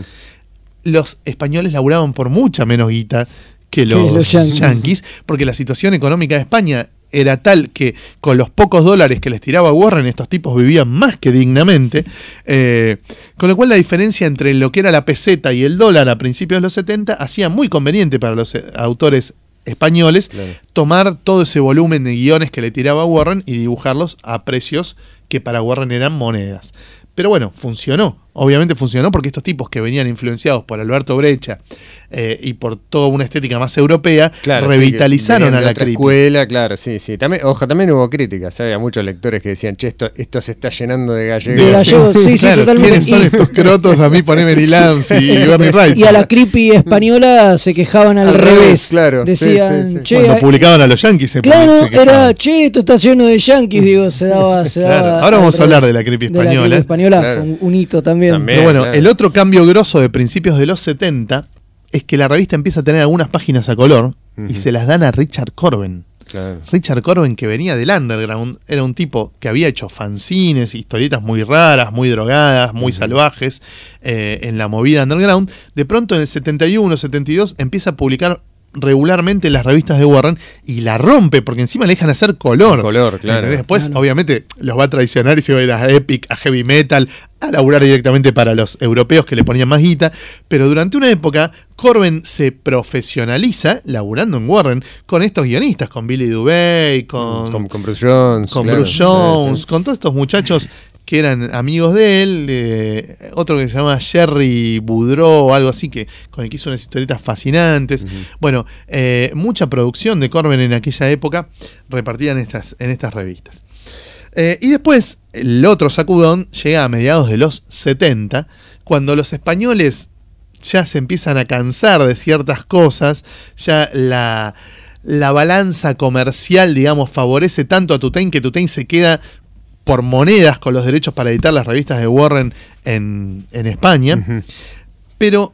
Los españoles laburaban por mucha menos guita que los, los yanquis. yanquis, porque la situación económica de España era tal que con los pocos dólares que les tiraba Warren, estos tipos vivían más que dignamente, eh, con lo cual la diferencia entre lo que era la peseta y el dólar a principios de los setenta hacía muy conveniente para los eh, autores españoles Claro. tomar todo ese volumen de guiones que le tiraba Warren y dibujarlos a precios que para Warren eran monedas. Pero bueno, funcionó. Obviamente funcionó porque estos tipos que venían influenciados por Alberto Brecha eh, y por toda una estética más europea, Claro, revitalizaron sí, que a venían de la otra creepy. escuela, claro, sí, sí. También, ojo, también hubo críticas. ¿eh? Había muchos lectores que decían, che, esto, esto se está llenando de gallegos. De gallegos, sí, sí, Claro, totalmente. ¿quiénes son Y- estos crotos? A mí poneme Mary Lance y Bernie Wrightson. Y a la creepy española se quejaban al, Al revés. revés, claro. Decían, Sí, sí, sí. che, Cuando hay- publicaban a los yanquis se claro, se quejaban. era, che, esto está lleno de yanquis, digo, se daba, se Claro, daba ahora al vamos a hablar revés. de la creepy De la española. creepy española, Claro. fue un, un hito también. También. Pero bueno, claro. el otro cambio grosso de principios de los setenta es que la revista empieza a tener algunas páginas a color y Ujú. se las dan a Richard Corben. Claro. Richard Corben, que venía del underground, era un tipo que había hecho fanzines, historietas muy raras, muy drogadas, muy salvajes eh, en la movida underground. De pronto en el setenta y uno, setenta y dos empieza a publicar regularmente las revistas de Warren y la rompe porque encima le dejan hacer color. Color, claro. ¿Entendés? Después, Claro. obviamente, los va a traicionar y se va a ir a Epic, a Heavy Metal, a laburar directamente para los europeos que le ponían más guita. Pero durante una época, Corben se profesionaliza laburando en Warren con estos guionistas, con Billy Dubey, con, Con, con Bruce Jones. con claro. Bruce Jones, Sí, sí. con todos estos muchachos que eran amigos de él, eh, otro que se llama Jerry Boudreau o algo así, que con el que hizo unas historietas fascinantes. Ujú. Bueno, eh, mucha producción de Corben en aquella época repartida en estas, en estas revistas. Eh, y después, el otro sacudón llega a mediados de los setenta, cuando los españoles ya se empiezan a cansar de ciertas cosas, ya la, la balanza comercial, digamos, favorece tanto a Tutain que Tutain se queda por monedas con los derechos para editar las revistas de Warren en, en España. Ujú. Pero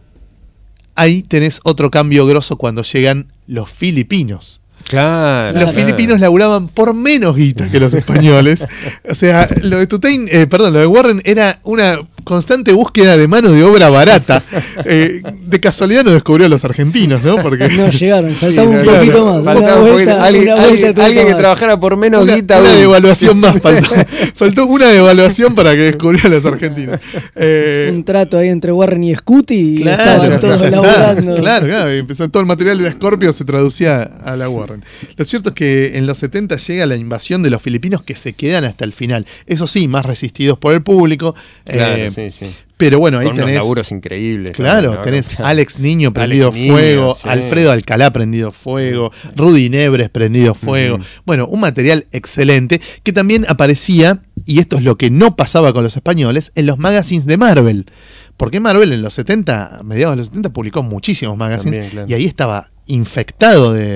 ahí tenés otro cambio grosso cuando llegan los filipinos. Claro. Los claro. filipinos laburaban por menos guita que los españoles. O sea, lo de Tutain, eh, perdón, lo de Warren era una constante búsqueda de mano de obra barata. Eh, de casualidad no descubrió a los argentinos, ¿no? Porque No llegaron, faltaba Sí, un no, poquito claro, más. faltaba una un vuelta- poquito. Alguien, una vuelta alguien- tuvo alguien que más. trabajara por menos una, guita. una aún. devaluación más faltó. Faltó una devaluación para que descubriera a los argentinos. Eh, Un trato ahí entre Warren y Scuti y Claro, estaban todos ya está. laburando. Claro, claro, y empezó todo el material de Scorpio se traducía a la Warren. Lo cierto es que en los setenta llega la invasión de los filipinos que se quedan hasta el final. Eso sí, más resistidos por el público. Claro, eh, sí, sí. Pero bueno, ahí Con unos tenés. laburos increíbles. Claro, también, ¿no? tenés Claro. Alex Niño prendido Alex Niño, fuego, sí. Alfredo Alcalá prendido fuego, Rudy Nebres prendido fuego. Ujú. Bueno, un material excelente que también aparecía, y esto es lo que no pasaba con los españoles, en los magazines de Marvel. Porque Marvel en los setenta, a mediados de los setenta, publicó muchísimos magazines También, claro. y ahí estaba infectado de,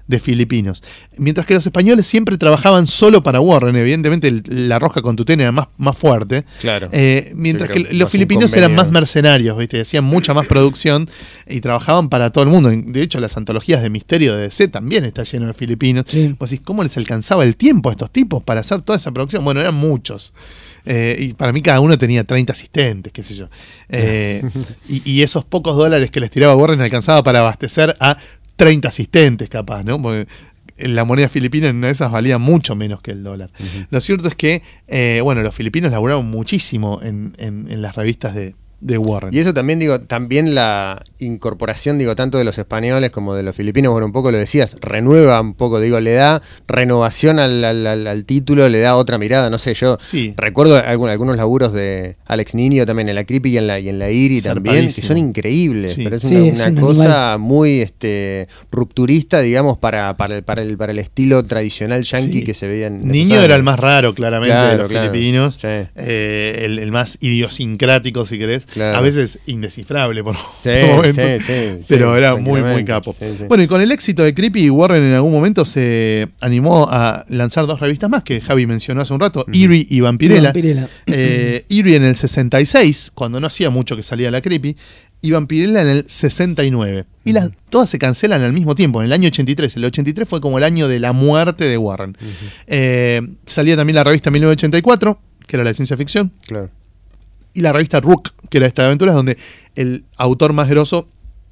de filipinos. Mientras que los españoles siempre trabajaban solo para Warren, evidentemente el, la rosca con Tutén era más, más fuerte. Claro. Eh, mientras Yo que creo los más filipinos un eran convenio. más mercenarios, ¿viste? Hacían mucha más producción y trabajaban para todo el mundo. De hecho, las antologías de misterio de D C también está lleno de filipinos. Sí. Vos decís, ¿cómo les alcanzaba el tiempo a estos tipos para hacer toda esa producción? Bueno, eran muchos. Eh, y para mí cada uno tenía treinta asistentes, qué sé yo. Eh, y, y esos pocos dólares que les tiraba Warren alcanzaba para abastecer a treinta asistentes, capaz, ¿no? Porque la moneda filipina en una de esas valía mucho menos que el dólar. Uh-huh. Lo cierto es que, eh, bueno, los filipinos laburaron muchísimo en, en, en las revistas de, de Warren. Y eso también, digo, también la incorporación, digo, tanto de los españoles como de los filipinos, bueno, un poco lo decías, renueva un poco, digo, le da renovación al, al, al, al título, le da otra mirada, no sé, yo sí. recuerdo algún, algunos laburos de Alex Niño también en la Creepy y en la, y en la Iri también, que son increíbles, sí. pero es sí, una, es una un cosa animal. muy este, rupturista, digamos, para, para, el, para, el, para el estilo tradicional yankee sí. que se veía en... Niño era el más raro, claramente, claro, de los claro. filipinos, sí. eh, el, el más idiosincrático, si querés, claro. a veces indescifrable por, sí, por momentos, sí, sí, pero sí, era muy muy capo. Sí, sí. Bueno, y con el éxito de Creepy, Warren en algún momento se animó a lanzar dos revistas más que Javi mencionó hace un rato, uh-huh. Eerie y Vampirella. Vampirella. Eh, Eerie en el sesenta y seis, cuando no hacía mucho que salía la Creepy, y Vampirella en el sesenta y nueve. Y las todas se cancelan al mismo tiempo, en el año ochenta y tres. El ochenta y tres fue como el año de la muerte de Warren. Uh-huh. Eh, salía también la revista mil novecientos ochenta y cuatro, que era la de ciencia ficción. Claro. Y la revista Rook, que era esta de aventuras, donde el autor más grosso,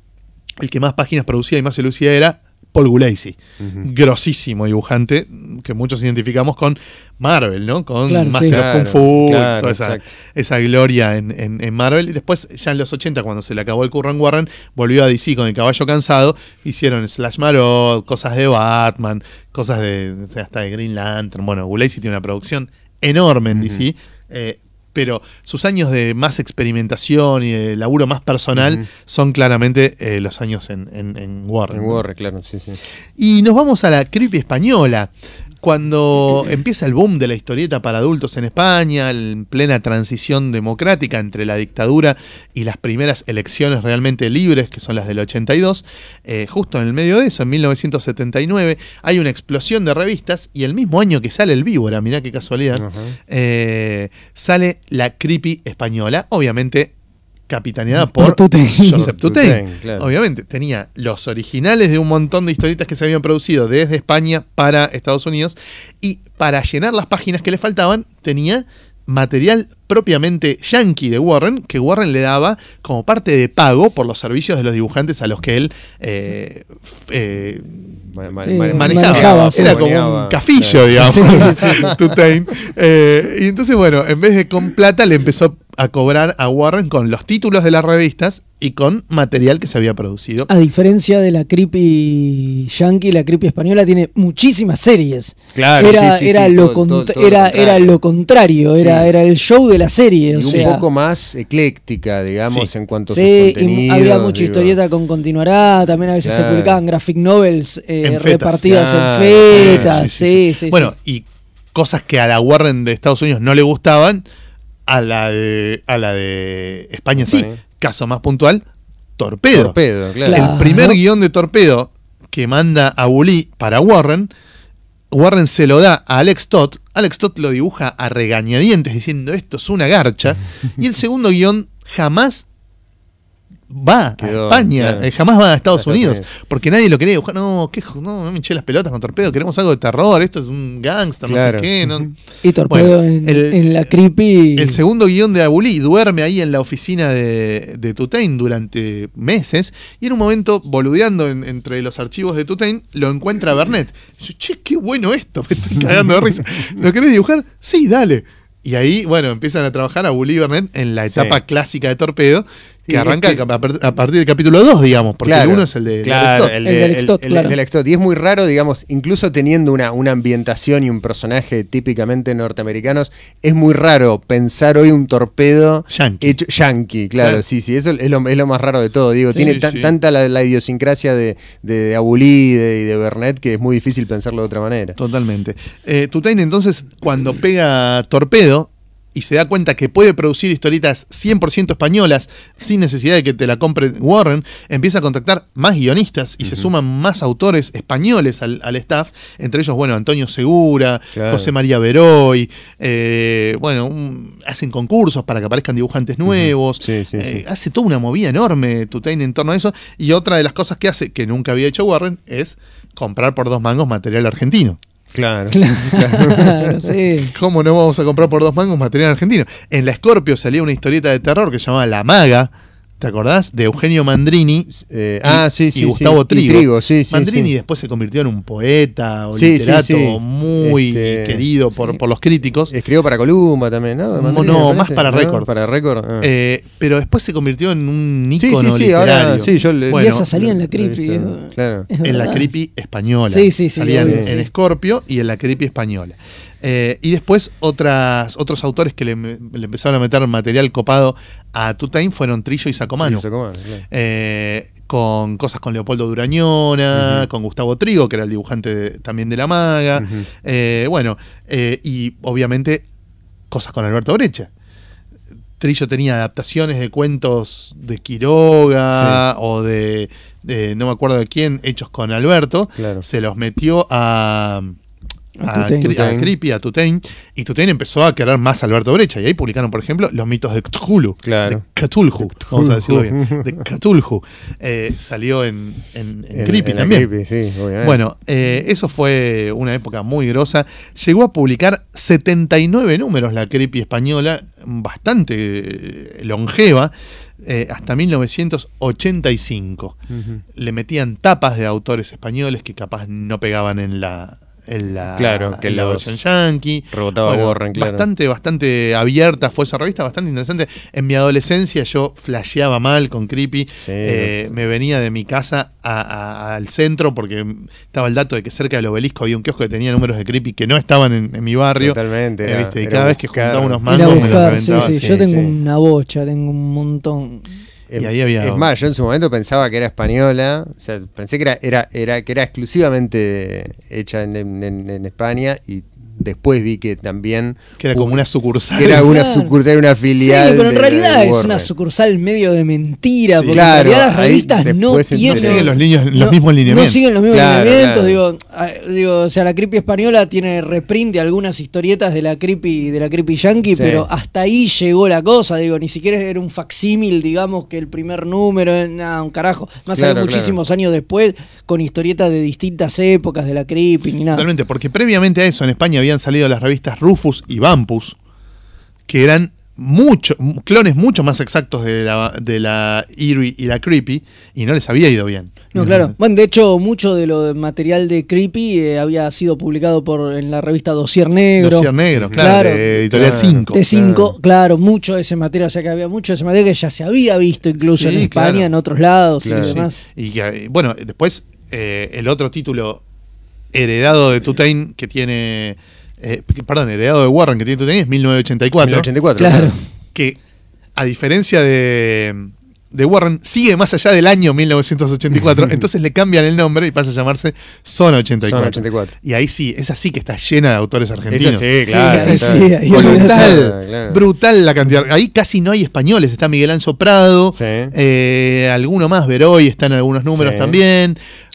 el que más páginas producía y más se lucía era Paul Gulacy. Uh-huh. Grosísimo dibujante, que muchos identificamos con Marvel, ¿no? Con claro, Master sí. of claro, Kung Fu, claro, toda esa, esa gloria en, en, en Marvel. Y después, ya en los ochenta, cuando se le acabó el curro en Warren, volvió a D C con El Caballo Cansado, hicieron Slash Marot, cosas de Batman, cosas de, o sea, hasta de Green Lantern. Bueno, Gulacy tiene una producción enorme en uh-huh. D C, eh, pero sus años de más experimentación y de laburo más personal uh-huh. son claramente eh, los años en, en, en Warren. En Warren, claro, sí, sí. Y nos vamos a la Creepy española. Cuando empieza el boom de la historieta para adultos en España, en plena transición democrática entre la dictadura y las primeras elecciones realmente libres, que son las del ochenta y dos, eh, justo en el medio de eso, en mil novecientos setenta y nueve, hay una explosión de revistas y el mismo año que sale el Víbora, mirá qué casualidad, uh-huh. eh, sale la Creepy española, obviamente capitaneada por, por Joseph Tutén. Claro. Obviamente, tenía los originales de un montón de historietas que se habían producido desde España para Estados Unidos y para llenar las páginas que le faltaban tenía material propiamente yankee de Warren, que Warren le daba como parte de pago por los servicios de los dibujantes a los que él eh, eh, sí, manejaba. manejaba Era sí. como un cafillo, digamos, sí, sí. Tutén. Eh, y entonces, bueno, en vez de con plata, le empezó a cobrar a Warren con los títulos de las revistas y con material que se había producido. A diferencia de la Creepy yankee, la Creepy española tiene muchísimas series. Claro, era, sí, sí, era, sí, lo todo, con, todo, todo era, lo era lo contrario, sí. era, era el show de la serie. Y o un sea, poco más ecléctica, digamos, sí. en cuanto a sí, sus contenidos. y había mucha digo. historieta con Continuará, también a veces Claro. se publicaban graphic novels eh, En fetas. repartidas Claro, en fetas. claro, sí, sí, Sí, sí, Bueno, sí. y cosas que a la Warren de Estados Unidos no le gustaban, a la de, a la de España sí. España. Caso más puntual, Torpedo. Torpedo, claro. Claro. El primer guión de Torpedo que manda a Bully para Warren, Warren se lo da a Alex Todd. Alex Todd lo dibuja a regañadientes diciendo esto es una garcha. Y el segundo guión jamás va Quedó, a España, claro. eh, jamás va a Estados Estados Unidos, Unidos. porque nadie lo quería dibujar. No, ¿qué, no, no me hinché las pelotas con Torpedo, queremos algo de terror, esto es un gangster, Claro. no sé qué. No. Y Torpedo Bueno, en, el- en la Creepy. El segundo guión de Abulí duerme ahí en la oficina de, de Tutén durante meses y en un momento, boludeando en- entre los archivos de Tutén, lo encuentra Bernet. Y yo, che, qué bueno esto, me estoy cagando de risa. ¿Lo querés dibujar? Sí, dale. Y ahí, bueno, empiezan a trabajar Abulí y Bernet en la etapa Sí. clásica de Torpedo, que Sí, es arranca que- a par- a partir del capítulo dos, digamos, porque Claro, el uno es el de claro, Alex Todd. el El de de Alex Todd, el- claro. el de Alex Todd. Y es muy raro, digamos, incluso teniendo una, una ambientación y un personaje típicamente norteamericanos, es muy raro pensar hoy un Torpedo Yankee. hecho yankee, claro, Claro. sí, sí, eso es lo, es lo más raro de todo, digo, Sí, tiene sí, tan- sí. tanta la, la idiosincrasia de, de, de Abulí y de, y de Bernet que es muy difícil pensarlo de otra manera. Totalmente. Eh, Tutén, entonces, cuando pega Torpedo y se da cuenta que puede producir historietas cien por ciento españolas sin necesidad de que te la compre Warren, empieza a contactar más guionistas y uh-huh. se suman más autores españoles al, al staff, entre ellos, bueno, Antonio Segura, claro. José María Veroy, eh, bueno, un, hacen concursos para que aparezcan dibujantes nuevos, uh-huh. sí, sí, eh, sí. hace toda una movida enorme Tutain en torno a eso, y otra de las cosas que hace, que nunca había hecho Warren, es comprar por dos mangos material argentino. Claro. Claro, sí. ¿Cómo no vamos a comprar por dos mangos material argentino? En la Scorpio salía una historieta de terror que se llamaba La Maga, ¿te acordás? De Eugenio Mandrini eh, y, ah, sí, sí, y Gustavo sí. Trigo. Y Trigo sí, sí, Mandrini sí. después se convirtió en un poeta o sí, literato sí, sí. muy este, querido por, sí. por los críticos. Escribió para Columba también, ¿no? Mandrini, no, más para ¿no? Record. Para Record. Ah. Eh, pero después se convirtió en un ícono sí, sí, sí, literario. Ahora, sí, yo le, bueno, y esa salía en la Creepy. Claro. En la Creepy española. Sí, sí, sí. Salían obvio, en, sí. en Scorpio y en la Creepy española. Eh, y después otras, otros autores que le, le empezaron a meter material copado a Tutain fueron Trillo y Sacomano. Sacomano claro. eh, con cosas con Leopoldo Durañona, uh-huh. con Gustavo Trigo, que era el dibujante de, también de La Maga. Uh-huh. eh, bueno, eh, y obviamente cosas con Alberto Brecha. Trillo tenía adaptaciones de cuentos de Quiroga sí. o de, de, no me acuerdo de quién, hechos con Alberto. Claro. Se los metió a... A, a, Tutain. a Creepy, a Tutain, y Tutain empezó a querer más a Alberto Brecha, y ahí publicaron, por ejemplo, los mitos de Cthulhu, claro. de Cthulhu, vamos a decirlo bien, de Cthulhu. Eh, salió en, en, en, en Creepy en también. Creepy, sí, bueno, eh, eso fue una época muy grosa. Llegó a publicar setenta y nueve números la Creepy española, bastante longeva. Eh, hasta mil novecientos ochenta y cinco. Uh-huh. Le metían tapas de autores españoles que capaz no pegaban en la en la, claro, que en la versión yankee. Rebotaba bueno, Warren, claro. Bastante, bastante abierta fue esa revista, bastante interesante. En mi adolescencia yo flasheaba mal con Creepy. Sí. Eh, me venía de mi casa a, a, al centro porque estaba el dato de que cerca del obelisco había un kiosco que tenía números de Creepy que no estaban en, en mi barrio. Totalmente. Eh, Era, ¿viste? Y era cada buscar, vez que juntaba unos mangos buscar, me los reventaba. Sí, sí. Sí, yo tengo sí. una bocha, tengo un montón. Y ahí había... Es más, yo en su momento pensaba que era española, o sea, pensé que era, era, era, que era exclusivamente hecha en, en, en España, y después vi que también... Que era como una sucursal. Que era una claro. sucursal, una filial. Sí, pero en de, realidad de es una sucursal medio de mentira, sí, porque claro, en realidad las revistas no tienen... No siguen los, niños, los no, mismos lineamientos. No siguen los mismos claro, lineamientos, claro. Digo, a, digo, o sea, la Creepy española tiene reprint de algunas historietas de la Creepy, de la Creepy Yankee, sí. pero hasta ahí llegó la cosa, digo, ni siquiera era un facsímil, digamos, que el primer número, nada, un carajo. Más claro, allá muchísimos claro. años después, con historietas de distintas épocas de la Creepy, ni nada. Totalmente, porque previamente a eso en España habían salido las revistas Rufus y Vampus, que eran mucho, clones mucho más exactos de la, de la Eerie y la Creepy, y no les había ido bien. No, claro. Bueno, de hecho, mucho de lo material de Creepy eh, había sido publicado por en la revista Dossier Negro. Dossier Negro, claro, claro de Editorial claro, cinco. De cinco, claro. claro, mucho de ese material, o sea que había mucho de ese material que ya se había visto incluso Sí, en España, claro. en otros lados Claro, y demás. sí. Y que, bueno, después eh, el otro título heredado de Tutain que tiene... Eh, perdón, heredado de Warren que tiene Tutain es mil novecientos ochenta y cuatro. mil novecientos ochenta y cuatro, Claro. claro. Que a diferencia de, de Warren, sigue más allá del año mil novecientos ochenta y cuatro, entonces le cambian el nombre y pasa a llamarse Zona ochenta y cuatro. Zona ochenta y cuatro. Y ahí sí, esa sí que está llena de autores argentinos. Esa sí, claro. Sí, esa- sí, ahí brutal, claro. brutal la cantidad. Ahí casi no hay españoles, está Miguel Anzo Prado, Sí. eh, alguno más, Veroy está en algunos números Sí. también,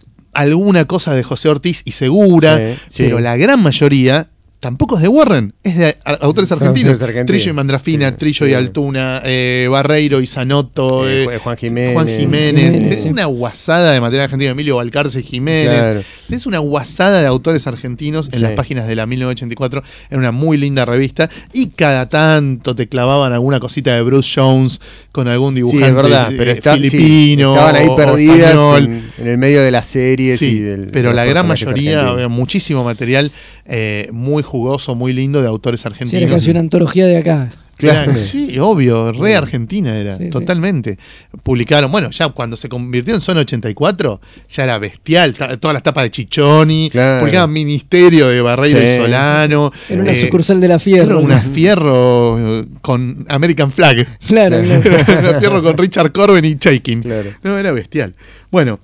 alguna cosa de José Ortiz y Segura, Sí, sí. pero la gran mayoría tampoco es de Warren, es de a- autores Son argentinos. autores argentinos. Trillo y Mandrafina, Sí, Trillo sí. y Altuna, eh, Barreiro y Zanotto, Eh, eh, Juan Jiménez. Juan Jiménez. Jiménez, Tenés sí. una guasada de material argentino, Emilio Valcarce Jiménez. Claro. Tenés una guasada de autores argentinos en Sí. las páginas de la mil novecientos ochenta y cuatro. Era una muy linda revista. Y cada tanto te clavaban alguna cosita de Bruce Jones con algún dibujante Sí, es verdad, pero eh, está, sí, filipino. estaban ahí o perdidas español. en, en el medio de las series Sí, y del. pero de los la gran personajes mayoría, argentinos. había muchísimo material eh, muy jugoso, muy lindo de autores Sí, era argentinos. casi una antología de acá. Claro, Claro. sí, obvio, re argentina era, Sí, sí. totalmente. Publicaron, bueno, ya cuando se convirtió en Zona ochenta y cuatro, ya era bestial, ta- todas las tapas de Chichoni, Claro. publicaban Ministerio de Barreiro Sí. y Solano. Era una eh, sucursal de la Era Fierro. una Fierro eh, con American Flag. Claro, claro. Era una Fierro con Richard Corben y Shaking. Claro. No, era bestial. Bueno,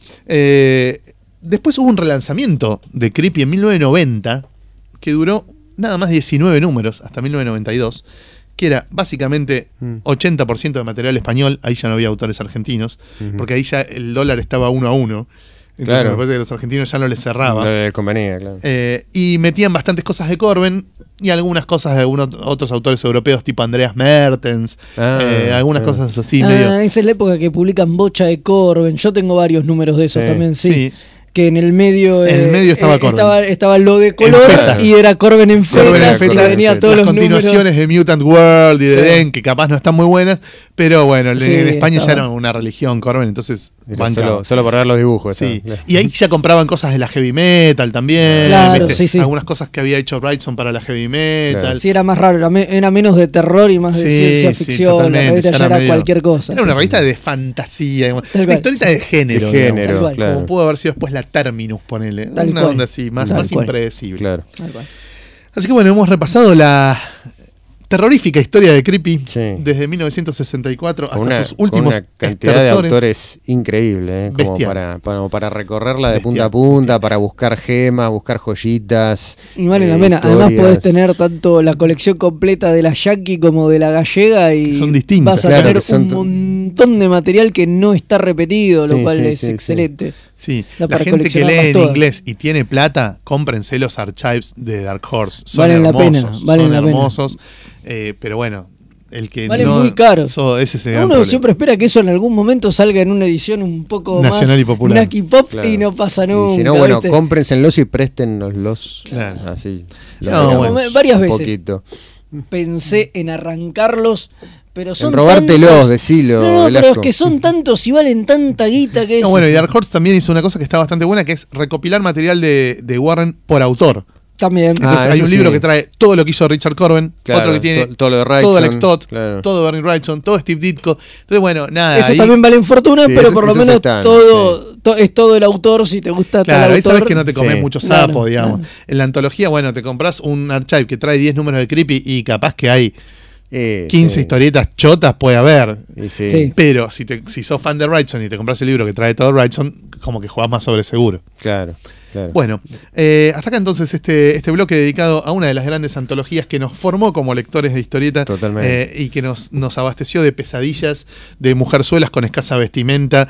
eh, después hubo un relanzamiento de Creepy en mil novecientos noventa que duró nada más diecinueve números hasta mil novecientos noventa y dos, que era básicamente Mm. ochenta por ciento de material español, ahí ya no había autores argentinos, Ujú. porque ahí ya el dólar estaba uno a uno. Entonces Claro. me parece que a los argentinos ya no les cerraba. No le convenía, claro. Eh, y metían bastantes cosas de Corben y algunas cosas de algunos otros autores europeos, tipo Andreas Mertens, Ah, eh, algunas ah. cosas así, ah, medio. esa es la época que publican Bocha de Corben. Yo tengo varios números de esos Sí, también, sí. sí. Que en el medio, En el eh, medio estaba eh, Corben. estaba, estaba lo de color fetas. y era Corben en Corben en fetas y fetas, venía todos las los continuaciones números. de Mutant World y de Sí. Den, que capaz no están muy buenas, pero bueno, en- Sí, en España estaba. ya era una religión Corben, entonces Era bancaba. solo, solo por ver los dibujos. Sí. ¿no? Y ahí ya compraban cosas de la heavy metal también. Claro, ¿viste? sí, sí. Algunas cosas que había hecho Brightson para la heavy metal. Claro. Sí, era más raro, era, me- era menos de terror y más de Sí, ciencia sí, ficción. La totalmente, revista ya ya era era medio- cualquier cosa. Era una sí. revista de fantasía, digamos. Tal Una cual. historieta de género. De digamos. género, Tal cual. claro. Como pudo haber sido después la Terminus, ponele. Tal una cual. onda así, más, Tal más cual. impredecible. Claro. Tal cual. Así que bueno, hemos repasado la terrorífica historia de Creepy Sí. desde mil novecientos sesenta y cuatro Con hasta una, sus últimos con una cantidad de estertores. autores increíble, ¿eh? Como Bestial. para, para, para recorrerla de punta a Bestial, punta, para buscar gemas, buscar joyitas. Y vale eh, la pena. Además historias. podés tener tanto la colección completa de la Yankee como de la gallega y Son distintas, vas a claro, tener que son un to- montón de material que no está repetido, lo Sí, cual sí, es sí, sí. excelente. Sí, Da la para gente que lee coleccionarlas en todas. inglés y tiene plata, cómprense los archives de Dark Horse. Son Valen la hermosos, pena, valen son la pena. hermosos. Eh, pero bueno, el que Valen no, muy caro. eso- ese es el gran Uno problema. siempre espera que eso en algún momento salga en una edición un poco Nacional más y popular. Naki Pop Claro. y no pasa Y nunca. si no, bueno, ¿viste? cómprenselos y préstennoslos. Claro. Así. No, lo bueno. veremos Varias un veces. poquito. Pensé en arrancarlos, pero son En robártelos, tantos- decilo, No, no, pero es Velasco. que son tantos y valen tanta guita que es. No, bueno, y Dark Horse también hizo una cosa que está bastante buena, que es recopilar material de, de Warren por autor. También. Ah, Entonces, hay eso un libro sí. que trae todo lo que hizo Richard Corben, Claro, otro que tiene to- todo lo de Wrightson, todo Alex Todd, claro. todo Bernie Wrightson, todo Steve Ditko. Entonces, bueno, nada. Eso ahí- también valen fortuna, Sí, pero eso- por lo esos menos están, todo, to- es todo el autor si te gusta Claro, tal ahí autor. sabes que no te comes Sí. mucho sapo, Claro, digamos. claro. En la antología, bueno, te compras un archive que trae diez números de Creepy y capaz que hay Eh, quince sí. historietas chotas, puede haber. Y sí. Sí. Pero si, te, si sos fan de Wrightson y te compras el libro que trae todo Wrightson, como que jugás más sobre seguro. Claro, claro. Bueno, eh, hasta acá entonces este, este bloque dedicado a una de las grandes antologías que nos formó como lectores de historieta. Totalmente. eh, y que nos, nos abasteció de pesadillas, de mujerzuelas con escasa vestimenta,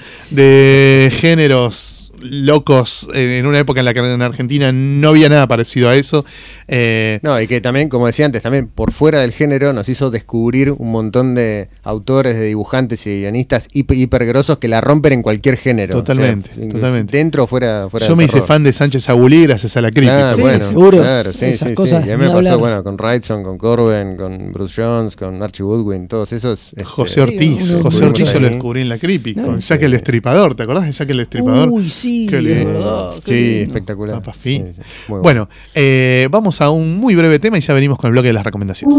de géneros locos eh, en una época en la que en Argentina no había nada parecido a eso. Eh, No, y que también, como decía antes, también por fuera del género nos hizo descubrir un montón de autores, de dibujantes y guionistas hiper, hipergrosos que la rompen en cualquier género. Totalmente, O sea, totalmente. Dentro o fuera, fuera yo del me hice terror. fan de Sánchez Agulí gracias a la crítica. Claro, Sí, bueno, seguro. claro, sí, Esas sí, sí. cosas, Y a mí me ni pasó, hablar. bueno, con Wrightson, con Corben, con Bruce Jones, con Archie Woodwin, todos esos. este, José Ortiz, uno- José uno- Ortiz yo lo ahí. descubrí en la Creepy, No, con sí. Jack el Destripador, ¿te acordás de Jack el Destripador? Uy, sí, Qué es lindo. verdad, qué Sí, lindo. espectacular. Papa Fi. Sí, sí, muy Bueno, eh, vamos a un muy breve tema y ya venimos con el bloque de las recomendaciones.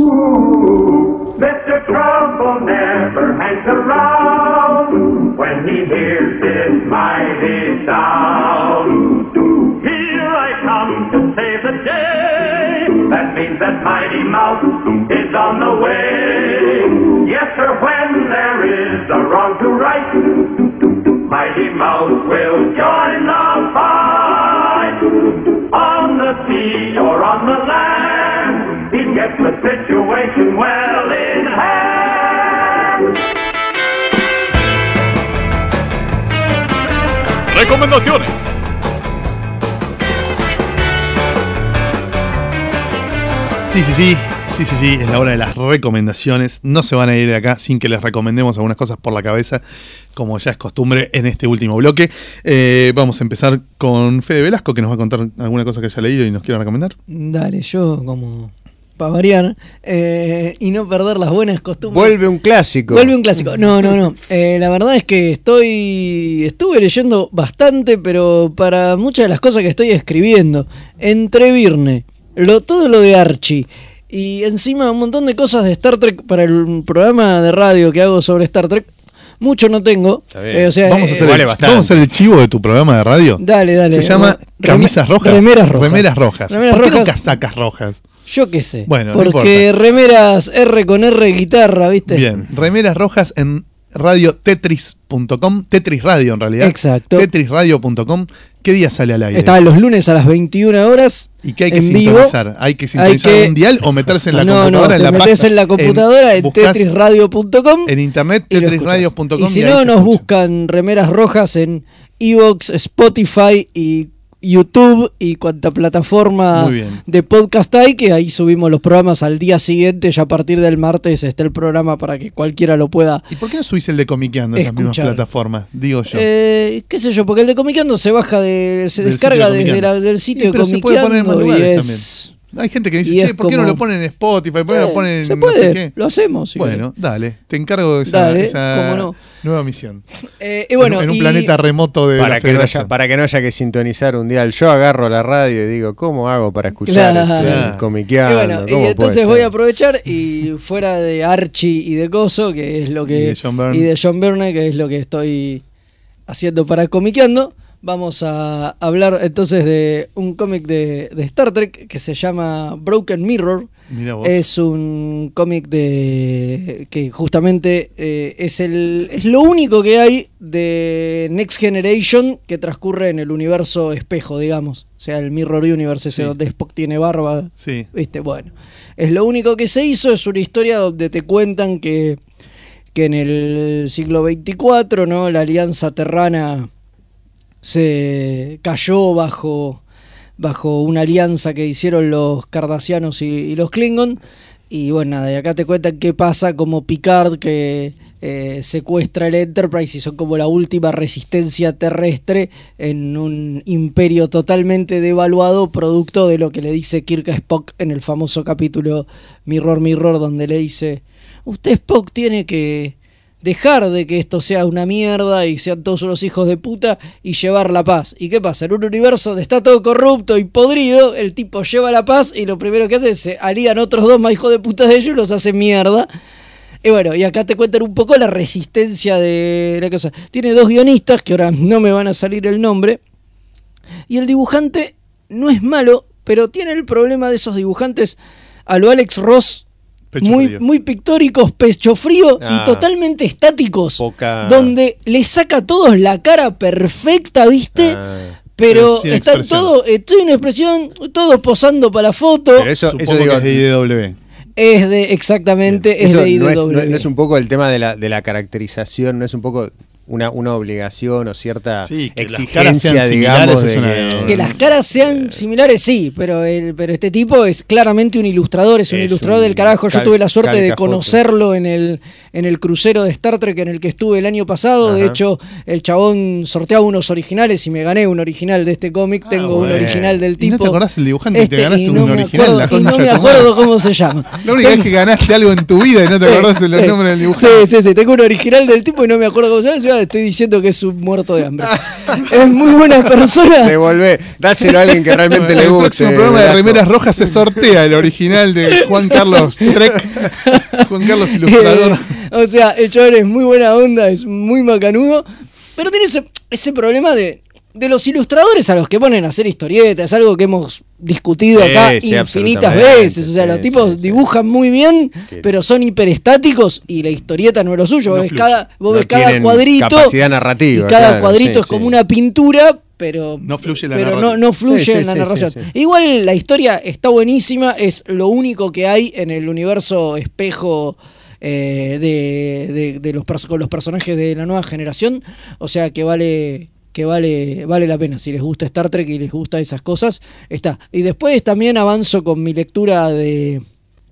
Mister Trouble never hangs around when he hears this mighty sound. Here I come to save the day. That means that Mighty Mouse is on the way. Yes, sir, when there is a wrong to right, Mighty Mouse will join the fight. On the sea or on the land, he gets the situation well in hand. Recomendaciones. Sí, sí, sí, sí, sí, sí, es la hora de las recomendaciones. No se van a ir de acá sin que les recomendemos algunas cosas por la cabeza, como ya es costumbre en este último bloque. Eh, vamos a empezar con Fede Velasco, que nos va a contar alguna cosa que haya leído y nos quiera recomendar. Dale, yo como para variar eh, y no perder las buenas costumbres. Vuelve un clásico. Vuelve un clásico. No, no, no. Eh, la verdad es que estoy estuve leyendo bastante, pero para muchas de las cosas que estoy escribiendo, entre Virne, lo, todo lo de Archie y encima un montón de cosas de Star Trek para el programa de radio que hago sobre Star Trek, mucho no tengo. Está bien. Eh, o sea, Vamos a, eh, hacer vale el, bastante. vamos a hacer el chivo de tu programa de radio. Dale, dale. Se llama Reme- Camisas Rojas. Remeras rojas. Remeras rojas. Remeras ¿Por qué no rojas. casacas rojas? Yo qué sé. Bueno, no porque importa. remeras R con R guitarra, ¿viste? Bien, remeras rojas en radio tetris punto com, Tetris Radio en realidad. Exacto. tetris radio punto com. ¿Qué día sale al aire? Está los lunes a las veintiuna horas. ¿Y qué hay que en sintonizar? vivo. ¿Hay que sintonizar Hay que- un dial o meterse en la no, computadora? no, en te la metés pasta- en la computadora en, buscás tetris radio punto com. En internet, y lo tetris radio punto com. escuchás. Y si ahí no, se nos escucha. buscan Remeras Rojas en Evox, Spotify y YouTube y cuanta plataforma Muy bien. de podcast hay, que ahí subimos los programas al día siguiente. Ya a partir del martes está el programa para que cualquiera lo pueda. ¿Y por qué no subís el de Comiqueando en esas mismas Escuchar. plataformas? Digo yo. Eh, qué sé yo, porque el de Comiqueando se baja de, se Del descarga sitio de desde Comiqueando. la- del sitio Sí, de pero se puede poner en más Comiqueando y lugares es... Hay gente que dice, y che, es ¿por qué no como- lo ponen en Spotify? ¿Por qué no lo Eh, ponen en se no sé puede, qué? lo hacemos. si Bueno, dale, te encargo de esa, Dale, esa cómo no. nueva misión. querés. Eh, y bueno, en, en un y- planeta remoto de Para la que, no Federación. haya, para que no haya que sintonizar un dial. Yo agarro la radio y digo, ¿cómo hago para escuchar Claro. este, Claro. comiqueando? Y bueno, y ¿Cómo entonces puede voy ser? a aprovechar y fuera de Archie y de Coso, que es lo que Y de John Byrne. y de John Byrne, que es lo que estoy haciendo para Comiqueando, vamos a hablar entonces de un cómic de, de Star Trek que se llama Broken Mirror. Mirá vos. Es un cómic de que justamente eh, es el es lo único que hay de Next Generation que transcurre en el universo espejo, digamos. O sea, el Mirror Universe, ese Sí. donde Spock tiene barba. Sí. ¿Viste? Bueno, es lo único que se hizo. Es una historia donde te cuentan que, que en el siglo veinticuatro, ¿no? La Alianza Terrana se cayó bajo, bajo una alianza que hicieron los Cardassianos y, y los Klingon. Y bueno, nada, y acá te cuentan qué pasa como Picard que eh, secuestra el Enterprise y son como la última resistencia terrestre en un imperio totalmente devaluado, producto de lo que le dice Kirk a Spock en el famoso capítulo Mirror Mirror, donde le dice: usted, Spock, tiene que dejar de que esto sea una mierda y sean todos unos hijos de puta y llevar la paz. ¿Y qué pasa? En un universo donde está todo corrupto y podrido, el tipo lleva la paz y lo primero que hace es se alían otros dos más hijos de puta de ellos y los hace mierda. Y bueno, y acá te cuentan un poco la resistencia de la cosa. Tiene dos guionistas que ahora no me van a salir el nombre. Y el dibujante no es malo, pero tiene el problema de esos dibujantes a lo Alex Ross. Pecho Muy, frío. muy pictóricos, pecho frío Ah. y totalmente estáticos. Poca- Donde le saca a todos la cara perfecta, ¿viste? Ah. Pero Pero sin están expresión. todos, estoy en expresión, todos posando para la foto. Pero eso, Supongo eso digo, que es de I D W. Es de, exactamente, es eso de I no, D es, W. no- no es un poco el tema de la, de la caracterización, no es un poco una, una obligación o cierta Sí, que las caras exigencia, sean digamos, similares es de una- que- Que las caras sean similares, sí, pero el, pero este tipo es claramente un ilustrador, es un Es ilustrador un del carajo. Yo cal- tuve la suerte de calcafoto. conocerlo en el, en el crucero de Star Trek en el que estuve el año pasado. De Ajá. hecho, el chabón sorteaba unos originales y me gané un original de este cómic. Tengo un bueno. original del ¿Y tipo. no te acordás el dibujante y te ganaste y un no me original? acuerdo- La y concha no de me tu acuerdo madre. cómo se llama. La única Tengo- vez que ganaste algo en tu vida y no te Sí, acordás del sí. nombre del Sí, dibujante. sí, sí, tengo un original del tipo y no me acuerdo cómo se llama. Encima estoy diciendo que es un muerto de hambre. Es muy buena persona. Devolvé, dáselo a alguien que realmente En le el guste. próximo programa de Velasco. Remeras Rojas se sortea el original de Juan Carlos Trek. Juan Carlos Ilustrador. Eh, o sea, el chabón es muy buena onda, es muy macanudo, pero tiene ese, ese problema de, de los ilustradores a los que ponen a hacer historietas. Es algo que hemos discutido Sí, acá sí, infinitas absolutamente, veces. O sea, sí, los tipos sí, sí. dibujan muy bien, Que- pero son hiperestáticos y la historieta no es lo suyo. No Vos ves fluye. cada, vos No ves cada tienen cuadrito capacidad narrativa, y cada claro, cuadrito sí, es como sí. una pintura, pero No fluye la pero no, narrativa. no fluye Sí, sí, en la sí, narración. sí, sí. Igual la historia está buenísima, es lo único que hay en el universo espejo eh, de, de- de los, pers- con los personajes de la nueva generación, o sea que vale que vale vale la pena. Si les gusta Star Trek y les gusta esas cosas, está. Y después también avanzo con mi lectura de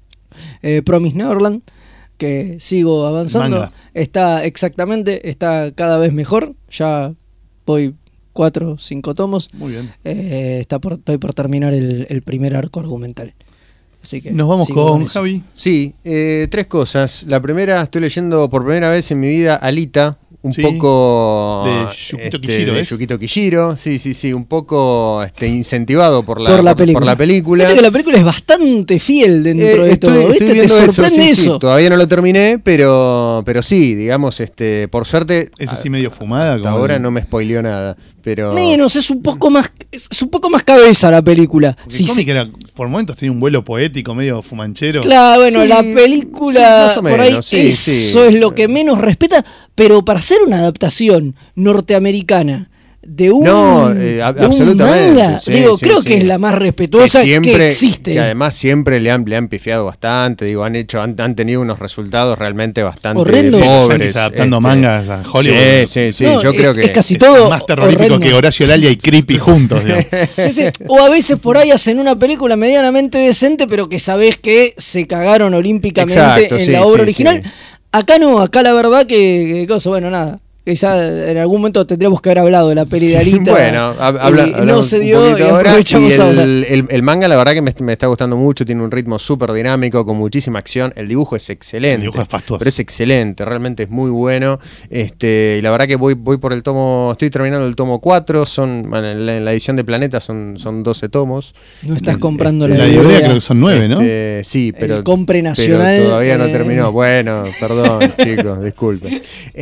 eh, Promise Neverland, que sigo avanzando. Manga. Está exactamente, está cada vez mejor. Ya voy cuatro o cinco tomos. Muy bien. Eh, está por, estoy por terminar el, el primer arco argumental. Así que Nos vamos sigo con eso. Javi. Sí, eh, tres cosas. La primera, estoy leyendo por primera vez en mi vida Alita, un Sí, poco de Yukito Kishiro, de ¿es? Yukito Kishiro, sí, sí, sí, un poco este, incentivado por la, por la por- película. por la película. Viste que la película es bastante fiel dentro Eh, de estoy- todo. estoy ¿Viste? Te viendo eso, sorprende sí, sí. eso. Todavía no lo terminé, pero, pero sí, digamos, este, por suerte. Es así a- medio fumada. hasta como ahora el- no me spoileó nada. Pero Menos, es un poco más es un poco más cabeza la película. porque Sí, el sí. cómic era, por momentos tenía un vuelo poético, medio fumanchero. Claro, bueno, Sí, la sí, película más o por ahí menos, sí, eso sí. es lo que menos respeta, pero para hacer una adaptación norteamericana de un, No, eh, a- de un absolutamente, manga. sí, Digo, sí, creo sí. que es la más respetuosa que, siempre, existe. que además siempre le han, le han pifiado bastante, digo, han hecho, han, han tenido unos resultados realmente bastante Horrendos. pobres. Yankees adaptando este, mangas a Hollywood. Sí, sí, sí, No, yo es, creo que es casi Es todo más terrorífico horrendo. que Horacio Lalia y Creepy juntos, digamos. Sí, sí. O a veces por ahí hacen una película medianamente decente, pero que sabés que se cagaron olímpicamente Exacto, en sí, la obra sí, original. sí. Acá no, acá la verdad que, que cosa, bueno, nada. Quizá en algún momento tendríamos que haber hablado de la peli de Alita. Bueno, hab- habla, y no hablamos se un dio poquito y ahora, aprovechamos y ahora. el, el, el manga la verdad que me, me está gustando mucho, tiene un ritmo súper dinámico, con muchísima acción, el dibujo es excelente. El dibujo es fastuoso. Pero es excelente, realmente es muy bueno. Este, y la verdad que voy, voy por el tomo, estoy terminando el tomo cuatro, son, bueno, en, la, en la edición de Planeta son, son doce tomos. No estás Este, comprando La la librería librea. creo que son nueve, ¿no? Este, sí, pero, El compre pero nacional, todavía no eh. terminó. Bueno, perdón, chicos, disculpen.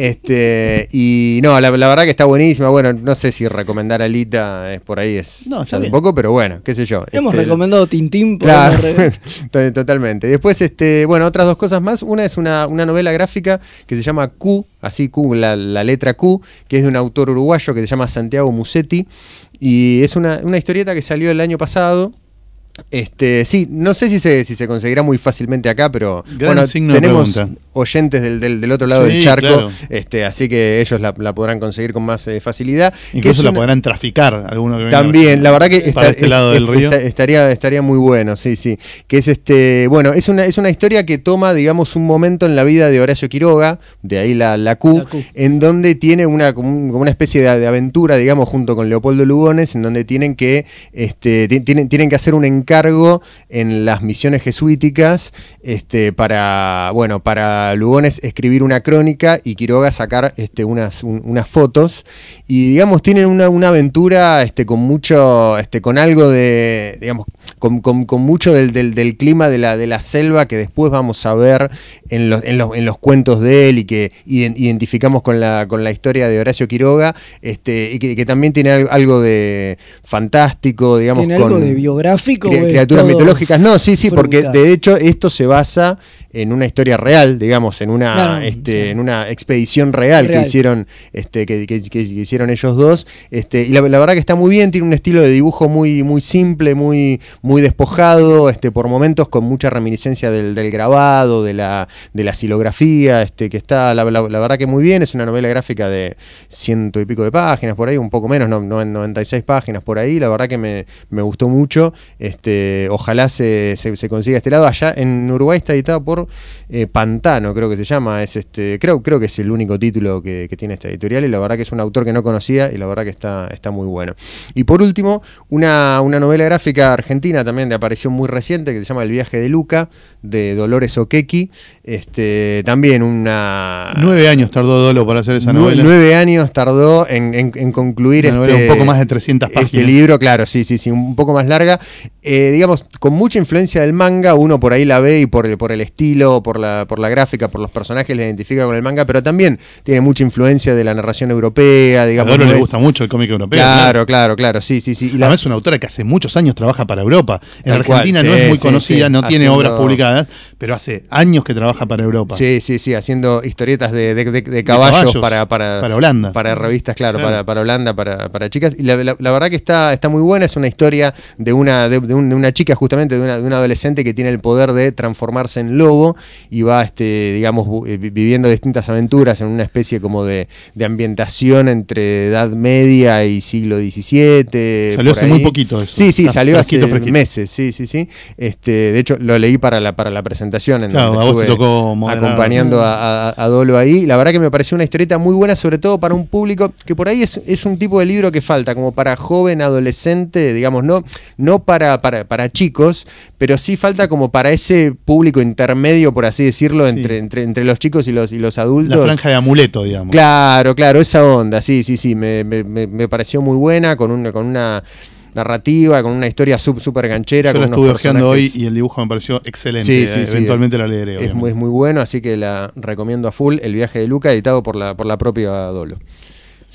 Este, y no, la, la verdad que está buenísima. Bueno, no sé si recomendar a Alita es por ahí, es No, está ya un bien. poco, pero bueno, qué sé yo. Hemos Este, recomendado Tintín. Claro, podemos re- to- totalmente. Después, este, bueno, otras dos cosas más. Una es una, una novela gráfica que se llama Q, así Q, la, la letra Q, que es de un autor uruguayo que se llama Santiago Musetti. Y es una, una historieta que salió el año pasado. Este, sí, no sé si se, si se conseguirá muy fácilmente acá, pero Gran bueno, signo de tenemos pregunta. oyentes del, del, del otro lado Sí, del charco, claro. este, así que ellos la, la podrán conseguir con más eh, facilidad. Que Incluso es la una- podrán traficar alguno que venga También, la verdad que para está- este lado es- del es- río. está- estaría, estaría muy bueno, sí, sí. Que es este, bueno, es una, es una historia que toma, digamos, un momento en la vida de Horacio Quiroga, de ahí la, la Q, La Q. en donde tiene una, como, un- como una especie de, de aventura, digamos, junto con Leopoldo Lugones, en donde tienen que, este, ti- tienen, tienen que hacer un encargo en las misiones jesuíticas, este, para, bueno, para Lugones escribir una crónica y Quiroga sacar este, unas, un- unas fotos. Y digamos, tienen una, una aventura este, con mucho, este, con algo de, digamos, con, con- con mucho del, del- del clima de la, de la selva que después vamos a ver en los, en los, en los cuentos de él y que iden- identificamos con la, con la historia de Horacio Quiroga, este, y que, que también tiene algo, algo de fantástico, digamos, ¿Tiene con algo de biográfico? cri- o es criaturas todo mitológicas. No, sí, sí, porque fruta? de hecho esto se basa en una historia real, digamos, en una, Claro, este, sí. en una expedición real, Real. que hicieron, este, que, que- que- que hicieron ellos dos, este, y la, la verdad que está muy bien, tiene un estilo de dibujo muy, muy simple, muy, muy despojado, este, por momentos con mucha reminiscencia del, del grabado, de la, de la silografía, este, que está, la, la- la verdad que muy bien, es una novela gráfica de ciento y pico de páginas, por ahí, un poco menos, no, no, noventa y seis páginas por ahí, la verdad que me, me gustó mucho, este, ojalá se, se, se consiga este lado. Allá en Uruguay está editado por eh, Pantano, creo que se llama, es este, creo, creo que es el único título que, que tiene esta editorial, y la verdad que es un autor que no conocía, y la verdad que está, está muy bueno. Y por último, una, una novela gráfica argentina también de aparición muy reciente, que se llama El viaje de Luca, de Dolores Oquequi, este, también una... Nueve años tardó Dolo para hacer esa Nue- novela. Nueve años tardó en, en- en concluir Una novela este, un poco más de trescientas este páginas. libro, claro, sí, sí, sí, un poco más larga. Eh, digamos, con mucha influencia del manga, uno por ahí la ve y por el, por el estilo, por la, por la gráfica, por los personajes, le identifica con el manga, pero también tiene mucha influencia de la narración europea, A digamos. Dolo no le es- gusta mucho el cómic europeo. Claro, claro, claro, sí, sí, sí. Y la- Además es una autora que hace muchos años trabaja para Europa. En Tal cual, Argentina sí, no es muy sí, conocida, sí. no tiene Haciendo- obras publicadas, pero hace años que trabaja para Europa. Sí, sí, sí, haciendo historietas de, de- de- de caballos, caballos, para, para, para Holanda. Para revistas, claro, Claro. Para, para Holanda, para, para chicas. Y la, la- la verdad que está, está muy buena, es una historia de una, de, de un- de una chica, justamente, de una, de una adolescente que tiene el poder de transformarse en lobo y va, este, digamos, bu- eh, vi- viviendo distintas aventuras en una especie como de, de ambientación entre Edad Media y siglo diecisiete. Salió por hace ahí. muy poquito eso. Sí, sí, Está salió fresquito, hace fresquito. meses, sí, sí, sí. Este, de hecho, lo leí para la, para la presentación en Claro, donde a vos te estuve tocó moderar. acompañando a, a- a Dolo ahí. La verdad que me pareció una historieta muy buena, sobre todo para un público que por ahí es, es un tipo de libro que falta, como para joven, adolescente, digamos, no, no para, para, para chicos, pero sí falta como para ese público intermedio, por así decirlo, entre, entre, entre los chicos y los, y los adultos. La franja de amuleto, digamos. Claro, claro, esa onda, sí, sí, sí, me, me, me- me pareció muy buena, con una, con una narrativa, con una historia súper super ganchera. Yo con la unos estuve hojeando hoy personajes- y el dibujo me pareció excelente. Sí, sí, sí. Eventualmente la leeré. Es obviamente. muy, es muy bueno, así que la recomiendo a full, El viaje de Luca, editado por la, por la propia Dolo.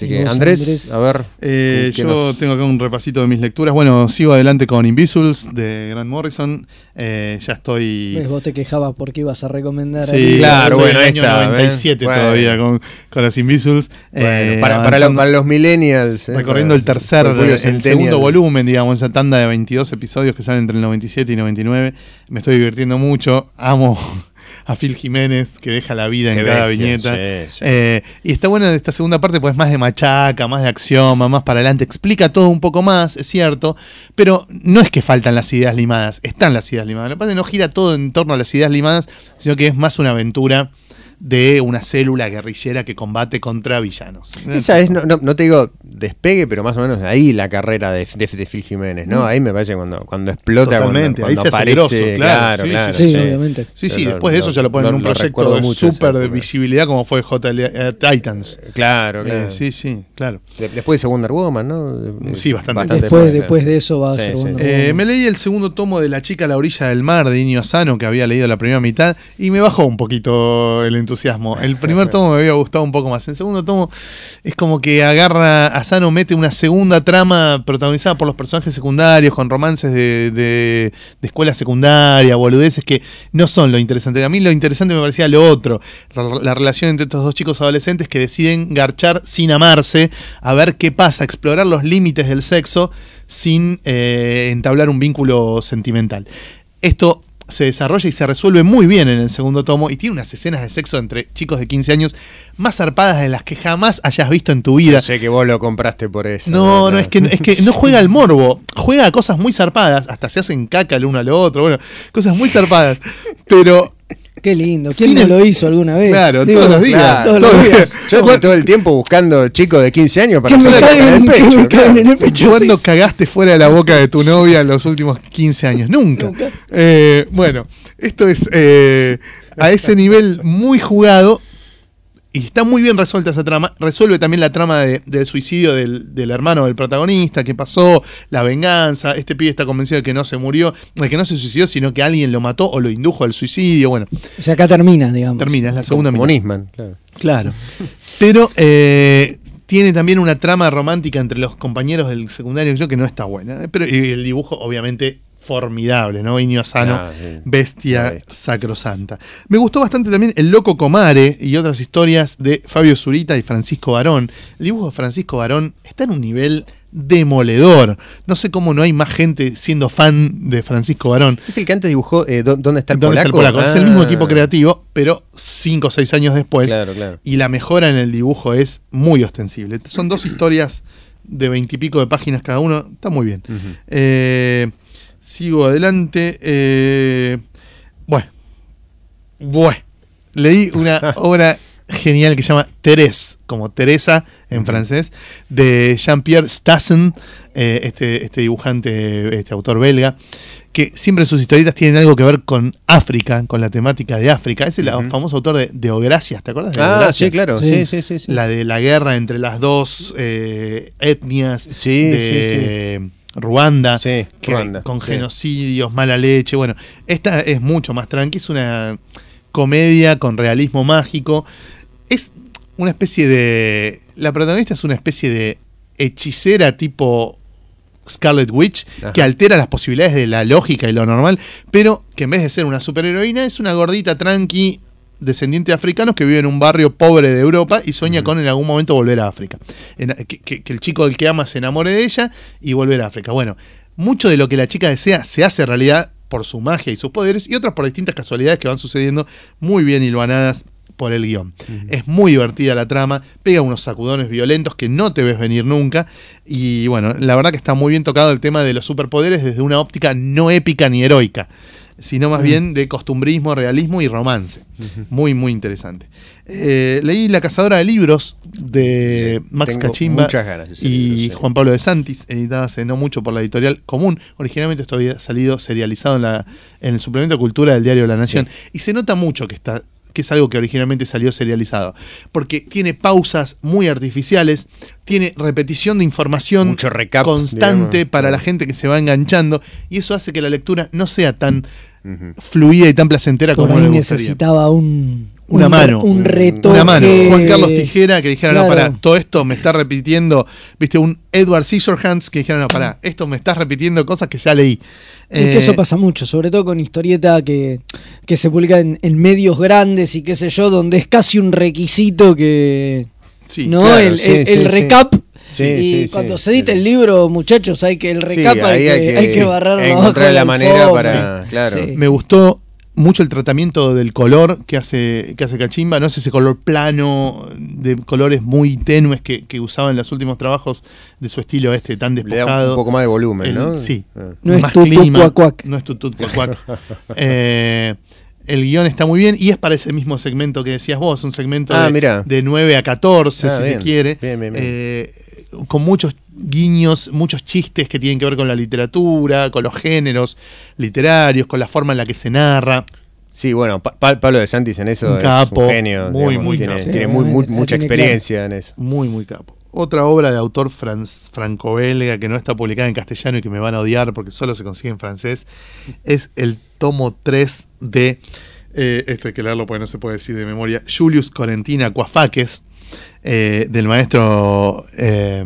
Así ¿Y que vos, Andrés, Andrés? a ver. Eh, ¿qué yo nos- tengo acá un repasito de mis lecturas. Bueno, sigo adelante con Invisibles de Grant Morrison. Eh, ya estoy. ¿Ves? Vos te quejabas porque ibas a recomendar Sí, ahí. claro, estoy bueno, en el ahí año está, noventa y siete ¿ven? todavía Bueno. con, con los Invisibles. Bueno, eh, para, para, lo- avanzando, para los millennials. eh, recorriendo para- el tercer, para Julio el Centennial. segundo volumen, digamos, esa tanda de veintidós episodios que salen entre el noventa y siete y noventa y nueve. Me estoy divirtiendo mucho. Amo a Phil Jiménez, que deja la vida en Qué cada bestia, viñeta. sí, sí. Eh, y está buena esta segunda parte, pues más de machaca, más de acción, va más para adelante. Explica todo un poco más, es cierto, pero no es que faltan las ideas limadas, están las ideas limadas. Lo que pasa es que no gira todo en torno a las ideas limadas, sino que es más una aventura de una célula guerrillera que combate contra villanos. Esa es, no, no, no te digo despegue, pero más o menos ahí la carrera de, de, de Phil Jiménez, ¿no? Ahí me parece cuando, cuando explota, Totalmente, cuando, ahí cuando se hace aparece, grosso, claro, claro, sí, claro. Sí, obviamente. Sí, sí, Yo lo- después de eso lo- ya lo ponen en lo- un lo proyecto recuerdo de mucho esa súper de época. visibilidad como fue J L A Titans. Claro, claro. Eh, sí, sí, claro. De- después de Wonder Woman, ¿no? De- Sí, bastante. Después, más, después claro. de eso va a Sí, ser sí. Wonder Eh, Woman. me leí el segundo tomo de La chica a la orilla del mar de Inio Asano, que había leído la primera mitad, y me bajó un poquito el entusiasmo. El primer tomo me había gustado un poco más. El segundo tomo es como que agarra, Asano mete una segunda trama protagonizada por los personajes secundarios, con romances de, de, de escuela secundaria, boludeces que no son lo interesante. A mí lo interesante me parecía lo otro, la, la relación entre estos dos chicos adolescentes que deciden garchar sin amarse, a ver qué pasa, explorar los límites del sexo sin eh, entablar un vínculo sentimental. Esto se desarrolla y se resuelve muy bien en el segundo tomo y tiene unas escenas de sexo entre chicos de quince años más zarpadas de las que jamás hayas visto en tu vida. Yo sé que vos lo compraste por eso. No, no, es que, es que no juega al morbo, juega a cosas muy zarpadas, hasta se hacen caca el uno al otro, bueno, cosas muy zarpadas, pero Qué lindo. ¿Quién sin no el- lo hizo alguna vez? Claro, Digo, todos los días, claro, todos los días. Yo estoy todo el tiempo buscando chicos de quince años para Que me hacerle caca en caguen, el que pecho. me claro. caguen en el pecho. ¿Cuándo sí. cagaste fuera de la boca de tu novia en los últimos quince años? Nunca. Nunca. Eh, bueno, esto es eh, a ese nivel muy jugado y está muy bien resuelta esa trama. Resuelve también la trama de- del suicidio del, del hermano del protagonista, qué pasó, la venganza. Este pibe está convencido de que no se murió, de que no se suicidó, sino que alguien lo mató o lo indujo al suicidio. Bueno, O sea, acá termina, digamos. termina, es la segunda Como mitad. Nisman, claro. Claro. Pero eh, tiene también una trama romántica entre los compañeros del secundario yo que no está buena. Pero y el dibujo, obviamente, formidable, ¿no? Inio Asano, Ah, sí. bestia La bestia. sacrosanta. Me gustó bastante también El Loco Comare y otras historias de Fabio Zurita y Francisco Barón. El dibujo de Francisco Barón está en un nivel demoledor. No sé cómo no hay más gente siendo fan de Francisco Barón. Es el que antes dibujó eh, ¿dó- ¿Dónde está el ¿Dónde está el polaco? polaco? Es el Ah. mismo equipo creativo, pero cinco o seis años después. Claro, claro. Y la mejora en el dibujo es muy ostensible. Son dos historias de veintipico de páginas cada uno. Está muy bien. Ujú. Eh, sigo adelante. Eh, bueno. Bueno. Leí una obra genial que se llama Thérèse, como Teresa en francés, de Jean-Pierre Stassen, eh, este, este dibujante, este autor belga, que siempre sus historietas tienen algo que ver con África, con la temática de África. Es el Ujú. famoso autor de, de Ogracias, ¿te acuerdas? De Ah, Ogracias? sí, claro. Sí. Sí, sí, sí. sí. La de la guerra entre las dos eh, etnias Sí, de Ruanda, Sí, que- Ruanda, con sí. genocidios, mala leche. Bueno, esta es mucho más tranqui, es una comedia con realismo mágico. Es una especie de... La protagonista es una especie de hechicera tipo Scarlet Witch, Ajá. que altera las posibilidades de la lógica y lo normal, pero que en vez de ser una superheroína es una gordita tranqui, descendiente de africanos que vive en un barrio pobre de Europa y sueña con en algún momento volver a África. En- que, que- que el chico del que ama se enamore de ella y volver a África. Bueno, mucho de lo que la chica desea se hace realidad por su magia y sus poderes y otras por distintas casualidades que van sucediendo muy bien hilvanadas por el guión. Es muy divertida la trama, pega unos sacudones violentos que no te ves venir nunca y bueno, la verdad que está muy bien tocado el tema de los superpoderes desde una óptica no épica ni heroica, sino más bien de costumbrismo, realismo y romance. Muy, muy interesante. Eh, leí La Cazadora de Libros de Max Tengo Cachimba muchas ganas de ese y libro, sí. Juan Pablo de Santis, editada hace no mucho por la editorial Común. Originalmente esto había salido serializado en, la, en el suplemento de cultura del diario La Nación. Y se nota mucho que está que es algo que originalmente salió serializado, porque tiene pausas muy artificiales, tiene repetición de información Mucho recap, constante digamos. para la gente que se va enganchando, y eso hace que la lectura no sea tan Ujú. fluida y tan placentera Por como ahí le gustaría. necesitaba un, una un, mano. un retoque. Una mano. Juan Carlos Tijera que dijera, Claro. no, pará, todo esto me está repitiendo, viste, un Edward Scissorhands que dijera, no, pará, esto me está repitiendo cosas que ya leí. Y que eso pasa mucho, sobre todo con historieta que, que se publica en, en medios grandes y qué sé yo, donde es casi un requisito que... Sí, ¿no? claro, el, sí, el- sí, el sí. recap. Sí, y sí, cuando sí, se edita sí. el libro, muchachos, hay que el recap Sí, hay, ahí que, hay que hay que barrerlo abajo encontrar de la manera alfombra. para- claro. Sí. Me gustó mucho el tratamiento del color que hace, que hace Cachimba, no es ese color plano de colores muy tenues que, que usaba en los últimos trabajos de su estilo este tan Le da despojado. un poco más de volumen, El- ¿no? Sí. Ah. No es Más tutut clima, cuac cuac. No es tutut cuac cuac. Eh, el guión está muy bien y es para ese mismo segmento que decías vos, un segmento Ah, de, mirá. de nueve a catorce, Ah, si bien. se quiere. Bien, bien, bien. Eh, con muchos guiños, muchos chistes que tienen que ver con la literatura, con los géneros literarios, con la forma en la que se narra. Sí, bueno, Pa- Pa- Pablo de Santis en eso Un es capo, un genio. muy, digamos, muy tiene, capo. tiene Sí, muy, muy- la mucha tiene experiencia en eso. Muy, muy capo. Otra obra de autor fran- franco-belga que no está publicada en castellano y que me van a odiar porque solo se consigue en francés es el tomo tres de, eh, esto hay que leerlo porque no se puede decir de memoria, Julius Corentina Coafaques, eh, del maestro eh,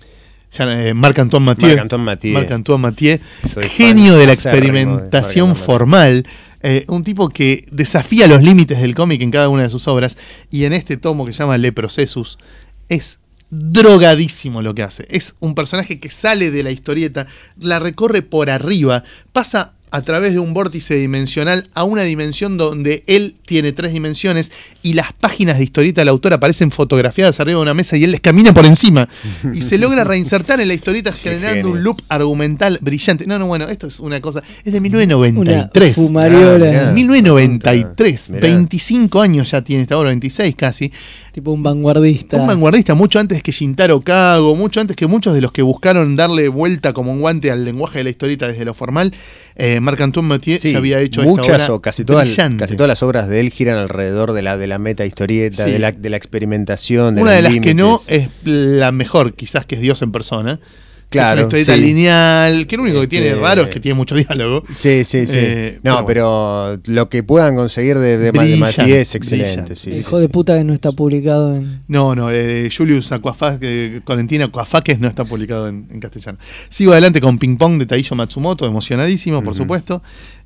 ya, eh, Marc-Antoine Mathieu. Marc-Antoine Mathieu. Marc-Antoine Mathieu, Soy genio fan de la acérrimo de experimentación Marc-Antoine Mathieu. formal. Eh, un tipo que desafía los límites del cómic en cada una de sus obras y en este tomo que se llama Le Processus es drogadísimo lo que hace. Es un personaje que sale de la historieta, la recorre por arriba, pasa a través de un vórtice dimensional a una dimensión donde él tiene tres dimensiones y las páginas de historieta del autor aparecen fotografiadas arriba de una mesa y él les camina por encima y se logra reinsertar en la historieta generando genio. un loop argumental brillante. No, no, bueno, esto es una cosa, es de mil novecientos noventa y tres. Una fumariola. Ah, mirá. mil novecientos noventa y tres, Mirá. veinticinco años ya tiene esta obra, veintiséis casi. Tipo un vanguardista. Un vanguardista, mucho antes que Shintaro Kago, mucho antes que muchos de los que buscaron darle vuelta como un guante al lenguaje de la historieta desde lo formal. Eh, Marc-Antoine Mathieu Sí, ya había hecho muchas esta obra o casi todas, brillante. casi todas las obras de él giran alrededor de la, de la meta historieta, Sí. de, la, de la experimentación. De Una los de las límites. que no es la mejor, quizás que es Dios en persona. Claro, Es una historieta sí. lineal, que lo único que Este- tiene raro es que tiene mucho diálogo. Sí, sí, sí. Eh, no, pero, lo que puedan conseguir de, de, Ma- de Brillante, Mathieu es excelente. brillante. Sí, El sí, hijo sí. de puta que no está publicado en... No, no, eh, Julius Aquafaques, Corentina Coafaques no está publicado en, en castellano. Sigo adelante con Ping Pong de Taiyo Matsumoto, emocionadísimo, por Ujú. supuesto.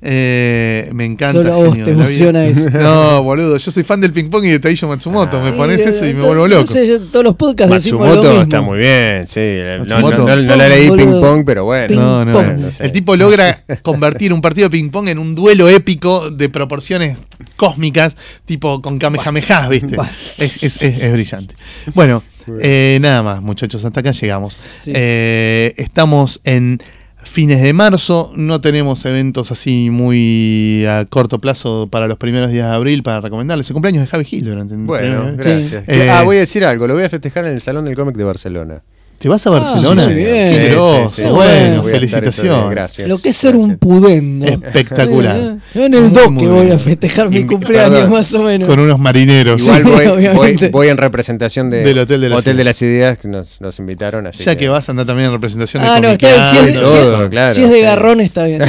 Eh, me encanta. Solo a vos genio te de la emociona vida. eso. No, boludo, yo soy fan del Ping Pong y de Taiyo Matsumoto. Ah. me Sí, pones eh, eso y me to- vuelvo no loco. sé, yo- todos los podcasts decimos lo Matsumoto mismo. está muy bien, sí. No, no, Matsumoto. no- no la leí Boludo. ping pong, pero bueno. Ping No, no, pong. no. No sé. El tipo logra convertir un partido de ping-pong en un duelo épico de proporciones cósmicas, tipo con Kamehameha, ¿viste? Bah. Es, es- es- es brillante. Bueno, eh, nada más, muchachos, hasta acá llegamos. Sí. Eh, estamos en fines de marzo, no tenemos eventos así muy a corto plazo para los primeros días de abril para recomendarles. El cumpleaños de Javi Gil durante el Bueno, primer- gracias. Sí. Eh, ah, voy a decir algo. Lo voy a festejar en el Salón del Cómic de Barcelona. ¿Te vas a Barcelona? sí, bien. Qué Sí, groso. sí, sí. Bueno, Voy a estar ese día, felicitaciones. Gracias. Lo que es ser un Gracias. pudendo. Espectacular. Eh, Yo en el Muy, doque muy voy bien. a festejar mi Y- cumpleaños perdón. más o menos. Con unos marineros. Igual Sí, voy, voy, obviamente. voy en representación de Del Hotel de las Ideas. las Ideas que nos, nos invitaron. Así Ya que vas a andar también en representación de Ah, no, está bien, si Comiqueando es, y de- todo. si es- todo, claro, si es de sí. garrón está bien.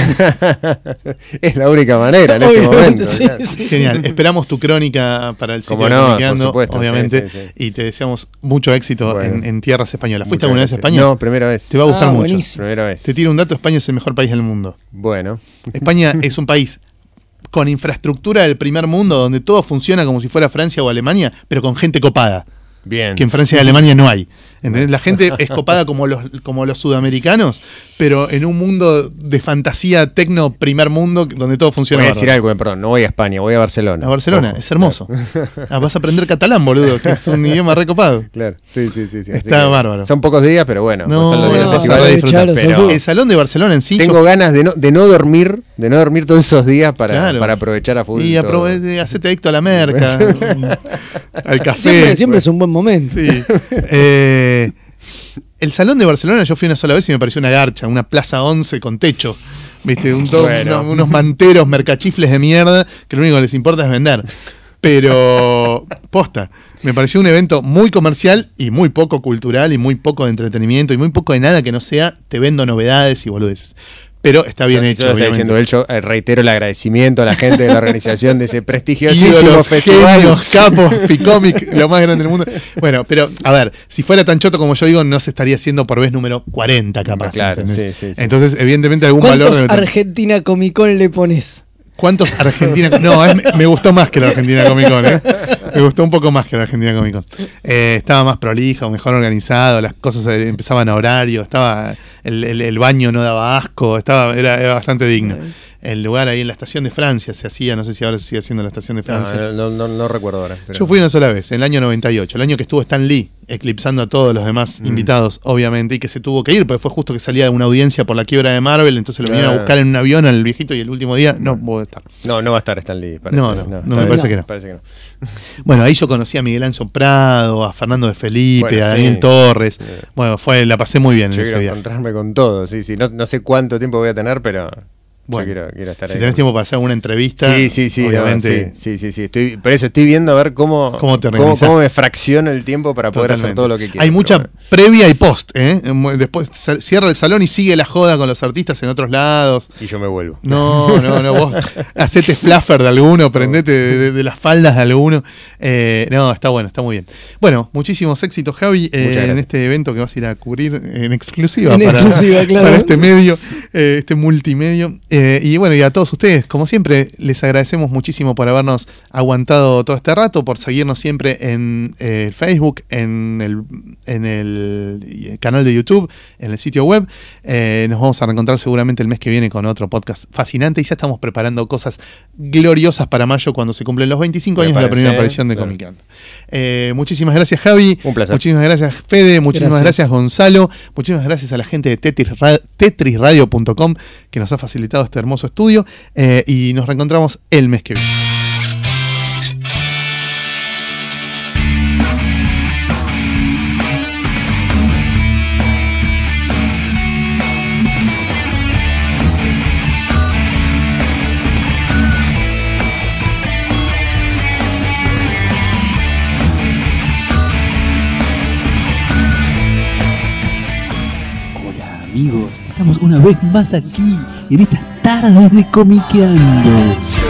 es la única manera en este Obviamente, momento. sí, claro. sí, sí. Genial. Esperamos tu crónica para el sitio Como de no, Comiqueando, por supuesto, obviamente. sí, sí, sí. Y te deseamos mucho éxito Bueno. en, en tierras españolas. ¿Fuiste Muchas alguna vez a gracias. España? No, primera vez. Te va a gustar Ah, mucho. buenísimo. Primera vez. Te tiro un dato: España es el mejor país del mundo. Bueno. España es un país con infraestructura del primer mundo, donde todo funciona como si fuera Francia o Alemania, pero con gente copada. Bien. Que en Francia y Alemania no hay. ¿Entendés? La gente es copada como los, como los sudamericanos, pero en un mundo de fantasía tecno primer mundo donde todo funciona. Voy a decir bárbaro. algo, perdón, no voy a España, voy a Barcelona. A Barcelona, Ojo, es hermoso. Ah, vas a aprender catalán, boludo, que es un idioma recopado. Claro, sí, sí, sí. sí. Así Está que bárbaro. Son pocos días, pero bueno. No, pues son los días no, vas a festivales. re disfrutar. Chalo, pero seguro. El salón de Barcelona en sí. tengo yo- ganas de no, de no dormir, de no dormir todos esos días para, Claro. para aprovechar a full. y todo. aprove- hacete adicto a la merca, al café. Siempre, siempre es un buen momento. Sí. Eh, el salón de Barcelona yo fui una sola vez y me pareció una garcha, una plaza once con techo. ¿Viste? Un to- Bueno. uno- unos manteros, mercachifles de mierda, que lo único que les importa es vender. Pero, posta, me pareció un evento muy comercial y muy poco cultural y muy poco de entretenimiento y muy poco de nada que no sea te vendo novedades y boludeces. pero está bien Yo- hecho, yo está obviamente. diciendo él, yo eh, reitero el agradecimiento a la gente de la organización de ese prestigioso Ídolos, festival. genios, capos, Ficomic, lo más grande del mundo. Bueno, pero a ver, si fuera tan choto como yo digo, no se estaría haciendo por vez número cuarenta, capaz. Claro, ¿entendés? sí, sí, sí. Entonces, evidentemente, algún valor. ¿Cuántos debe tener. Argentina Comic Con le pones? ¿Cuántos Argentina? No, es- me gustó más que la Argentina Comic Con, ¿eh? Me gustó un poco más que la Argentina Comic Con. Eh, estaba más prolijo, mejor organizado, las cosas eh, empezaban a horario, estaba el, el- el baño no daba asco, estaba era, era bastante digno. El lugar ahí en la estación de Francia se hacía, no sé si ahora se sigue haciendo la estación de Francia. No, no, no, no recuerdo ahora. pero- Yo fui una sola vez, en el año noventa y ocho, el año que estuvo Stan Lee, eclipsando a todos los demás invitados, obviamente, y que se tuvo que ir, porque fue justo que salía una audiencia por la quiebra de Marvel, entonces lo vinieron a Ah. buscar en un avión al viejito y el último día no pudo estar. No, no va a estar Stan Lee. Parece. No, no, no, está me bien. parece que no. Parece que no. Bueno, ahí yo conocí a Miguel Ángel Prado, a Fernando de Felipe, Bueno, a sí. Daniel Torres. Sí. Bueno, fue, la pasé muy bien Yo en ese quiero viaje. encontrarme con todo, sí, sí. No, no sé cuánto tiempo voy a tener, pero Bueno, yo quiero, quiero estar si ahí. tenés tiempo para hacer alguna entrevista, Sí, sí, sí, no, obviamente. sí, sí, sí, sí. Estoy, por eso estoy viendo a ver cómo, ¿Cómo te cómo, organizás? cómo me fracciono el tiempo para poder hacer Totalmente. todo lo que quiero. Hay pero mucha bueno. previa y post, ¿eh? Después sal- cierra el salón y sigue la joda con los artistas en otros lados. Y yo me vuelvo. No, no, no, vos hacete fluffer de alguno, prendete de, de- de las faldas de alguno. Eh, no, está bueno, está muy bien. Bueno, muchísimos éxitos, Javi, eh, Muchas gracias. en este evento que vas a ir a cubrir en exclusiva, En para, exclusiva, claro. para este medio, eh, este multimedio. Eh, y bueno, y a todos ustedes, como siempre, les agradecemos muchísimo por habernos aguantado todo este rato, por seguirnos siempre en eh, Facebook, en el, en el canal de YouTube, en el sitio web. Eh, nos vamos a reencontrar seguramente el mes que viene con otro podcast fascinante y ya estamos preparando cosas gloriosas para mayo cuando se cumplen los veinticinco Me años de la parece, primera aparición de claro. Comicando. Eh, muchísimas gracias, Javi. Un placer. Muchísimas gracias, Fede. Muchísimas Gracias. gracias, Gonzalo. Muchísimas gracias a la gente de Tetris Ra- tetris radio punto com que nos ha facilitado este hermoso estudio. Eh, y nos reencontramos el mes que viene. Hola amigos, estamos una vez más aquí en estas tardes de Comiqueando.